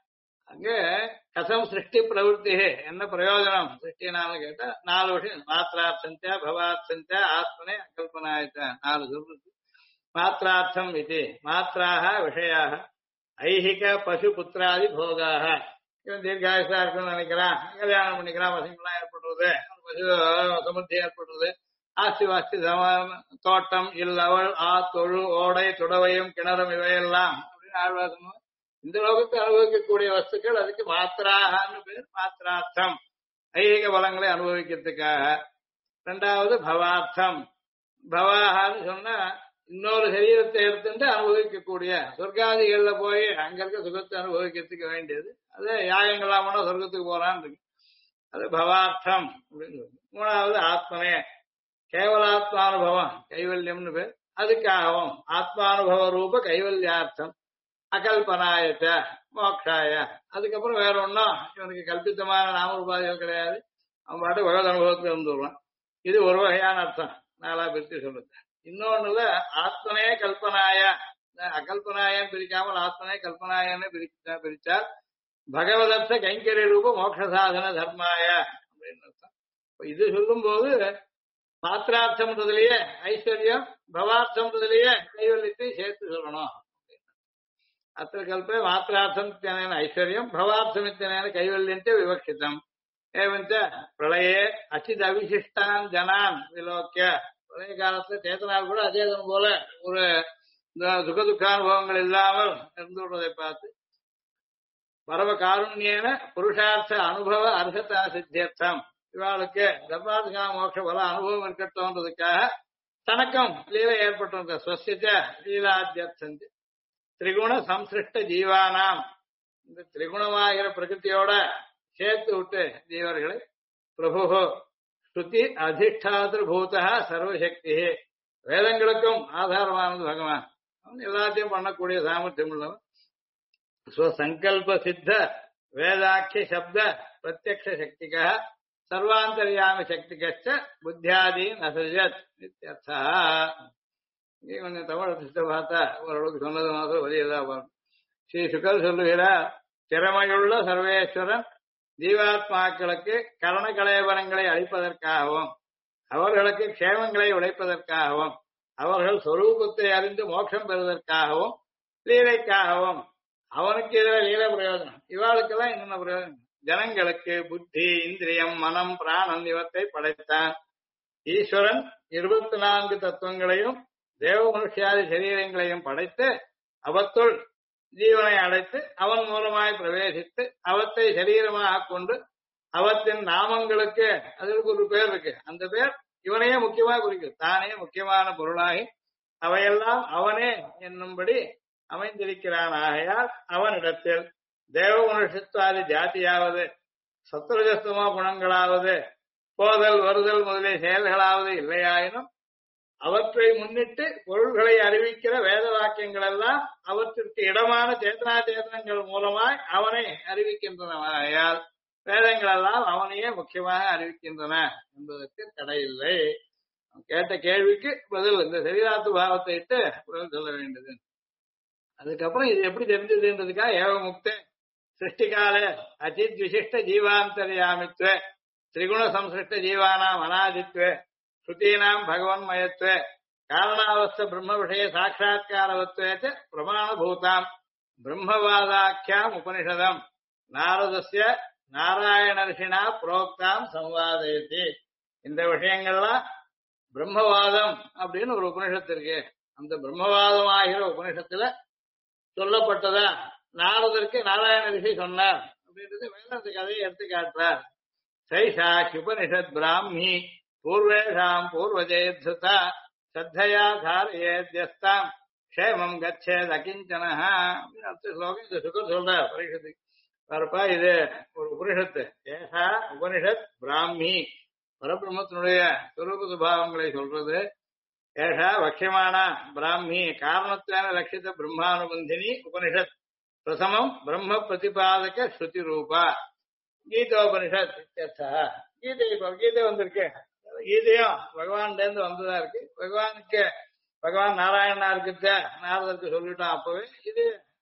அங்க கதம் சிருஷ்டி பிரவருத்தி என்ன பிரயோஜனம் சிருஷ்டினாலும் கேட்டா 4 விஷயம் மாத்திரார்த்தஞ்ச பவார்த்தஞ்ச ஆத்மனே அகல்பனாயச்ச 4 சொல்றது மாத்திரார்த்தம் இது மாத்திராக விஷயாக ஐஹிக பசு புத்திராதி போகாக இவன் தீர்காயுஷா இருக்குன்னு நினைக்கிறான் கல்யாணம் பண்ணிக்கிறான் பசங்களாம் ஏற்படுறது பசு சமுத்தி ஏற்படுறது ஆஸ்தி வாஸ்தி தோட்டம் இல்லவள் தொழு ஓடை துடவையும் கிணறும் இவையெல்லாம் அப்படின்னு ஆழ்வாசம் இந்த லோகத்தை அனுபவிக்கக்கூடிய வஸ்துக்கள் அதுக்கு மாத்திராகன்னு பேர் மாத்திரார்த்தம் ஐகிக பலங்களை அனுபவிக்கிறதுக்காக. ரெண்டாவது பவார்த்தம் பவாகான்னு சொன்னா இன்னொரு சரீரத்தை எடுத்துட்டு அனுபவிக்கக்கூடிய சொர்க்காதிகள்ல போய் அங்க இருக்க சுகத்தை அனுபவிக்கிறதுக்கு வேண்டியது அது யாகங்களாமோ சொர்க்கத்துக்கு போறான்னு இருக்கு அது பவார்த்தம் அப்படின்னு சொல்லு. மூணாவது ஆத்மனே கேவலாத்மானுபவம் கைவல்யம்னு பேர் அதுக்காகவும் ஆத்மானுபவ ரூப கைவல்யார்த்தம் அகல்பனாயத்த மோக்ஷாய அதுக்கப்புறம் வேற ஒன்னும் இவனுக்கு கல்பித்தமான நாம உபாதிகள் கிடையாது அவன் பாட்டு பகவத் அனுபவத்துல இருந்துடுவான். இது ஒரு வகையான அர்த்தம் 4 பிரித்து சொல்லுது. இன்னொன்னுல ஆத்மனே கல்பனாய அகல்பனாயன்னு பிரிக்காமல் ஆத்மனே கல்பனாயன்னு பிரிச்சால் பகவதர்த்த கைங்கரிய ரூப மோட்ச சாதன தர்மாய அப்படின்னு அர்த்தம். இது சொல்லும் போது மாத்திரார்த்தம்ன்றதுலயே ஐஸ்வர்யம் பவார்த்தம்ன்றதுலயே கைவல்யத்தை சேர்த்து சொல்லணும். அத்த கல்பே மாத்திரார்த்தம் இत्यनेन ஐஸ்வர்யம் பவார்த்தம் இत्यनेन கைவல்யஞ்ச விவக்ஷிதம். ஏவஞ்ச பிரளயே அச்சித் அவிசிஷ்டான் ஜனான் விலோக்கிய பிரளய காலத்துல சேத்தனால் கூட அச்சேதனம் போல ஒரு சுகதுக்கானுபவங்கள் இல்லாமல் இருந்து விடுவதை பார்த்து பரவ காருண்யேன புருஷார்த்த அனுபவ அர்ஹதா சித்தியர்த்தம் இவாளுக்கு தர்மார்த்த மோட்ச பல அனுபவம் இருக்கட்டும்ன்றதுக்காக தனக்கும் லீலை ஏற்பட்டு ஸ்வசித்த லீலாத்தியர்த்தந்தி திரிகுண சம்சிருஷ்ட ஜீவானாம் இந்த திரிகுணமாகிற பிரகிருத்தியோட சேர்த்து விட்டு ஜீவர்களை பிரபு ஸ்ருதி அதிஷ்டாதிர் பூதா சர்வசக்தி வேதங்களுக்கும் ஆதாரமானது பகவான் அவன் எல்லாத்தையும் பண்ணக்கூடிய சாமர்த்தியம் உள்ளவன். ஸ்வசங்கல்ப சித்த வேதாக்கிய சப்த பிரத்யக்ஷ சக்திகா சர்வாந்தர்யாமி சக்திகச்ச புத்தியாதீன் அசஜத் இத்யர்த்தா. இங்கே கொஞ்சம் தமிழ் சித்த பார்த்தா ஓரளவுக்கு சொன்னது மாத்திரம் வழியெல்லாம் பார்க்கணும். ஸ்ரீ சுகர் சொல்லுகிறார் திறமையுள்ள சர்வேஸ்வரன் ஜீவாத்மாக்களுக்கு கரண கலேபரங்களை அளிப்பதற்காகவும் அவர்களுக்கு க்ஷேமங்களை உழைப்பதற்காகவும் அவர்கள் சொரூபத்தை அறிந்து மோட்சம் பெறுவதற்காகவும் லீலைக்காகவும் அவனுக்கு இதில் லீல பிரயோஜனம் இவாளுக்கெல்லாம் என்னென்ன பிரயோஜனம் ஜனங்களுக்கு புத்தி இந்திரியம் மனம் பிராணம் இவற்றை படைத்தான். ஈஸ்வரன் 24 தத்துவங்களையும் தேவ மனுஷியாதி சரீரங்களையும் படைத்து அவத்துள் ஜீவனை அடைத்து அவன் மூலமாய் பிரவேசித்து அவத்தை சரீரமாக கொண்டு அவத்தின் நாமங்களுக்கு அதற்கு ஒரு பேர் இருக்கு அந்த பேர் இவனையே முக்கியமாக குறிக்கும் தானே முக்கியமான பொருளாகி அவையெல்லாம் அவனே என்னும்படி அமைந்திருக்கிறான். ஆகையால் அவனிடத்தில் தேவ மனுஷத்வாதி ஜாதியாவது சத்ருஜஸ்தமோ குணங்களாவது போதல் வருதல் முதலிய செயல்களாவது இல்லையாயினும் அவற்றை முன்னிட்டு பொருள்களை அறிவிக்கிற வேத வாக்கியங்கள் எல்லாம் அவற்றிற்கு இடமான சேத்தனா சேதனங்கள் மூலமாய் அவனை அறிவிக்கின்றன. ஆகையால் வேதங்கள் எல்லாம் அவனையே முக்கியமாக அறிவிக்கின்றன என்பதற்கு தடையில்லை. கேட்ட கேள்விக்கு பதில் இந்த சரீராத்து பாவத்தை இட்டு பதில் சொல்ல வேண்டியது. அதுக்கப்புறம் இது எப்படி தெரிஞ்சதுன்றதுக்காக ஏவ முக்த சிருஷ்டிகால அச்சித் விசிஷ்ட ஜீவாந்தர்யாமித்வ திரிகுண சம்சிருஷ்ட ஜீவானாம் அநாதித்வ ஸ்ருதீனாம் பகவன்மயத்வ காரணாவஸ்த பிரம்ம விஷய சாட்சா்காரவத்வேச்ச பிரமாணபூதாம் பிரம்மவாதாக்கியாம் உபனிஷதம் நாரதஸ்ய நாராயண ரிஷினா புரோக்தாம் சம்வாதயதி. இந்த விஷயங்கள்லாம் பிரம்மவாதம் அப்படின்னு ஒரு உபனிஷத்து இருக்கு. அந்த பிரம்மவாதம் ஆகிற உபனிஷத்துல சொல்லப்பட்டதா நாரதற்கு நாராயண ரிஷி சொன்னார் அப்படின்றது வேதாந்த கதையை எடுத்து காட்டுறார். சைஷா உபனிஷத் பிராமி பூர்வேஷாம் பூர்வஜேத்சுதா சத்தையா தாரயேத்யஸ்தாம் க்ஷேமம் கச்சேத் அகிஞ்சன அப்படின்னு அடுத்த ஸ்லோகம் இந்த சுகர் சொல்றார் பரீட்சத்துக்கு வரப்பா. இது ஒரு உபனிஷத்து. ஏஷா உபனிஷத் பிராமி பரபிரம்மத்தினுடைய சுரூப சுபாவங்களை சொல்றது. ஏஷா வக்கியமானா பிராமி காரணத்தான லட்சித பிரம்மானுபந்தினி உபனிஷத் பிரதமம் பிரம்ம பிரதிபாதக ஸ்ருதி ரூபா கீதோபனிஷத். கீதை வந்திருக்கு. கீதையும் பகவான் இருந்து வந்ததா இருக்கு. பகவான் நாராயணனா இருக்க நாரதருக்கு சொல்லிட்டான் அப்பவே. இது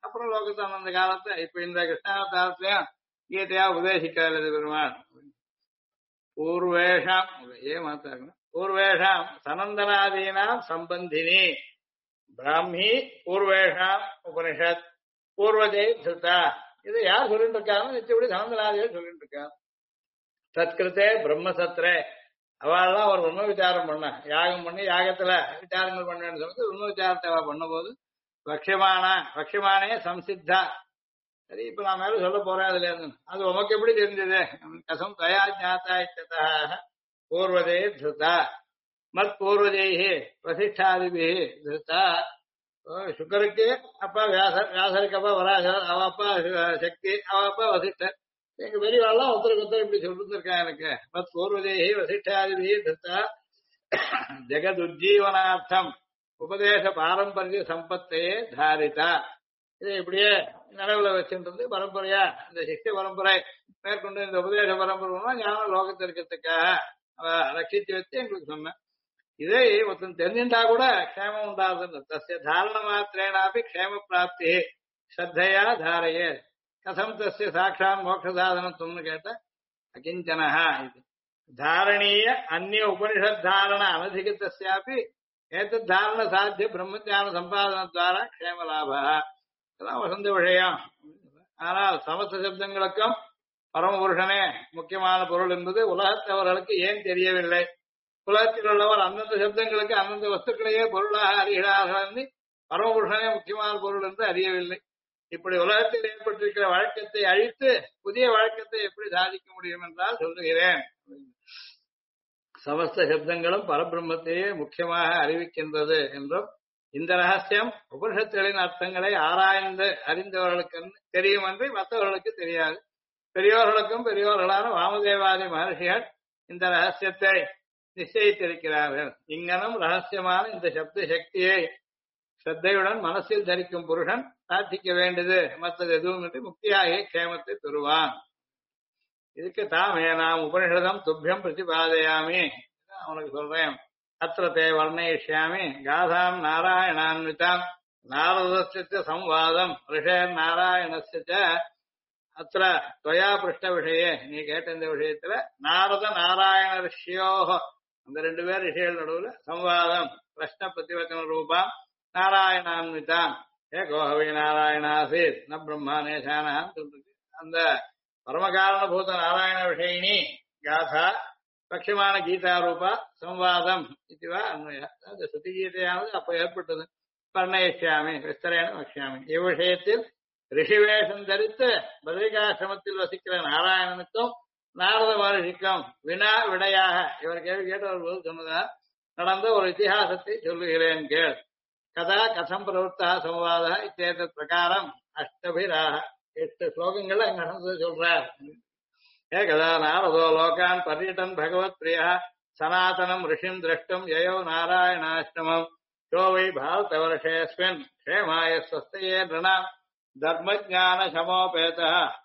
அப்புறம் லோகத்தை அந்த காலத்தை இப்ப இந்த கிருஷ்ணாவதாரத்தையும் கீதையா உபதேசிக்காது பெருமாள். பூர்வேஷாம் ஏமாத்தாங்க பூர்வேஷாம் சனந்தனாதீனாம் சம்பந்தினி பிராமி பூர்வேஷாம் உபனிஷத் பூர்வஜை சுத்தா. இது யார் சொல்லிட்டு இருக்காங்க? நிச்சயப்படி சனந்தனாதிகள் சொல்லிட்டு இருக்காங்க. தத்கிருத்தே பிரம்மசத்ரே அவள்லாம் ஒரு பிரம்ம விசாரம் பண்ண யாகம் பண்ணி யாகத்துல விசாரங்கள் பண்ணேன்னு சொல்லிட்டு பிரம்ம விசாரத்தை அவ பண்ணும்போது பக்ஷமானே சம்சித்தா. சரி இப்ப நான் மேல சொல்ல போறேன் அதுல இருந்து அது உமக்கு எப்படி தெரிஞ்சது? கசம் தயா ஜாத்தா இத்ததா பூர்வதே திருதா மத் பூர்வஜைஹி வசிஷ்டாதிபி திருதா. சுக்கருக்கு அப்பா வியாசருக்கு அப்பா வராசர், அவ அப்பா சக்தி, அவ அப்பா வசிஷ்டர். எங்க பெரியவாள்லாம் ஒருத்தருக்கு ஒருத்தர் இப்படி சொல்லிருக்கா எனக்கு. மத் பூர்வஜைஹி வசிஷ்டாதிபி திருதா ஜெகத் உஜ்ஜீவனார்த்தம் உபதேச பாரம்பரிய சம்பத்தையே தாரிதா. இதை இப்படியே நிலவுல வச்சுன்றது பரம்பரையா இந்த சிஷ்ட பரம்பரை மேற்கொண்டு இந்த உபதேச பரம்பரை ஞான லோகத்தில் இருக்கிறதுக்காக அவ ரட்சித்து வச்சு எங்களுக்கு சொன்னேன். இதை ஒருத்தன் தெரிஞ்சுட்டா கூட க்ஷேமம் உண்டாது. தஸ்ய தாரண மாத்திரேனாபி க்ஷேம பிராப்தி ஸ்ரத்தையா தாரையே கதம் தஸ்ய சாட்சாத் மோட்ச சாதனத்துவம்னு கேட்ட அகிஞ்சனஹா. இது தாரணீய அந்நிய உபனிஷத் தாரண அனதிகத்தஸ்யாபி ஏதத் தாரண சாத்திய பிரம்மஞான சம்பாதனத்வாரா க்ஷேம லாபா. இதெல்லாம் வசந்த விஷயம். ஆனால் சமஸ்த சப்தங்களுக்கும் பரமபுருஷனே முக்கியமான பொருள் என்பது உலகத்தவர்களுக்கு ஏன் தெரியவில்லை? உலகத்தில் உள்ளவர் அந்தந்த சப்தங்களுக்கு அந்தந்த வஸ்துக்களையே பொருளாக அறிகிறார்கள் என்று பரமபுருஷனே முக்கியமான பொருள் என்று அறியவில்லை. இப்படி உலகத்தில் ஏற்பட்டிருக்கிற வழக்கத்தை அழித்து புதிய வழக்கத்தை எப்படி சாதிக்க முடியும் என்றால் சொல்லுகிறேன். சமஸ்த சப்தங்களும் பரபிரம்மத்தையே முக்கியமாக அறிவிக்கின்றது என்றும் இந்த ரகசியம் உபனிஷத்துகளின் அர்த்தங்களை ஆராய்ந்து அறிந்தவர்களுக்கு தெரியும் என்று மற்றவர்களுக்கு தெரியாது. பெரியோர்களுக்கும் பெரியோர்களான வாமதேவாதி மகர்ஷிகள் இந்த ரகசியத்தை நிச்சயித்திருக்கிறார்கள். இங்கனும் ரகசியமான இந்த சப்த சக்தியை ஸ்ரத்தையுடன் மனசில் தரிக்கும் புருஷன் சாதிக்க வேண்டியது மற்றது எதுவும் என்று முக்தியாகிய க்ஷேமத்தை பெறுவான். இதுக்கு தாமே நாம் உபனிஷதம் துப்பியம் பிரதிபாதையாமி அவனுக்கு சொல்றேன். அத்திரத்தை வர்ணயிஷ்யாமி காதாம் நாராயணான்விதாம் நாரதஸ்ய சம்வாதம் ரிஷேர் நாராயணஸ்ய அத்திர துவயா பிருஷ்ட விஷயே நீ கேட்ட இந்த விஷயத்துல நாரத நாராயண ரிஷியோஹோ அந்த ரெண்டு பேர் ரிஷிகள் நடுவுல சம்வாதம் பிரஷ்ன பிரதிவச்சன ரூபாம் நாராயணான்விதாம் ஏகோஹவி நாராயணாசீத் ந பிரம்மா நேசானான்னு சொல்றது. அந்த பரமகாரணபூத நாராயண விஷயினி காதா பட்சமான கீதா ரூபா சம்வாதம் இதுவா அன்வய. அந்த சுத்தி கீதையானது அப்ப ஏற்பட்டது. வர்ணயிஷ்யாமி விஸ்தரேன வக்ஷ்யாமி. இவ்விஷயத்தில் ரிஷிவேஷம் தரித்து பத்ரிகாசிரமத்தில் வசிக்கிற நாராயணனுக்கும் நாரத மகர்ஷிக்கும் வினா விடையாக இவர் கேள்வி கேட்டு அவர் போது சொன்னதா நடந்த ஒரு இத்திஹாசத்தை சொல்லுகிறேன் கேள். கதா கதம் பிரவருத்தா சம்வாத இத்தேத பிரகாரம் அஷ்டபிராக 8 ஸ்லோகங்கள்ல அங்க நடந்தது சொல்றார். ஏகதா நாரதோ லோகான் பர்யட்டன் பகவத் பிரியா சனாதனம் ரிஷிம் திரஷ்டும் யயோ நாராயணாஷ்டமம் யோவை பாரதவர்ஷேஸ்மின் க்ஷேமாய ஸ்வஸ்தயே நிருணாம் தர்மஜான சமோபேத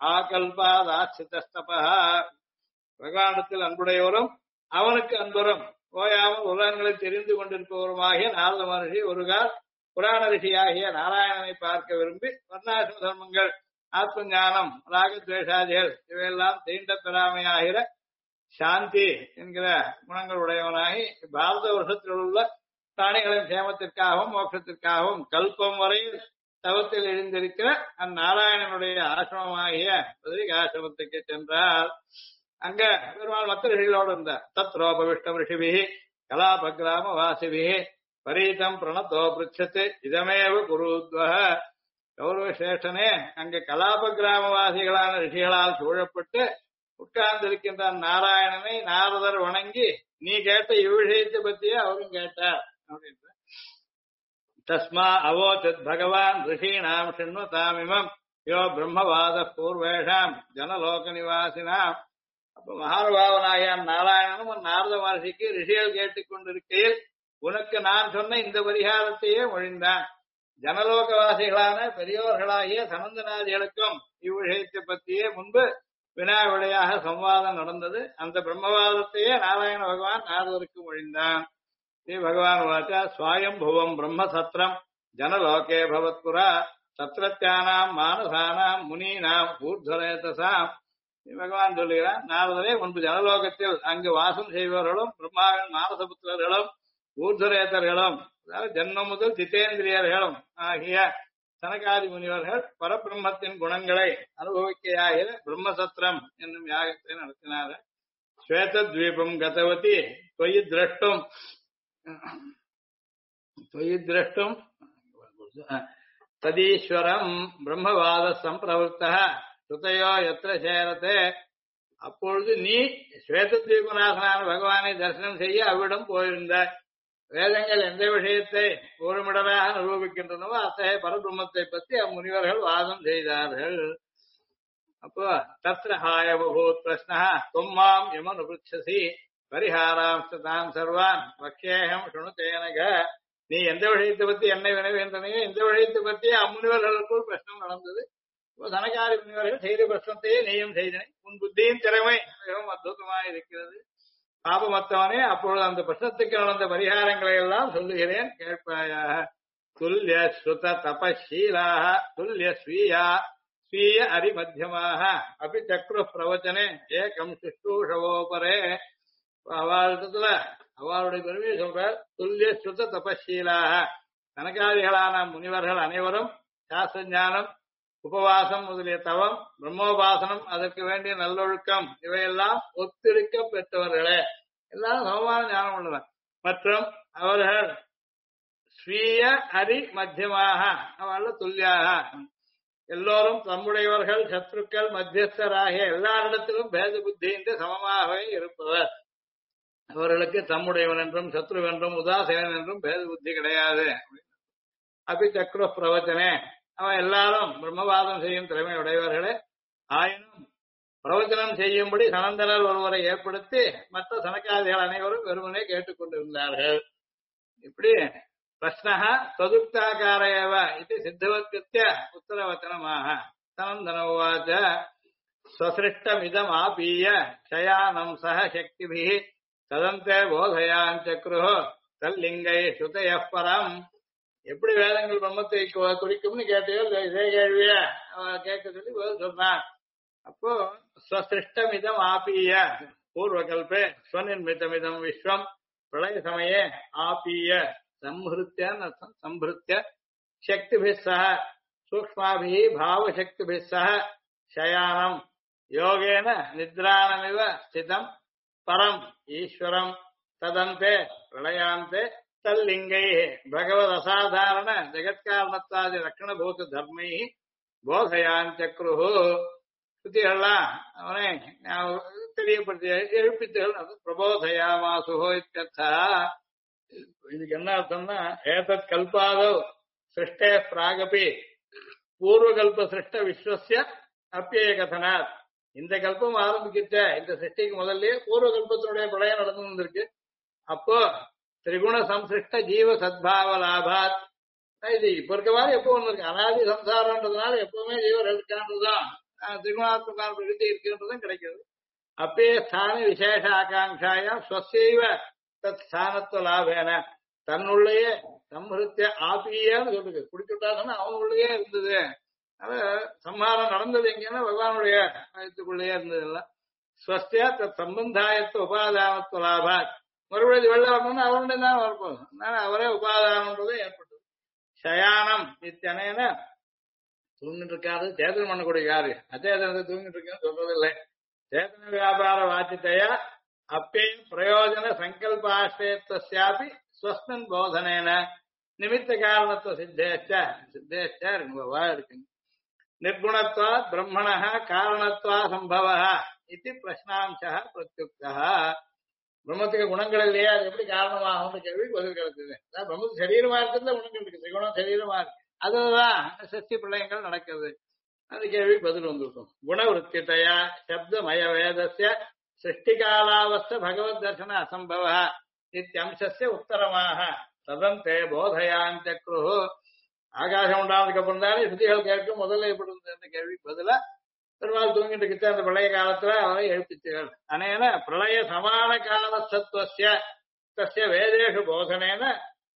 ஆகல்பாதாசிதஸ்தபா. பகவானத்தில் அன்புடையவரும் அவனுக்கு அன்பரும் ஓயாமல் உலகங்களை தெரிந்து கொண்டிருப்பவருமாகிய நாரத மகர்ஷி ஒருகால் புராண ரிஷியாகிய நாராயணனை பார்க்க விரும்பி வர்ணாசிரம தர்மங்கள் ஆத்ம ஞானம் ராகத்வேஷாதிகள் இவையெல்லாம் தீண்ட பெறாமையாகிற சாந்தி என்கிற குணங்கள் உடையவனாகி பாரத வருஷத்தில் உள்ள பிராணிகளின் சேமத்திற்காகவும் மோட்சத்திற்காகவும் கல்பம் வரையில் தவத்தில் எழுந்திருக்கிற அந்நாராயணனுடைய ஆசிரமமாகிய பத்ரிகாசிரமத்துக்கு சென்றால் அங்க பெருமாள் மற்ற ரிஷிகளோடு இருந்தார். தத்ரோபவிஷ்டம் ரிஷிபிஹி கலாபகிராம வாசிபிஹி பரீதம் பிரணத்தோ பிருச்சத்து இதமேவ குருத்வஹ. கௌரவ சிரேஷ்டனே அங்க கலாப கிராமவாசிகளான ரிஷிகளால் சூழப்பட்டு உட்கார்ந்திருக்கின்ற நாராயணனை நாரதர் வணங்கி நீ கேட்ட இவ்விஷயத்தை பத்தியே அவரும் கேட்டார் அப்படின்ற. தஸ்மா அவோச்சத் பகவான் ரிஷீணாம் சிண்வதாமிமம் யோ பிரம்மவாத பூர்வேஷாம் ஜனலோக நிவாசினாம். அப்ப மகானுபாவனாகிய நாராயணனும் நாரத மகர்ஷிக்கு ரிஷிகள் கேட்டுக் கொண்டிருக்கையில் உனக்கு நான் சொன்ன இந்த பரிகாரத்தையே மொழிந்தான். ஜனலோகவாசிகளான பெரியோர்களாகிய சனந்தனாதிகளுக்கும் இவ்விஷயத்தை பற்றியே முன்பு வினா விடையாக சம்வாதம் நடந்தது. அந்த பிரம்மவாதத்தையே நாராயண பகவான் நாரதருக்கு மொழிந்தான். ஸ்ரீ பகவான் வாச்சா ஸ்வயம்புவம் பிரம்மசத்திரம் ஜனலோகே பவத்புரா சத்ரத்யானாம் மானசானாம் முனீனாம் ஊர்துவரேதசாம் பகவான் சொல்லுகிறான். நாரதரே, முன்பு ஜனலோகத்தில் அங்கு வாசம் செய்பவர்களும் பிரம்மாவின் மானசபுத்திரர்களும் ஊர்துவரேதர்களும், அதாவது ஜன்மம் முதல் ஜிதேந்திரியர்களும் ஆகிய சனகாதி முனிவர்கள் பரபிரம்மத்தின் குணங்களை அனுபவிக்கையாகிற பிரம்மசத்திரம் என்னும் யாகத்தை நடத்தினார்கள். ஸ்வேதத்வீபம் கதவதி தொயி திரஷ்டும் ததீஸ்வரம் பிரம்மவாத சம்பிரவருத்த சுதையோ எத்திர சேரத்தே. அப்பொழுது நீ ஸ்வேதத்வீபநாசனான பகவானை தரிசனம் செய்ய அவ்விடம் போயிருந்தாய். வேதங்கள் எந்த விஷயத்தை ஒருமிடராக நிரூபிக்கின்றனவோ அத்தகைய பரபிரம்மத்தை பற்றி அம்முனிவர்கள் வாதம் செய்தார்கள். அப்போ தத்ரஹாய பகூத் பிரஸ்னா தொம்மாம் யமனுபிருச்சசி பரிஹாராம்ஸ்தான் சர்வான் வக்ஷேகம் சுணுதேனக. நீ எந்த விஷயத்தை பத்தி என்னை வினவேந்தனையோ இந்த விஷயத்தை பற்றி அம்முனிவர்களுக்குள் பிரச்சனை நடந்தது. இப்போ சனகாரி முனிவர்கள் செய்த பிரச்சனத்தையே நீயும் செய்தனை. உன் புத்தியின் திறமை மிகவும் அற்புதமாக இருக்கிறது. பாபமத்தவனே, அப்பொழுது அந்த பிரச்சனத்துக்கு நடந்த பரிகாரங்களை எல்லாம் சொல்லுகிறேன், கேட்பாயாக. துல்லிய ஸ்ருத தபஷீலாக துல்லிய ஸ்வீய அரிமத்தியமாக அப்படி சக்ரு பிரவச்சனே ஏகம் சுஷ்டூஷவோபரே. அவளிடத்துல அவளுடைய பெருமையை சொல்ற. துல்லிய ஸ்ருத தபஷீலாக, கனகாதிகளான முனிவர்கள் அனைவரும் சாஸ்திர ஞானம், உபவாசம் முதலிய தவம், பிரம்மோபாசனம், அதற்கு வேண்டிய நல்லொழுக்கம் இவையெல்லாம் ஒத்திருக்க பெற்றவர்களே. எல்லாரும் சமமான ஞானம் உள்ளவர். மற்றும் அவர்கள் ஸ்வீய அரி மத்தியமாக, அவர்கள் துல்லியாக, எல்லோரும் தம்முடையவர்கள், சத்ருக்கள், மத்தியஸ்தராகிய எல்லாரிடத்திலும் பேத புத்தியின்றி சமமாகவே இருப்பவர். அவர்களுக்கு தம்முடையவன் என்றும் சத்ருவென்றும் உதாசீனன் என்றும் பேத புத்தி கிடையாது. அபி சக்ரு பிரவச்சனே, அவன் எல்லாரும் பிரம்மவாதம் செய்யும் திறமை உடையவர்களே. ஆயினும் பிரவச்சனம் செய்யும்படி சனந்தனர் ஒருவரை ஏற்படுத்தி மற்ற சனக்காதிகள் அனைவரும் வெறுமனே கேட்டுக்கொண்டிருந்தார்கள். இப்படி பிரஸ்னஹ ததுக்தாகாரேவ இது சித்தவத்கிருத்ய உத்தரவச்சனமாக சனந்தனோவாச்ச ஸ்வசிருஷ்டமிதம் ஆபீய க்ஷயானம் சஹ சக்திபிஹ ததந்தே போதயாஞ்சக்ருஹ தல்லிங்கை ஸ்ருதயः பரம். எப்படி வேதங்கள் பிரம்மத்தை குறிக்கும்னு கேட்டையோ இதே கேள்விய கேட்க சொல்லி சொன்னான். அப்போ ஸ்வசிருஷ்டமிதம் ஆபீய பூர்வகல்பே ஸ்வநிர்மிதமிதம் விஸ்வம் பிரளய சமயே ஆபீய சம்ஹிருத்ய சம்பிருத்திய சக்திபிः சஹ சூக்ஷ்மாபிः பாவசக்திபிः சஹ சயானம் யோகேன நித்ராணமிவ ஸ்திதம் பரம் ஈஸ்வரம் ததந்தே பிரளயாந்தே தல்லிங்கை பகவத் அசாதாரண ஜெகத்காரணத்தாதி லட்சணபூத தர்மை போதயாஞ்சக்ருஹு. ஸ்ருதிகள்லாம் அவனை தெரியப்படுத்தி எழுப்பித்துகள் பிரபோதயாமாசுஹோ இத்யர்த்தா. இதுக்கு என்ன அர்த்தம்னா, ஏதத் கல்பாதோ சிருஷ்டே பிராகபி பூர்வகல்ப சிருஷ்ட விஸ்வஸ்ய அப்பிய கதனாத். இந்த கல்பம் ஆரம்பிக்கிட்ட இந்த சிருஷ்டிக்கு முதல்லயே பூர்வகல்பத்தினுடைய பிரளயம் நடந்து வந்திருக்கு. அப்போ திரிகுண சம்சிருஷ்ட ஜீவ சத்பாவ லாபாத். இது இப்ப இருக்க மாதிரி எப்போ ஒண்ணு இருக்கு, அனாதி சம்சாரம்ன்றதுனால எப்பவுமே ஜீவர் இருக்கான்றதுதான், திரிகுணாத்மகான பிரகிருதி இருக்குன்றதும் கிடைக்கிறது. அப்பே ஸ்தான விசேஷ ஆகாங்காயம் ஸ்வசைவ தத் ஸ்தானத்துவ லாபேன, தன்னுள்ளேயே சம்ஹிருத்திய ஆபீயன்னு சொல்லுது. குடிச்சுட்டாங்கன்னா அவனுள்ளேயே இருந்தது. அது சம்ஹாரம் நடந்தது எங்கன்னா பகவானுடைய வயத்துக்குள்ளேயே இருந்தது. இல்ல ஸ்வஸ்தியா தத் சம்பந்தாயத்துவ உபாதானத்துவ லாபாத். மறுபடியும் வெள்ள வரணும்னு அவருடைய தான் வரப்போகுது. அதனால அவரே உபாதானன்றதும் ஏற்பட்டது. சயானம் இத்தனைன தூங்கிட்டு இருக்காரு, சேதனம் பண்ணக்கூடிய யாரு அச்சேதனத்தை தூங்கிட்டு இருக்கேன்னு சொல்றதில்லை. சேதன வியாபார வாச்சித்தையா அப்பேயும் பிரயோஜன சங்கல்பாஷ்டேத்வஸ்யாபி ஸ்வஸ்மின் போதனேன நிமித்த காரணத்துவ சித்தேஷ்ட இருக்குங்க. நிர்குணத்வா பிரம்மண காரணத்வா சம்பவ இது பிரஷ்னாம்சா பிரத்யுக்தா. பிரம்மத்துக்கு குணங்கள் இல்லையா, அது எப்படி காரணமாகும் கேள்வி பதில் கிடைச்சது. பிரம்மத்துக்கு சரீரமா இருக்கிறது குணங்கள் இருக்கு, திரிகுணம் சரீரமா இருக்கு, அதுதான் சஷ்டி பிரளயங்கள் நடக்கிறது. அது கேள்வி பதில் வந்துருக்கும். குணவருத்தியா சப்தமய வேதஸ்ய சிருஷ்டிகாலாவஸ்த பகவத் தர்சன அசம்பவ இத்தியம்சஸ்ய உத்தரமாக ததந்தே போதயாஞ்சக்ருஹு. ஆகாசம் உண்டானதுக்கு அப்புறம் தானே ஸ்ருதிகள் கேட்கும். முதல்ல எப்படி இருந்த கேள்விக்கு பதிலா பெருமாள் தூங்கிட்டு இருக்க அந்த பிரளய காலத்துல அவரை எழுப்பிச்சுகள். அனேன பிரளய சமான காலசத்துவஸ்ய தஸ்ய வேதேஷு போதனேன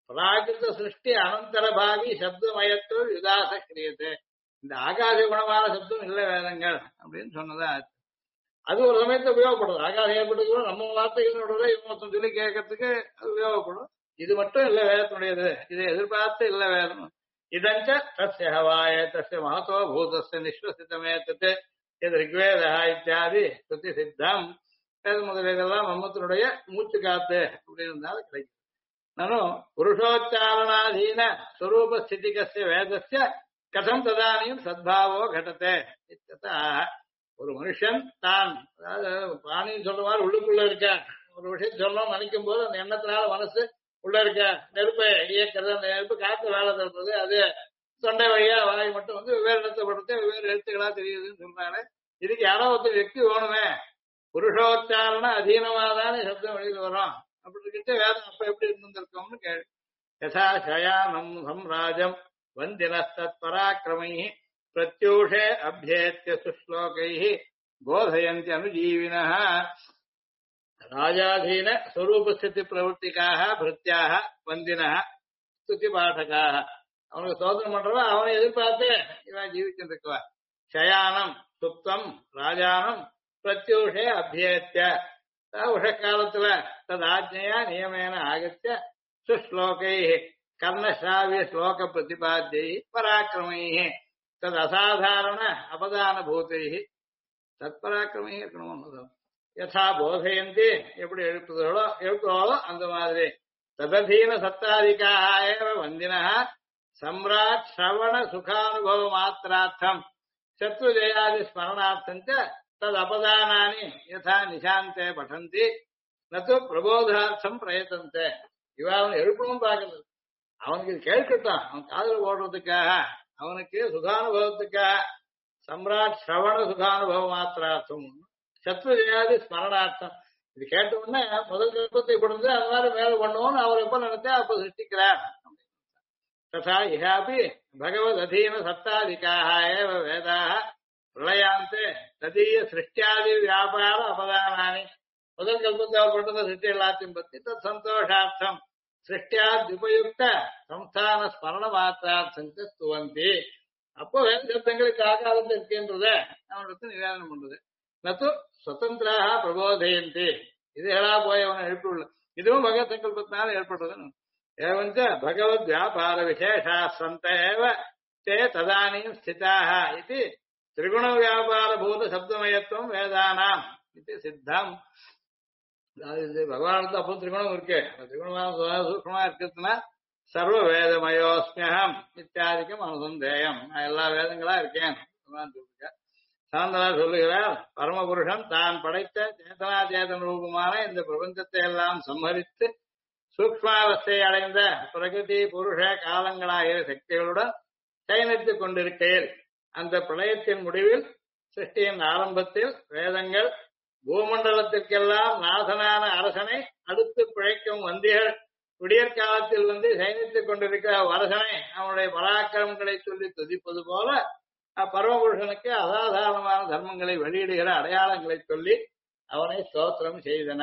பிராகிருத சிருஷ்டி அனந்தர பாவி சப்தமயத்தோடு யுதாச கிரியது. இந்த ஆகாச குணமான சப்தம் இல்ல வேதங்கள் அப்படின்னு சொன்னதா ஆச்சு. அது ஒரு சமயத்தை உபயோகப்படும். ஆகாசம் ஏற்பட்டு கூட நம்ம வார்த்தைகளோட இவங்க சொல்லி கேட்கறதுக்கு அது உபயோகப்படும். இது மட்டும் இல்ல வேதத்தினுடையது, இதை எதிர்பார்த்து இல்ல வேதம். இதஞ்ச தஸ்ய ஹவாய தஸ்ய மகத்தோ பூதஸ்ய நிஸ்வசிதமேத்தது இது ரிக்வேதா இத்தியாதி ஸ்ருதி சித்தம். முதலெல்லாம் மம்மத்தினுடைய மூச்சு காத்து அப்படின்னு இருந்தாலும் கிடைக்கும். நானும் புருஷோச்சாரணாதீன ஸ்வரூப ஸ்திதிகஸ்ய வேதஸ்ய கதம் ததானியும் சத்பாவோ கடத்தே. ஒரு மனுஷன் தான், அதாவது பாணின்னு சொல்லுவார், உள்ளுக்குள்ள இருக்க ஒரு விஷயம் சொல்லணும்னு நினைக்கும் போது அந்த எண்ணத்தினால மனசு உள்ள இருக்க நெருப்பை இயக்கிறது, அந்த நெருப்பு காத்து வேலை தருறது, அது தொண்டை வழியா வாய் மட்டும் வந்து வெவ்வேறு இடத்தைப்படுத்த வெவ்வேறு எழுத்துக்களா தெரியுதுன்னு சொல்றாரு. இதுக்கு யாரோ ஒருத்தர் வெற்றி வேணுமே. புருஷோச்சாரண அதீனமாதானே சப்தம் வெளியில் வரும். அப்படி இருக்கிட்டு வேதம் அப்ப எப்படி இருந்திருக்கோம்னு கேள்வி. யதா சயானம் சம்ராஜம் வந்தினஸ்தத் பராக்கிரமை பிரத்யூஷே அபியேத்ய சுஸ்லோகை போதயந்தி அனுஜீவினः ராஜாதீன ஸ்வரூபஸ்திதி பிரவர்த்திக்காக பிருத்யாக வந்தினः ஸ்துதி பாடகாக. அவனுக்கு சோதனை பண்றவன் அவனை எதிர்பார்த்து இவன் ஜீவிச்சுட்டு இருக்குவா. சயானம் சுப்தம் ராஜானம் பிரத்யூஷே அபியேத்ய உஷக்காலத்துல ததாஜ்ஞயா நியமேன ஆகத்ய சுஸ்லோகை கர்ணஸ்ராவிய ஸ்லோக பிரதிபாத்தியை பராக்கிரமை தது அசாதாரண அபதான பூத்தை தத்பராக்கிரமை இருக்கணும். யதா போதையந்தி எப்படி எழுப்புறோளோ அந்த மாதிரி தததீன சத்தாதிகாக வந்தினா சம்ராட் ஸ்ரவண சுகானுபவ மாத்திரார்த்தம் சத்ரு ஜெயாதி ஸ்மரணார்த்தம் தது அபதானானி யதா நிசாந்தே படந்தி நது பிரபோதார்த்தம் பிரயத்தந்தே. இவ அவன் எழுப்பணும் பார்க்கறது, அவனுக்கு இது கேட்கட்டும், அவன் காதல் ஓடுறதுக்காக, அவனுக்கு சுகானுபவத்துக்காக. சம்ராட் ஸ்ரவண சுகானுபவ மாத்திரார்த்தம் சத்ரு ஜெயாதி ஸ்மரணார்த்தம். இது கேட்ட உடனே முதல் கல்பத்தை கொடுத்து அது மாதிரி மேல பண்ணுவோம்னு அவர் எப்ப நினைச்சா அப்ப சிருஷ்டிக்கிறார். ததா இஹாபி பகவத் அதீன சத்தாதிகாக ஏவ வேதாக பிரளயாந்தே ததீய சிருஷ்டியாதி வியாபார அபதானானி. முதல் கல்பத்தை அவர் கொண்டு சிருஷ்டி எல்லாத்தையும் பத்தி தத் சந்தோஷார்த்தம் சிருஷ்டியாத்யுபயுக்த சம்ஸ்தான ஸ்மரண மாத்திரார்த்தம் துவந்தி. அப்போ வேத சப்தங்களுக்கு ஆகாரத்தில் இருக்கின்றத அவனிடத்து நிவேதனம் பண்றது. நத்து சுதந்திராக பிரபோதயந்தி. இது எழா போய் அவனை எழுப்பியுள்ள இதுவும் பகவத் சங்கல்பத்தினால ஏற்பட்டது. ஏவஞ்ச பகவத் வியாபார விசேஷா சந்தேவ தே ததானியும் ஸ்திதாக இது திரிகுண வியாபார பூத சப்தமயத்துவம் வேதானாம் இது சித்தம். இது பகவானுக்கு அப்போ திரிகுணம் இருக்கு. திரிகுணமான சூக்ஷமா இருக்கிறதுனா சர்வ வேதமயோஸ்மியம் இத்தியாதிக்கும் அனுசந்தேயம். நான் எல்லா வேதங்களா இருக்கேன் சொல்லிருக்க. சாந்தனா சொல்லுகிறார், பரமபுருஷன் தான் படைத்த சேதனா சேதன ரூபமான இந்த பிரபஞ்சத்தை எல்லாம் சம்மரித்து சூக்ஷ்மாவஸ்தை அடைந்த பிரகிருதி புருஷ காலங்களாகிய சக்திகளுடன் சயனித்துக் கொண்டிருக்கையில் அந்த பிரளயத்தின் முடிவில் சிருஷ்டியின் ஆரம்பத்தில் வேதங்கள் பூமண்டலத்திற்கெல்லாம் நாதனான அரசனை அடுத்து பிழைக்கும் வந்திகள் விடியற்காலத்தில் வந்து சயனித்துக் கொண்டிருக்கிற அரசனை அவனுடைய பராக்கிரமங்களை சொல்லி துதிப்பது போல பரமபுருஷனுக்கு அசாதாரணமான தர்மங்களை வெளியிடுகிற அடையாளங்களை சொல்லி அவனை ஸ்தோத்திரம் செய்தன.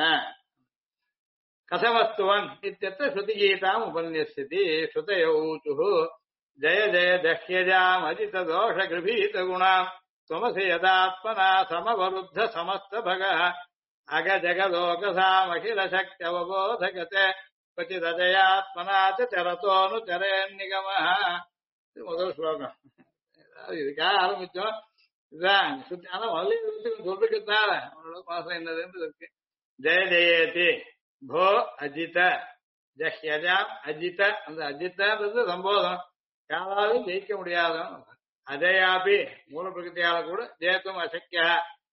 கசமஸ்துவன் இத்தியத்த ஸ்ருதிகீதாம் உபன்யஸ்யதி. ஸ்ருதயௌச்சுஹு ஜய ஜய தஹ்யஜாம் அஜித தோஷ கிருபீத குணாம் त्वमसि यदात्मना समवरुद्ध समस्त भगः अग जगदोकसामखिल शक्त्यवबोधगते क्वचिदजयात्मना च चरतोऽनुचरेन्निगमः. இது முதல் ஸ்லோகம். இதுக்காக ஆரம்பிச்சோம். இதுதான் ஆனா முதல்ல சொல்றதுக்குதான் மாசம் என்னதுன்னு இருக்கு. ஜெய ஜெயேதி போ அஜித ஜஹ்யஜாம் அஜித. அந்த அஜித்தன்றது சம்போதம், யாராலும் ஜெயிக்க முடியாதவன். அஜயாபி மூல பிரகிருத்தியால கூட ஜெயத்தும் அசக்கியா.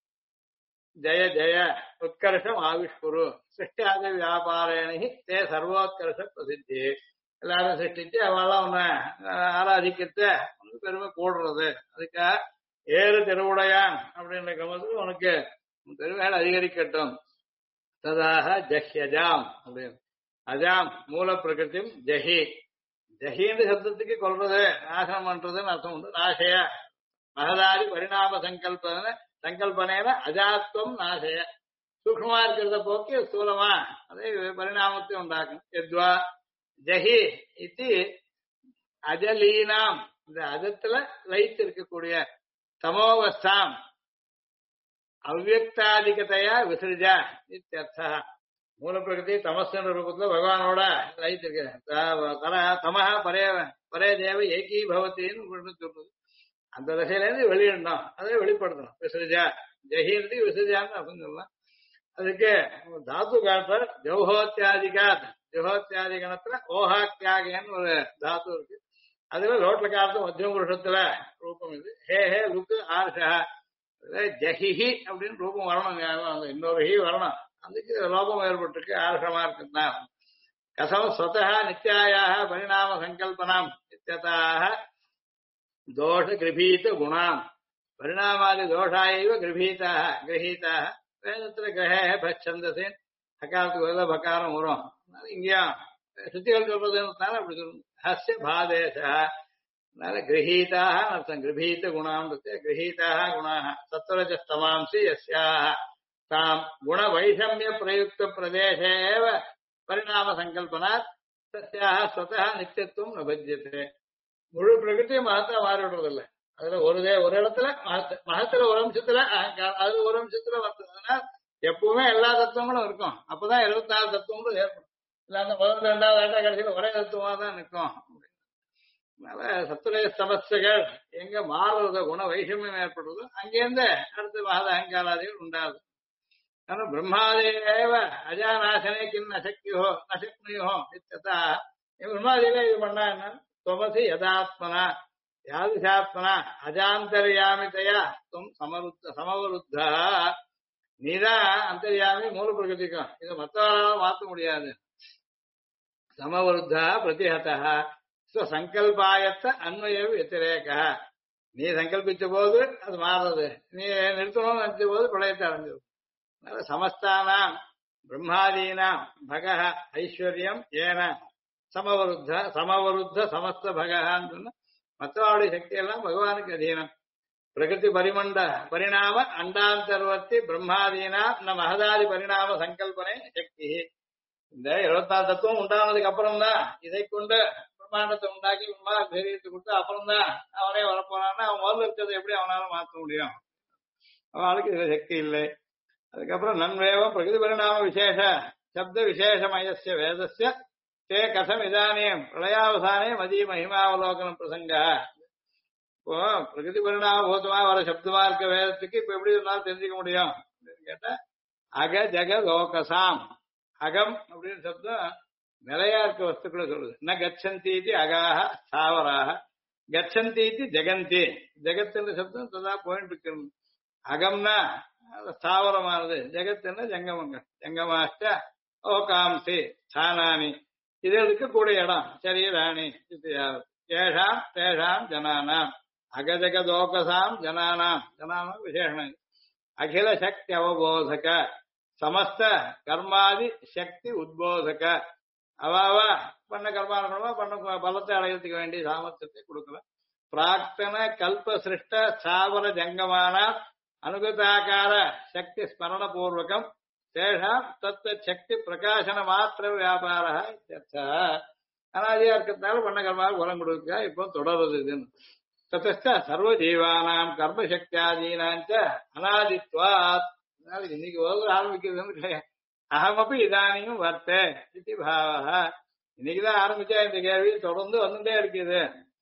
ஜெய ஜெய உத்கர்ஷம் ஆவிஷ்குரு சிருஷ்டியாத வியாபாரணி தே சர்வோத்கர்ஷ பிரசித்தி. எல்லாரும் சிருஷ்டிச்சு அவெல்லாம் உன்னை ஆராதிக்கிறது உனக்கு பெருமை கூடுறது. அதுக்காக ஏறு திருவுடையான் அப்படின்ற கிரமத்துக்கு உனக்கு பெருமைகள் அதிகரிக்கட்டும். ததாக ஜஹ்யஜாம் அப்படின்னு. அஜாம் மூல பிரகிருத்தியும் ஜஹி. ஜஹின்னு சப்தத்துக்கு கொள்றது நாசனம் பண்றதுன்னு அர்த்தம் உண்டு. நாசய மகதாதி பரிணாம சங்கல்பனேன அஜாத்வம் நாசய. சூக்ஷ்மா இருக்கிறத போக்கி ஸ்தூலமா அதே பரிணாமத்தை உண்டாக்கும். எத்வா ஜஹி இது அஜலீனாம், இந்த அஜத்துல லைட் இருக்கக்கூடிய தமோவஸ்தாம் அவ்வக்தாதிகதையா விசிருஜா இத்தியர்த்தா. மூல பிரகிருதி தமஸ்ன்ற ரூபத்துல பகவானோட லைட் இருக்கு. தமஹ பரே பரே தேவ ஏகீ பவத்தின்னு சொல்றது. அந்த தசையில இருந்து வெளியிடணும், அதை வெளிப்படுத்தணும். விசிருஜா ஜஹீர்த்தி விசிருஜான்னு அப்படின்னு சொல்லலாம். அதுக்கு தாத்து காட்டுற ஜௌஹோத்தியாதிகாத், ஜௌஹோத்தியாதி கணத்துல ஓஹாத்தியாகன்னு ஒரு தாத்து இருக்கு. அதுல லோட்ல காலத்து மத்திய புருஷத்துல ரூபம் இது. ஹே ஹே லுக்கு ஆர்ஷா ஜஹிஹி அப்படின்னு ரூபம் வரணும், இன்னொரு ஹி வரணும். அதுக்கு லோபம் ஏற்பட்டிருக்கு, ஆர்ஷமா இருக்குன்னா. கசம் ஸ்வதா நித்யாயாக பரிணாம சங்கல்பனாம் இத்தியதாக தோஷ கிரபீத குணாம் பரிணாமாதி தோஷாயைவ கிரபீதாக கிரகீதாக. வேதத்துல கிரகே பச்சந்தசேன் அகாலத்துக்கு பதிலாக பக்காரம் வரும். இங்கேயும் சுத்திகள் சொல்றதுனால அப்படி சொல்லணும். ஹஸ்ய பாதேசா கிரகீதாக அர்த்தம். கிரபீத குணாம் கிரகீதாக குணாக சத்வரஜஸ்தமாம்சி யஸ்யாஹ தாம் குண வைஷமிய பிரயுக்த பிரதேசேவ பரிணாம சங்கல்பனாத் தஸ்யாக ஸ்வதா நித்தியத்துவம் நபஜ்யத்தே. முழு பிரகிருதி மகத்தா மாறி விடுறதில்லை. அதுல ஒரு இடத்துல மகத்துல ஒரு அம்சத்துல அது ஒரு அம்சத்துல வந்ததுன்னா எப்பவுமே எல்லா தத்துவங்களும் இருக்கும். அப்பதான் 24 தத்துவங்களும் ஏற்படும். இல்ல அந்த முதல் 2வது கடைசியில ஒரே தத்துவமா தான் நிற்கும். அதனால சத்துரை சமஸ்தைகள் எங்க மாறுறதோ குண வைஷமியம் ஏற்படுறதோ அங்கேருந்து அடுத்து மகத அகங்காராதிகள் உண்டாது. ஆனா பிரம்மாதேவ அஜாநாசனே கிம் நசக்தியோ நசக்னியோ இத்தா. பிரம்மாதேவே இது பண்ணா என்ன? துவமசி யதாத்மனா யாதிசாத்மனா அஜாந்தர்யாமிதையா துவம் சமவருத்தா. நீதான் அந்தர்யாமி மூல பிரகிருதிக்கும். இதை மற்றவரால மாற்ற முடியாது. சமவருத்தா பிரதிஹதா சங்கல்பாயத்த அன்வய வத்திரேக. நீ சங்கல்பிச்ச போது அது மாறுறது, நீ நிறுத்தணும்னு நினைச்ச போது பிரளயத்தை அடைஞ்சது. சமஸ்தானாம் பிரம்மாதீனாம் பக ஐஸ்வர்யம் ஏன சமவருத்த சமஸ்த பகான்னு சொன்ன மற்றவாளுடைய சக்தி எல்லாம் பகவானுக்கு அதீனம். பிரகிருதி பரிணாம அண்டாந்தர்வர்த்தி பிரம்மாதீனா ந மகதாதி பரிணாம சங்கல்பனை சக்தி. இந்த 24 தத்துவம் உண்டானதுக்கு அப்புறம் தான் இதை கொண்டு பிரம்மாண்டத்தை உண்டாக்கி சரீரத்தை கொடுத்து அப்புறம் தான் அவனே வரப்போறான்னா அவன் முதல்ல இருக்கிறது எப்படி அவனால மாற்ற முடியும்? அவனுக்கு இதுல சக்தி இல்லை. அதுக்கப்புறம் நன்வேவம் பிரகிருதி பரிணாம விசேஷ சப்த விசேஷமயசிய வேதஸ்ய தே கசம் இதானியம் பிரளயாவசானே மதி மகிமாவலோகனம் பிரசங்க. இப்போ பிரகிருதி பரிணாம பூதமா வர சப்தமா இருக்க வேதத்துக்கு இப்ப எப்படி இருந்தாலும் தெரிஞ்சுக்க முடியும் கேட்டா அக ஜக லோகசாம். அகம் அப்படின்னு சப்தம் நிலையா இருக்க வஸ்துக்களை சொல்லுது. ந கச்சந்தி அகாக ஸ்தாவராக கச்சந்தி ஜெகந்தி. ஜெகத்துன்ற சப்தம் ததா போயிட்டு இருக்கு. அகம்னா ஸ்தாவரமானது, ஜெகத்துன்னா ஜங்கமங்கள். ஜங்கமாஷ்ட ஓகாம்சி ஸ்தானானி இது இருக்கக்கூடிய இடம். சரீராணி ஏஷாம் தேஷாம் ஜனானாம் அகஜகதோகசாம் ஜனானாம். ஜனானாம் விசேஷனம். அகில சக்தி அவபோதக சமஸ்த கர்மாதி சக்தி உத்போதக. அவாவா பண்ண கர்மானுமா பண்ண பலத்தை அடையறதுக்கு வேண்டிய சாமர்த்தியத்தை கொடுக்கல. பிராக்தன கல்ப சிருஷ்ட ஸ்தாவர ஜங்கமான அனுகதாக்கார சக்தி ஸ்மரண பூர்வகம் தேஷாம் தத்த சக்தி பிரகாசன மாத்திர வியாபார. அனாதியா இருக்கிறதுனால பண்ண கர்மாவுக்கு பலம் கொடுக்க இப்போ தொடருது. இதுன்னு தத்த சர்வ ஜீவானாம் கர்மசக்தியாதீனாஞ்ச அனாதித்வாத். இன்னைக்கு ஆரம்பிக்கிறதுன்னு கிடையாது. அகமப்பி இதானியும் வர்த்தே இது பாவா. இன்னைக்குதான் ஆரம்பிச்சா இந்த கேள்வி தொடர்ந்து வந்துட்டே இருக்குது.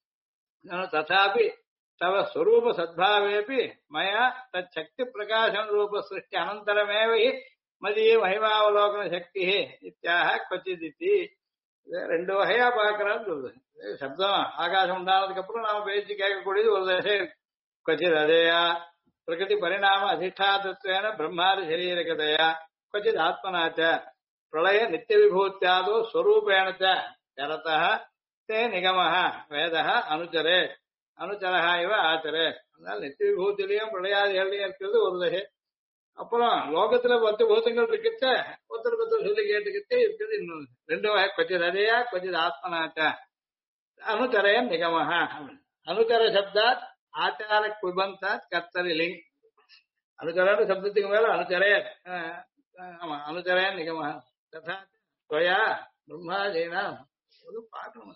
ததாபி தவ ஸ்வரூப சத்பாவேபி மயா தத் சக்தி பிரகாசன ரூப சிருஷ்டி அனந்தரமேவ மதிய மகிமாவலோகன சக்தி இத்தியாக கொச்சிதித்தி. ரெண்டு வகையா பார்க்கறான்னு சொல்லுது. சப்தம் ஆகாசம் உண்டானதுக்கு அப்புறம் நாம பேச்சு கேட்கக்கூடியது ஒரு தசை இருக்கு. கொச்சித் அதேயா பிரகிருதி பரிணாம அதிஷ்டாதத்வேன பிரம்மாதி சரீரகதையா கொச்சித் ஆத்மனாச்ச பிரளய நித்திய விபூத்தியாதோ ஸ்வரூபேணச்ச கரதः தே நிகமः வேதः அனுச்சரே அனுச்சரஹ இவ ஆச்சரே. அதனால நித்திய விபூத்திலையும் பிரளயாதிகள்லையும் இருக்கிறது ஒரு தசை. அப்புறம் லோகத்துல 10 பூதங்கள் இருக்குச்ச ஒருத்தர் சொல்லி கேட்டுக்கிட்டே இருக்குது இன்னொன்று. ரெண்டு வகை. கொச்சித் அதேயா கொச்சித் ஆத்மனாச்ச அனுச்சரேன் நிகமः. அனுச்சர சப்தாத் ஆச்சார குபந்தாத் கர்த்தரி லிங். அனுச்சரன்ற சப்தத்துக்கு மேல அனுச்சரே. ஆமா அனுச்சரேன் நிகமः. ததா त्वया ब्रह्मादीनां பார்க்கணும்.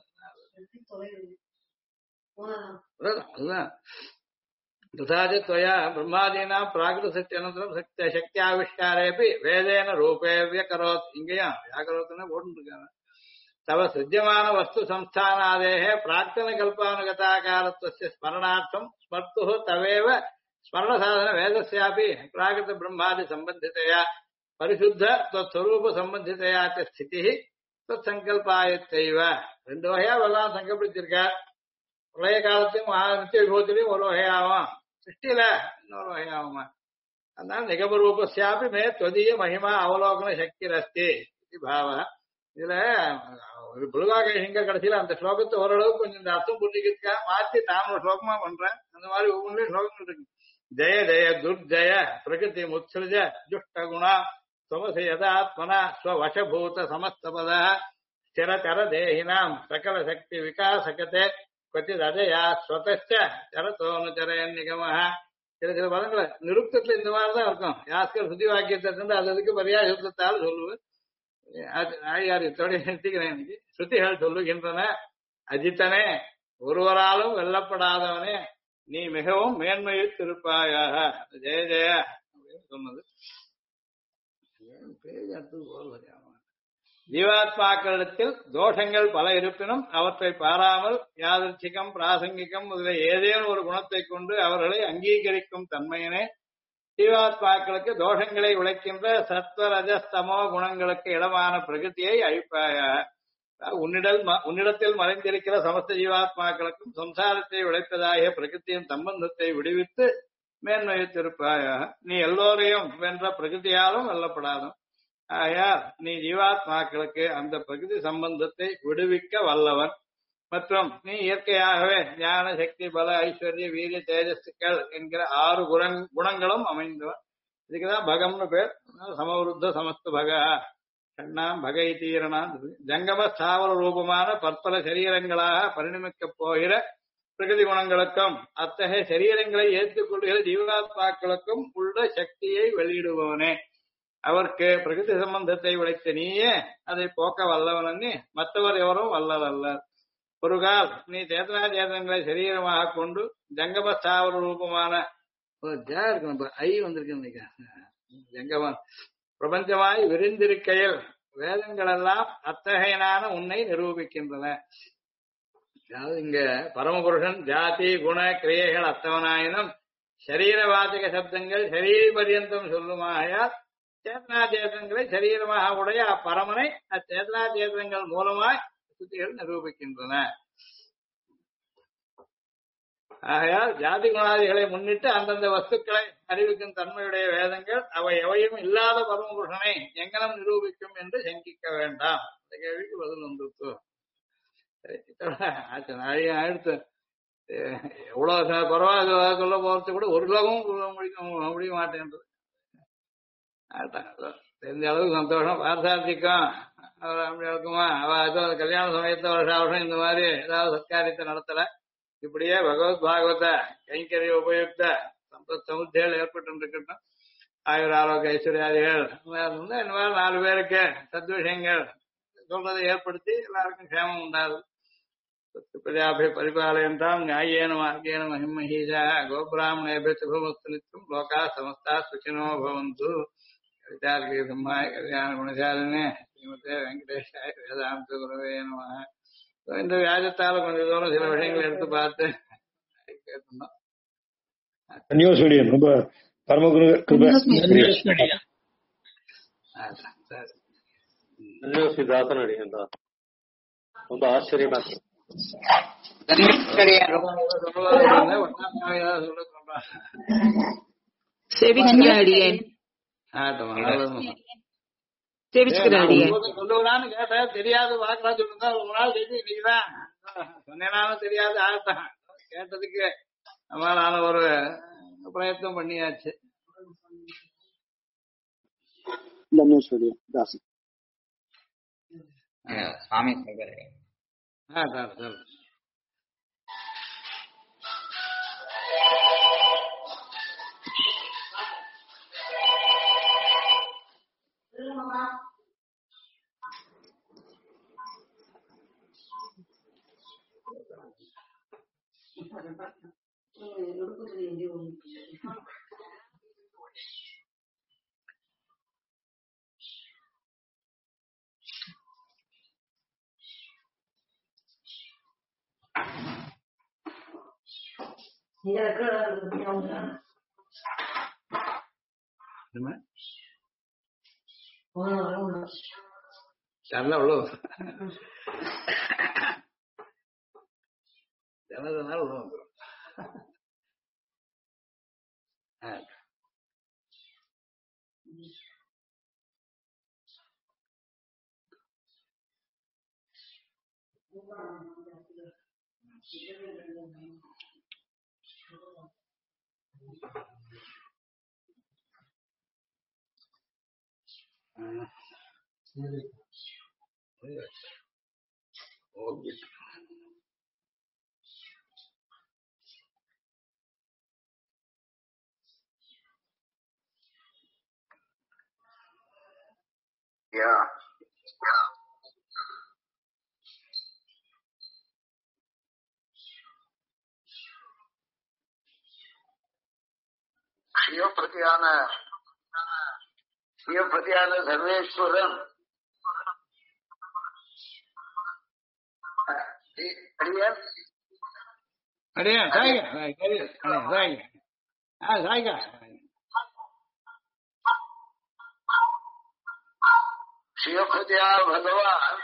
அதுதான் तथाच त्वया ब्रह्मादीनां प्राकृतसत्यनन्तरं शक्त्याविष्कारेऽपि वेदेन रूपे व्यकरोत् इङ्गेयं व्याकरोत्तने போட்டுருக்காங்க. तव सृज्यमान वस्तु संस्थानादेः प्राक्तनकल्पानुगताकारत्वस्य स्मरणार्थं स्मर्तुः तवेव स्मरणसाधन वेदस्यापि प्राकृतब्रह्मादिसम्बन्धितया परिशुद्ध त्वत्स्वरूपसम्बन्धितया च स्थितिः तत्सङ्कल्पायत्यैव ரெண்டு வகையா எல்லாம் சங்கல்பிச்சிருக்கார். பிரளய காலத்தையும் நித்திய விபூத்திலையும் ஒரு வகையாகும், சிருஷ்டியில இன்னொரு வகையாகுமா. அதனால நிகமரூபஸ்யாபி மே त्वदीय महिमा அவலோகன சக்தி ரஸ்தி பாவ. இதுல ஒரு புலகாக கடைசியில அந்த ஸ்லோகத்தை ஓரளவுக்கு கொஞ்சம் இந்த அர்த்தம் புரிஞ்சுக்கிறதுக்காக மாற்றி தான் ஒரு ஸ்லோகமா பண்றேன். அந்த மாதிரி ஒவ்வொன்றையும் ஸ்லோகங்கள் இருக்கு. ஜெய ஜெய துர்ஜய பிரகிருதி முத்ஸிருஜ துஷ்ட குணா துவசி யதாத்மனா ஸ்வவசபூத சமஸ்தபத ஸ்திரதர தேஹினாம் சகல சக்தி விகாசகதே கொத்திதயா ஸ்வதச்ச சரதோனுச்சரன் நிகமஹ. சில சில பதங்களை நிருப்தத்துல இந்த மாதிரிதான் இருக்கும். யாஸ்கர் சுத்தி வாக்கியத்தை தந்து அது அதுக்கு பரியாக யுத்தத்தால் சொல்லுவேன். ஆழியாரியத்தோட நிறுத்திக்கிறேன். இன்னைக்கு ஸ்ருதிகள் சொல்லுகின்றன, அஜித்தனே ஒருவராலும் வெல்லப்படாதவனே நீ மிகவும் மேன்மையில் திருப்பாயாக ஜெய ஜெய அப்படின்னு சொன்னது. ஜீவாத்மாக்களிடத்தில் தோஷங்கள் பல இருப்பினும் அவற்றை பாராமல் யாதர்ச்சிகம் பிராசங்கிகம் முதலிய ஏதேனும் ஒரு குணத்தை கொண்டு அவர்களை அங்கீகரிக்கும் தன்மையினே ஜீவாத்மாக்களுக்கு தோஷங்களை உழைக்கின்ற சத்வ ரஜஸ்தமோ குணங்களுக்கு இடமான பிரகிருதியை அழிப்பாயாக. உன்னிடத்தில் மறைந்திருக்கிற சமஸ்த ஜீவாத்மாக்களுக்கும் சம்சாரத்தை உழைப்பதாகிய பிரகிருத்தியின் சம்பந்தத்தை விடுவித்து மேன்மைத்திருப்பாயாக. நீ எல்லோரையும் வென்ற பிரகிருதியாலும் வெல்லப்படாதும். ஆகையால் நீ ஜீவாத்மாக்களுக்கு அந்த பிரகிருதி சம்பந்தத்தை விடுவிக்க வல்லவன். மற்றும் நீ இயற்கையாகவே ஞான சக்தி பல ஐஸ்வர்ய வீரிய தேஜஸ்கள் என்கிற 6 குணங்களும் அமைந்தவன். இதுக்குதான் பகம்னு பேர். சமவருத்த சமஸ்த பக கண்ணாம் பகை தீரனான். ஜங்கம ஸ்தாவர ரூபமான பற்பல சரீரங்களாக பரிணமிக்கப் போகிற பிரகிருதி குணங்களுக்கும் அத்தகைய சரீரங்களை ஏற்றுக்கொள்கிற ஜீவாத்மாக்களுக்கும் உள்ள சக்தியை வெளியிடுபவனே. அவருக்கு பிரகிருதி சம்பந்தத்தை உழைத்த நீயே அதை போக்க வல்லவனே, மற்றவர் எவரும் வல்லவல்ல. ஒரு கால் நீ சேதனா சேதனங்களை சரீரமாக கொண்டு ஜங்கமஸ்தாவர ரூபமான ஐ வந்திருக்கு ஜங்கமன் பிரபஞ்சமாய் விரிந்திருக்கையில் வேதங்கள் எல்லாம் அத்தகையனான உன்னை நிரூபிக்கின்றன. அதாவது இங்க பரமபுருஷன் ஜாதி குண கிரியைகள் அத்தவனாயினும் சரீரவாச்சக சப்தங்கள் சரீர பரியந்தம் சொல்லுமாயால் சேதனா சேதனங்களை சரீரமாக உடைய அப்பரமனை அச்சேதனா சேதனங்கள் மூலமாய் சுத்திகள் நிரூபிக்கின்றன. ஆகையால் ஜாதி குணாதிகளை முன்னிட்டு அந்தந்த வஸ்துக்களை அறிவிக்கும் தன்மையுடைய வேதங்கள் அவை எவையும் இல்லாத பரமபுருஷனை எங்கனம் நிரூபிக்கும் என்று சங்கிக்க வேண்டாம். இந்த கேள்விக்கு பதில் வந்துருக்கு. அடுத்து எவ்வளவு பரவாயில்ல சொல்ல போறது கூட ஒரு லோகமும் முடிய மாட்டேன்றது. தெரிஞ்ச அளவுக்கு சந்தோஷம். பார்த்தார்த்திக்கும் அப்படி இருக்குமா? அவ ஏதோ கல்யாண சமயத்தை வருஷம் இந்த மாதிரி ஏதாவது சத்காரியத்தை நடத்தல. இப்படியே பகவத் பாகவத கைங்கரிய உபயுக்த சம்பத் சமுத்திகள் ஏற்பட்டு இருக்கட்டும். ஆயுர் ஆரோக்கிய ஐஸ்வர்யாதிகள் இந்த மாதிரி 4 பேருக்கு சத்விஷயங்கள் சொல்றதை ஏற்படுத்தி எல்லாருக்கும் க்ஷேமம் உண்டாது. பிரஜாபி பரிபாலயந்தாம் நியாயேன மார்கேன மகிமஹீஷா கோபிராமணேபிய சுபமஸ்து நித்யம் லோகா சமஸ்தா சுகினோ பவந்து. கவிதார்கே பிரம்மாய கல்யாண குணசாலினே ஸ்ரீமதே வெங்கடேஷாய வேதாந்த குரவே நமஹ. இந்த வியாஜத்தால கொஞ்சம் தூரம் சில விஷயங்களை எடுத்து பார்த்து கேட்டுருந்தோம். ரொம்ப பரமகுரு ரொம்ப ஆச்சரியமா சொல்லுவான்னு கேட்டேன். தெரியாது பார்க்கலாம் சொல்லுங்க. ஒரு நாள் தெரிஞ்சு இன்னைக்குதான் சொன்னாலும் தெரியாது ஆகத்தான். கேட்டதுக்கு நம்மளால ஒரு பிரயத்னம் பண்ணியாச்சு. சுவாமி சார் சண்டை உள்ள ஜனதனால உள்ள வந்துடும். சிவபதியான சர்வேஸ்வரன் அடியா சாய்கா சிவபதியா பகவான்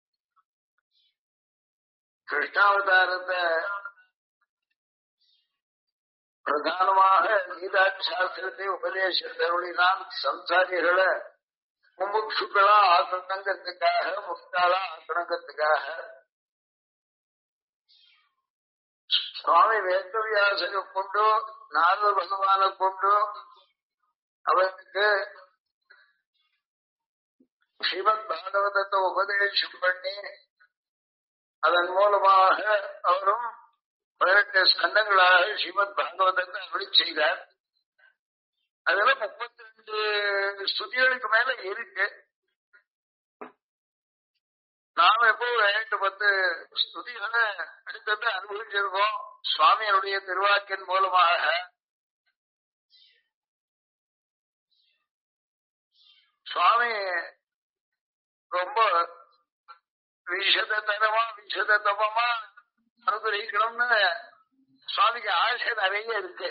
கிருஷ்ணாவதாரத்தை பிரதானமாக கீதா சாஸ்திரத்தை உபதேசத்தருளினால் சம்சாரிகளை முமுட்சுக்களா ஆக்கணுங்கிறதுக்காக முக்தாளா ஆக்கணுங்கிறதுக்காக சுவாமி வேதவியாசனை கொண்டு நாரத பகவானை கொண்டு அவருக்கு ஸ்ரீமத் பாகவதத்தை உபதேசம் பண்ணி அதன் மூலமாக அவரும் 18 ஸ்கந்தங்களாக ஸ்ரீமத் பாகவதத்தை அருளி செய்தார். அதுல 32 ஸ்துதிகளுக்கு மேல இருக்கு. நாம எப்போ 8-10 ஸ்துதிகளை அடுத்தது அனுபவிச்சிருக்கோம் சுவாமியுடைய திருவாக்கின் மூலமாக. சுவாமி ரொம்ப விஷதத்தமா அனுகிரகிக்கணும்னு சுவாமிக்கு ஆசை நிறைய இருக்கு.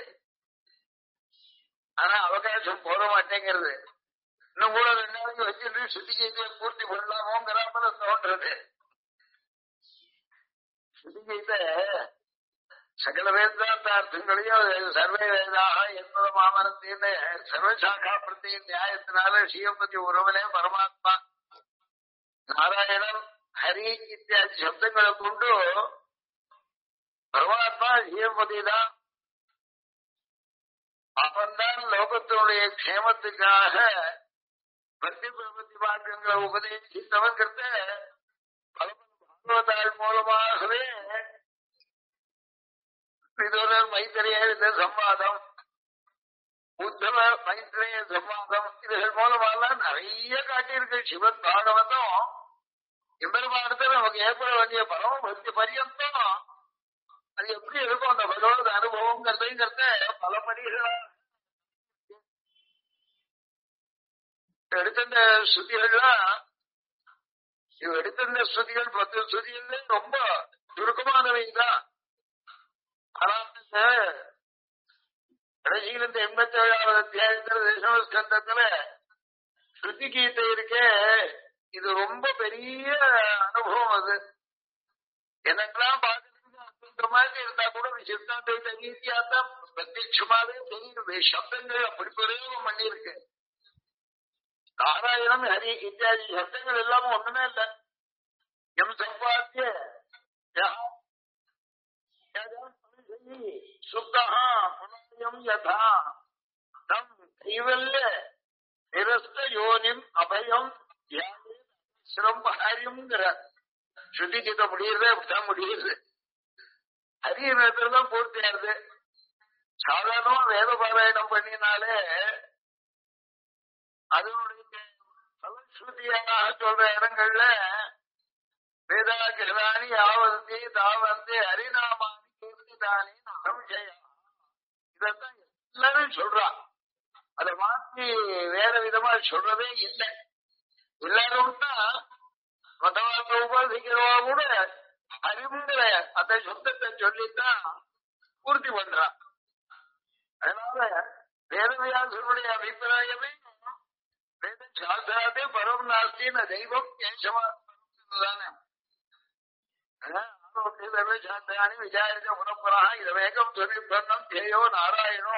ஆனா அவகாசம் போட மாட்டேங்கிறது. இன்னும் கூட 2 நாளைக்கு வச்சுட்டு சுத்திகீதையை பூர்த்தி பண்ணலாமோங்கிறாமல தோன்றது. சுத்திகீதை சகல வேதாந்தார்த்தங்களையும் சர்வே வேதாக என்பத மாமனத்தின்னு சர்வசாக்கா பிரத்திய நியாயத்தினால ஸ்ரீபதி உறவிலே பரமாத்மா நாராயணன் ஹரி இத்தியாதி சப்தங்களை கொண்டு பரமாத்மா ஸ்ரீபதி தான். அவன்தான் லோகத்தினுடைய க்ஷேமத்துக்காக பக்தி பிரபத்தி வாக்கியங்களை உபதேசித்தவங்கிறத பாகவதாள் மூலமாகவே விதுரர் மைத்திரேய சம்வாதம், உத்தவ மைத்திரேய சம்வாதம் இதுகள் மூலமாக நிறைய காட்டியிருக்கு. சிவத் பாகவதம் எம்பெருமானத்தில் நமக்கு ஏற்பட வேண்டிய பரம பக்தி பரியந்தம் அது எப்படி இருக்கும் அந்த பகவத் அனுபவங்கிறத பல படிகளா எடுத்த ஸ்ருதிகள்லாம் எடுத்த ஸ்ருதிகள் 10 ஸ்ருதிகள் ரொம்ப சுருக்கமானவைதான். ஆனா கடைசியில் இந்த 87வது அத்தியாயத்துல தசமஸ்கந்தத்துல ஸ்ருதி கீதை இருக்கே, இது ரொம்ப பெரிய அனுபவம். அது எனக்கெல்லாம் பார்த்துட்டு மாதிரி இருந்தா கூட சித்தாந்த ரீதியாத்தான் பிரத்யட்சமாவே தெரியும். சப்தங்கள் அப்படி பிரயோகம் பண்ணியிருக்கு. நாராயணம் ஹரி இத்தியாதி சப்தங்கள் எல்லாமே ஒண்ணுமே இல்லை. எம் சம்பாத்திய சுத்தஹா புனயம் யதா தம் கைவல்ய நிரஸ்த யோனிம் அபயம் ஹரிங்கிற ஸ்ருதி கீதை முடியுறது அப்படிதான் முடியுது. ஹரிய நேரத்துலதான் பூர்த்தியாருது. சாதாரணமா வேத பாராயணம் பண்ணினாலே அதனுடைய பலஸ்ருதியாக சொல்ற இடங்கள்ல வேதாகிருதானி யாவந்தி தாவந்தி ஹரிநாமானி கீர்த்திதானி இதான் எல்லாரும் சொல்றான். அதை மாற்றி வேற விதமா சொல்றதே இல்லை. எல்லாரும் தான் மதவாத உபாசிக்கிறவா கூட அறிவுங்கிற அந்த சொந்தத்தை சொல்லித்தான் பூர்த்தி பண்றான். அதனால வேதவியாசனுடைய அபிப்பிராயமே வேத சாஸ்திராதே பரம் நாஸ்தின தெய்வம் கேசவாதானே. சாஸ்திராணி விசாரிச்ச புரம்பரா இதவேகம் துணிப்பண்ணம் தேயோ நாராயணோ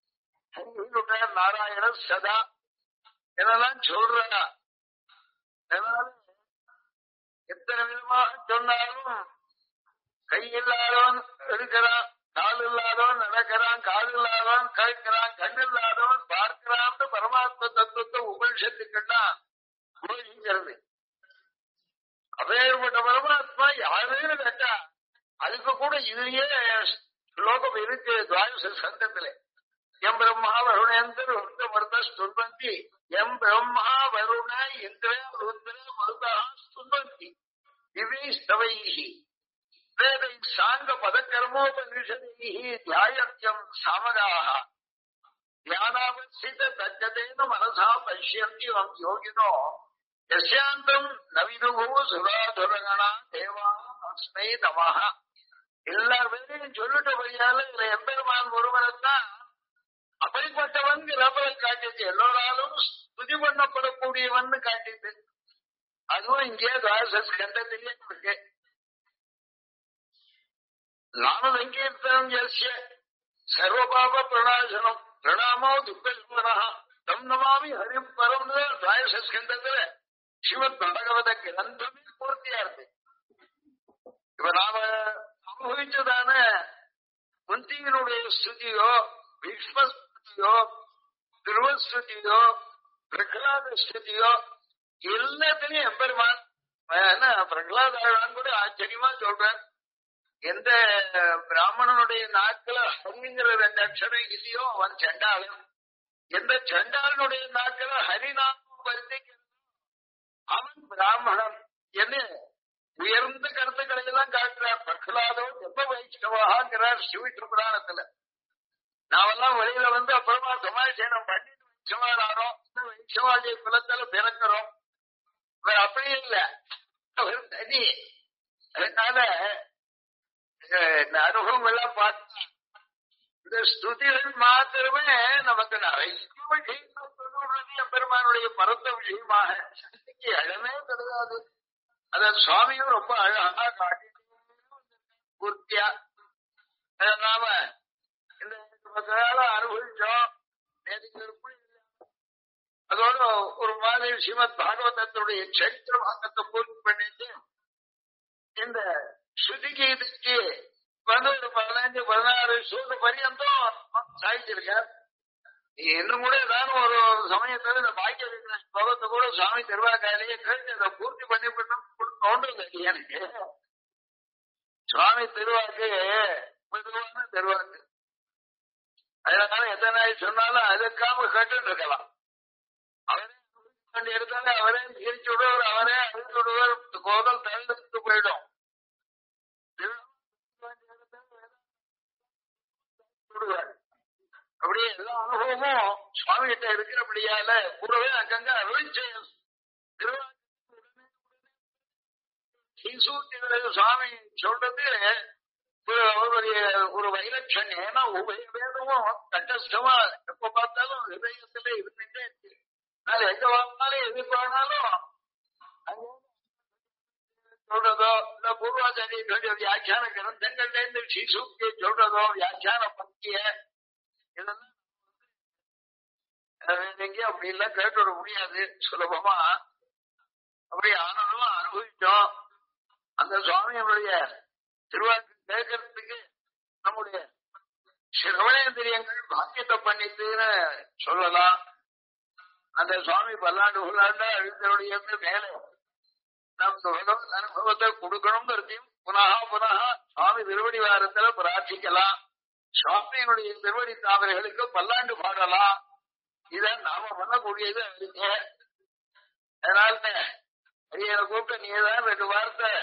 நாராயண சதா என்னெல்லாம் சொல்றா. அதனால எத்தனை விதமாக சொன்னாலும் கை இல்லாதவன் எடுக்கிறான், கால் இல்லாதவன் நடக்கிறான், கால் இல்லாதவன் கேட்கிறான், கண் இல்லாதவன் பார்க்கிறான். பரமாத்ம தத்துவத்தை உபனிஷத்துக்கெல்லாம் உபயோகிக்கிறது. அப்பேற்பட்ட பரமாத்மா யாருன்னு கேட்டா அதுக்கு கூட இதுலயே ஸ்லோகம் இருக்கு. துவாதச சந்தத்துல எம் பிரம்மா வருணேந்திர ருத்ர ஸ்துன்பந்தி எம் பிரம்மா வருண இந்திர ருத்ர மருதா ஸ்துன்பந்தி திவை ஸ்தவைஹி வேதை சாங்க பதக்கர்மோபனிஷதைஹி தியாயத்யம் சாமகாஹ தியானாவசித தஜ்ஜதேன மனசா பஷ்யந்தி வம் யோகினோ யஸ்யாந்தம் நவிதுகு சுராதுரகணா தேவா அஸ்மை நமஹ. எல்லார் பேரையும் சொல்லிட்டு போயால இதுல எம்பெருமான் ஒருவனைத்தான் அப்படிப்பட்டவன் ரபலை காட்டிச்சு. எல்லோராலும் துதி பண்ணப்படக்கூடியவன் காட்டிட்டு அதுவும் இங்கே துவாதச ஸ்கந்தத்திலே இருக்கு. நாம சங்கீர்த்தனம் யஸ்ய சர்வபாப பிரணாசனம் பிரணாமோ துக்கல்பனா தம் நமாமி ஹரிம் பரம் துவாதச ஸ்கந்தத்துல ஸ்ரீமத் பகவத கிரந்தமே பூர்த்தியா இருக்கு. இப்ப நாம அனுபவிச்சதான குந்தியினுடைய ஸ்துதியோ பீஷ்ம ஸ்துதியோ திருவஸ்துதியோ பிரகலாத ஸ்துதியோ எல்லாத்திலையும் எம்பெருமான் பிரகலாதான் கூட ஆச்சரியமா சொல்றேன். எந்த பிராமணனுடைய நாட்கள ஹரிங்கிற 2 அக்ஷரம் இல்லையோ அவன் சண்டாளன். எந்த சண்டாளனுடைய நாட்கள ஹரிநாமம் வருத்திக்கிறதோ அவன் பிராமணன் என்று உயர்ந்த கருத்துக்களை எல்லாம் காட்டுறார். பிரகலாதோ எப்ப வைஷ்ணவாங்கிறார் சிவிஷ்ணு புராணத்துல. நாமெல்லாம் வெளியில வந்து அப்புறமா சமாசேனம் பண்ணிட்டு வைஷ்ணவாரானோம், வைஷ்ணவாஜி குலத்துல பிறக்கிறோம். அவர் அப்படியே இல்ல, அவர் தனி. அதனால இந்த அனுபவம் எல்லாம் பார்த்து இந்த ஸ்துதிகள் மாத்திரமே நமக்கு நிறைய விஷயங்கள் சொல்லுறது பெருமானுடைய பரந்த விஷயமாக அழமே கிடையாது. அத சுவாமியும் ரொம்ப அழகா காட்டி பூர்த்தியா நாம இந்த அனுபவிச்சோம். அதோட ஒரு மாதிரி ஸ்ரீமத் பாகவதத்துடைய சரித்திர பாகத்தை பூர்த்தி பண்ணிட்டு இந்த ஸ்ருதிக்கு இதுக்கு வந்து ஒரு 15-16 சூடு பரியந்தம் சாதிச்சிருக்கார். இன்னும் கூட ஏதாவது ஒரு சமயத்துல இந்த பாக்கிய ஸ்லோகத்தை கூட சுவாமி திருவாக்காலேயே கேட்டு அதை பூர்த்தி பண்ணி தோன்றுங்க எனக்கு. சுவாமி திருவாக்கு மெதுவான திருவாக்கு. அதனால எத்தனை சொன்னாலும் அதுக்காம கேட்டு இருக்கலாம். அவரே எடுத்தாலே அவரே பிரிச்சு விடுவார், அவரே அழிச்சு விடுவார். கோதல் தழுத்து போயிடும். அப்படியே எல்லா அனுபவமும் சுவாமி கிட்ட இருக்கிறபடியால கூடவே அங்கங்க அருளிச்சு சுவாமி சொல்றது ஒரு வைலட்சணம். ஏன்னா உபய வேதமும் கட்டஸ்டமா எப்ப பார்த்தாலும் ஹிருதயத்துல இருந்துட்டே இருக்கு. அதனால எங்க வாங்கினாலும் எது போனாலும் சொல்றதோ இல்ல பூர்வாச்சாரிய வியாக்கியான கிரந்தங்கள்ல இருந்து ஸ்ரீசூக்தியை சொல்றதோ வியாக்கியான பக்திய இதெல்லாம் எங்கேயும் அப்படி எல்லாம் கேட்டுவிட முடியாது சுலபமா. அப்படி ஆனாலும் அனுபவிச்சோம். அந்த சுவாமியினுடைய திருவாக்கு கேட்கறதுக்கு நம்முடைய சிரவணேந்திரியங்கள் பாக்கியத்தை பண்ணிட்டுன்னு சொல்லலாம். அந்த சுவாமி பல்லாண்டு அழுத்தருடைய மேலே நம் பகவத் அனுபவத்தை கொடுக்கணுங்கிறதையும் புனகா சுவாமி திருவடி வாரத்துல பிரார்த்திக்கலாம். சுவாமியினுடைய திருவடி தாமரைகளுக்கு பல்லாண்டு பாடலாம். இத நாம பண்ணக்கூடியது இருக்கு. அதனால அரியனை கூப்பிட்டு நீதான் 2 வார்த்தை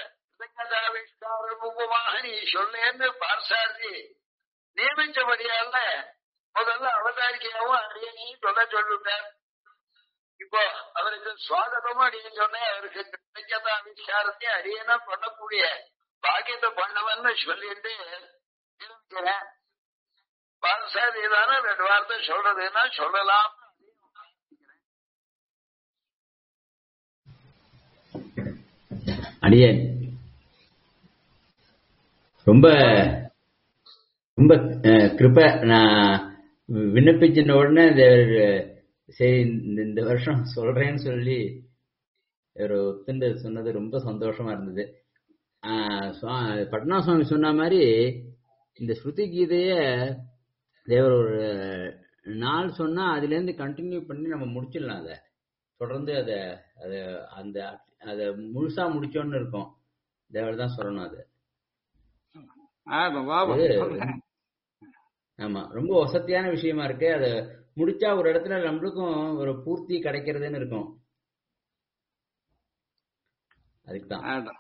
முகமாக நீ சொல்லேன்னு பார்சாதி நியமிச்சபடியால முதல்ல அவதாரிக்கையாவும் அடியனையும் சொல்ல சொல்லிட்டார். இப்போ அவருக்கு சுவாகதமும் அடியன் சொன்னேன். அவருக்கு கிடைக்காத ஆவிஷ்காரத்தையும் அடியனா பண்ணக்கூடிய பாக்கியத்தை பண்ணவன்னு சொல்லிட்டு இருக்கிறேன். பாரசார் ஏதான 2 வார்த்தை சொல்றதுன்னா சொல்லலாம். அடியேன் ரொம்ப ரொம்ப கிருபை. நான் விண்ணப்பிச்சின உடனே சரி இந்த வருஷம் சொல்றேன்னு சொல்லி ஒரு ஒத்துண்டு சொன்னது ரொம்ப சந்தோஷமா இருந்தது. பட்னா சுவாமி சொன்ன மாதிரி இந்த ஸ்ருதி கீதைய தேவர் ஒரு நாள் சொன்னா அதுல இருந்து கண்டினியூ பண்ணி நம்ம முடிச்சிடலாம். அதை தொடர்ந்து அதை முழுசா முடிச்சோன்னு இருக்கும். தேவர் தான் சொல்லணும் அது. ஆமா, ரொம்ப வசதியான விஷயமா இருக்கு. அதை முடிச்சா ஒரு இடத்துல நம்மளுக்கும் ஒரு பூர்த்தி கிடைக்கிறதுன்னு இருக்கும். அதுக்குதான்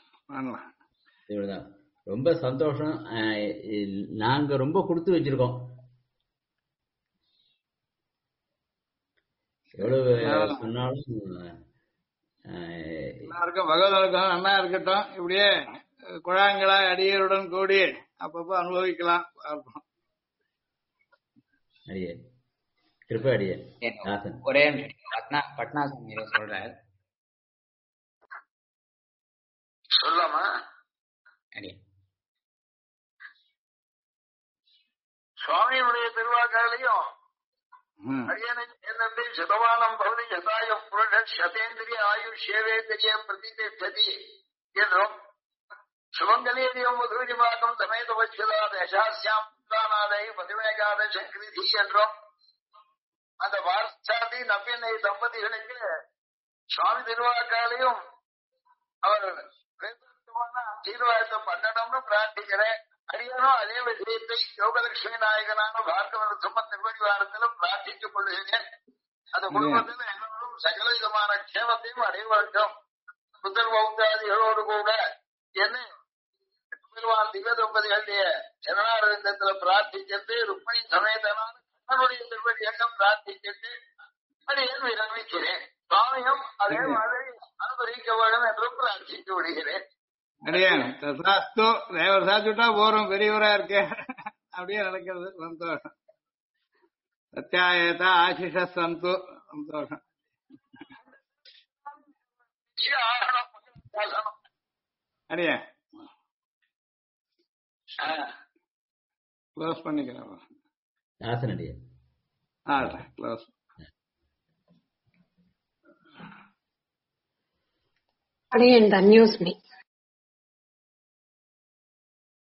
ரொம்ப சந்தோஷம். நாங்க ரொம்ப கொடுத்து வச்சிருக்கோம். எவ்வளவு சொன்னாலும் பகவதற்கும் நன்னா இருக்கட்டும். இப்படியே குழாங்களா அடியருடன் கூடி அப்பப்போ அனுபவிக்கலாம். அடியே கிருப்பை அடியே ஒரே பட்னா சுவாமி சொல்ற சொல்லாமா அடியே சுவாமியுடைய திருவாக்காலையும் என்னை சதவானம் பகுதி யதாய புருஷ சதேந்திரிய ஆயுஷேவேந்திரிய பிரதிஷ்டதி என்றும் சுமங்கலேரியம் மதுரிமாகம் சமேத வச்சதா தசாசியாம் புராணாதை பதிவேகாத சங்கிருதி என்றும் அந்த வார்த்தாதி நப்பினை தம்பதிகளுக்கு சுவாமி திருவாக்காலையும் அவர் ஆசீர்வாதத்தை பண்ணணும்னு பிரார்த்திக்கிறேன். அடியானும் அதே விஷயத்தை யோகலட்சுமி நாயகனான பார்க்கவன சும்ம திருவடிவாரத்துல பிரார்த்தித்துக் கொள்கிறேன். அந்த குடும்பத்தில் எல்லோரும் சகல விதமான க்ஷேமத்தையும் அடைய வேண்டும். புத்தர் பௌத்தாதிகளோடு கூட என்ன பெருமான் திவ்ய தம்பதிகளுடைய சரணாரவிந்தத்துல பிரார்த்திச்சிட்டு ருக்மணி சமேதனான கண்ணனுடைய திருவடியாக பிரார்த்திச்சிட்டு அடியேன் விரமிக்கிறேன். சுவாமியும் அதே மாதிரி அனுபவிக்க வேண்டும் என்றும் பிரார்த்தித்து விடுகிறேன். அடியேன் தசாஸ்து தேவர் சாச்சுட்டா போறோம், பெரியவரா இருக்கே அப்படியே நடக்கிறது. சந்தோஷம். சத்யாயதா ஆசிஷ சந்து. சந்தோஷம். அடியே க்ளோஸ் பண்ணிக்கிறேன். Close. Adiyan, the news me.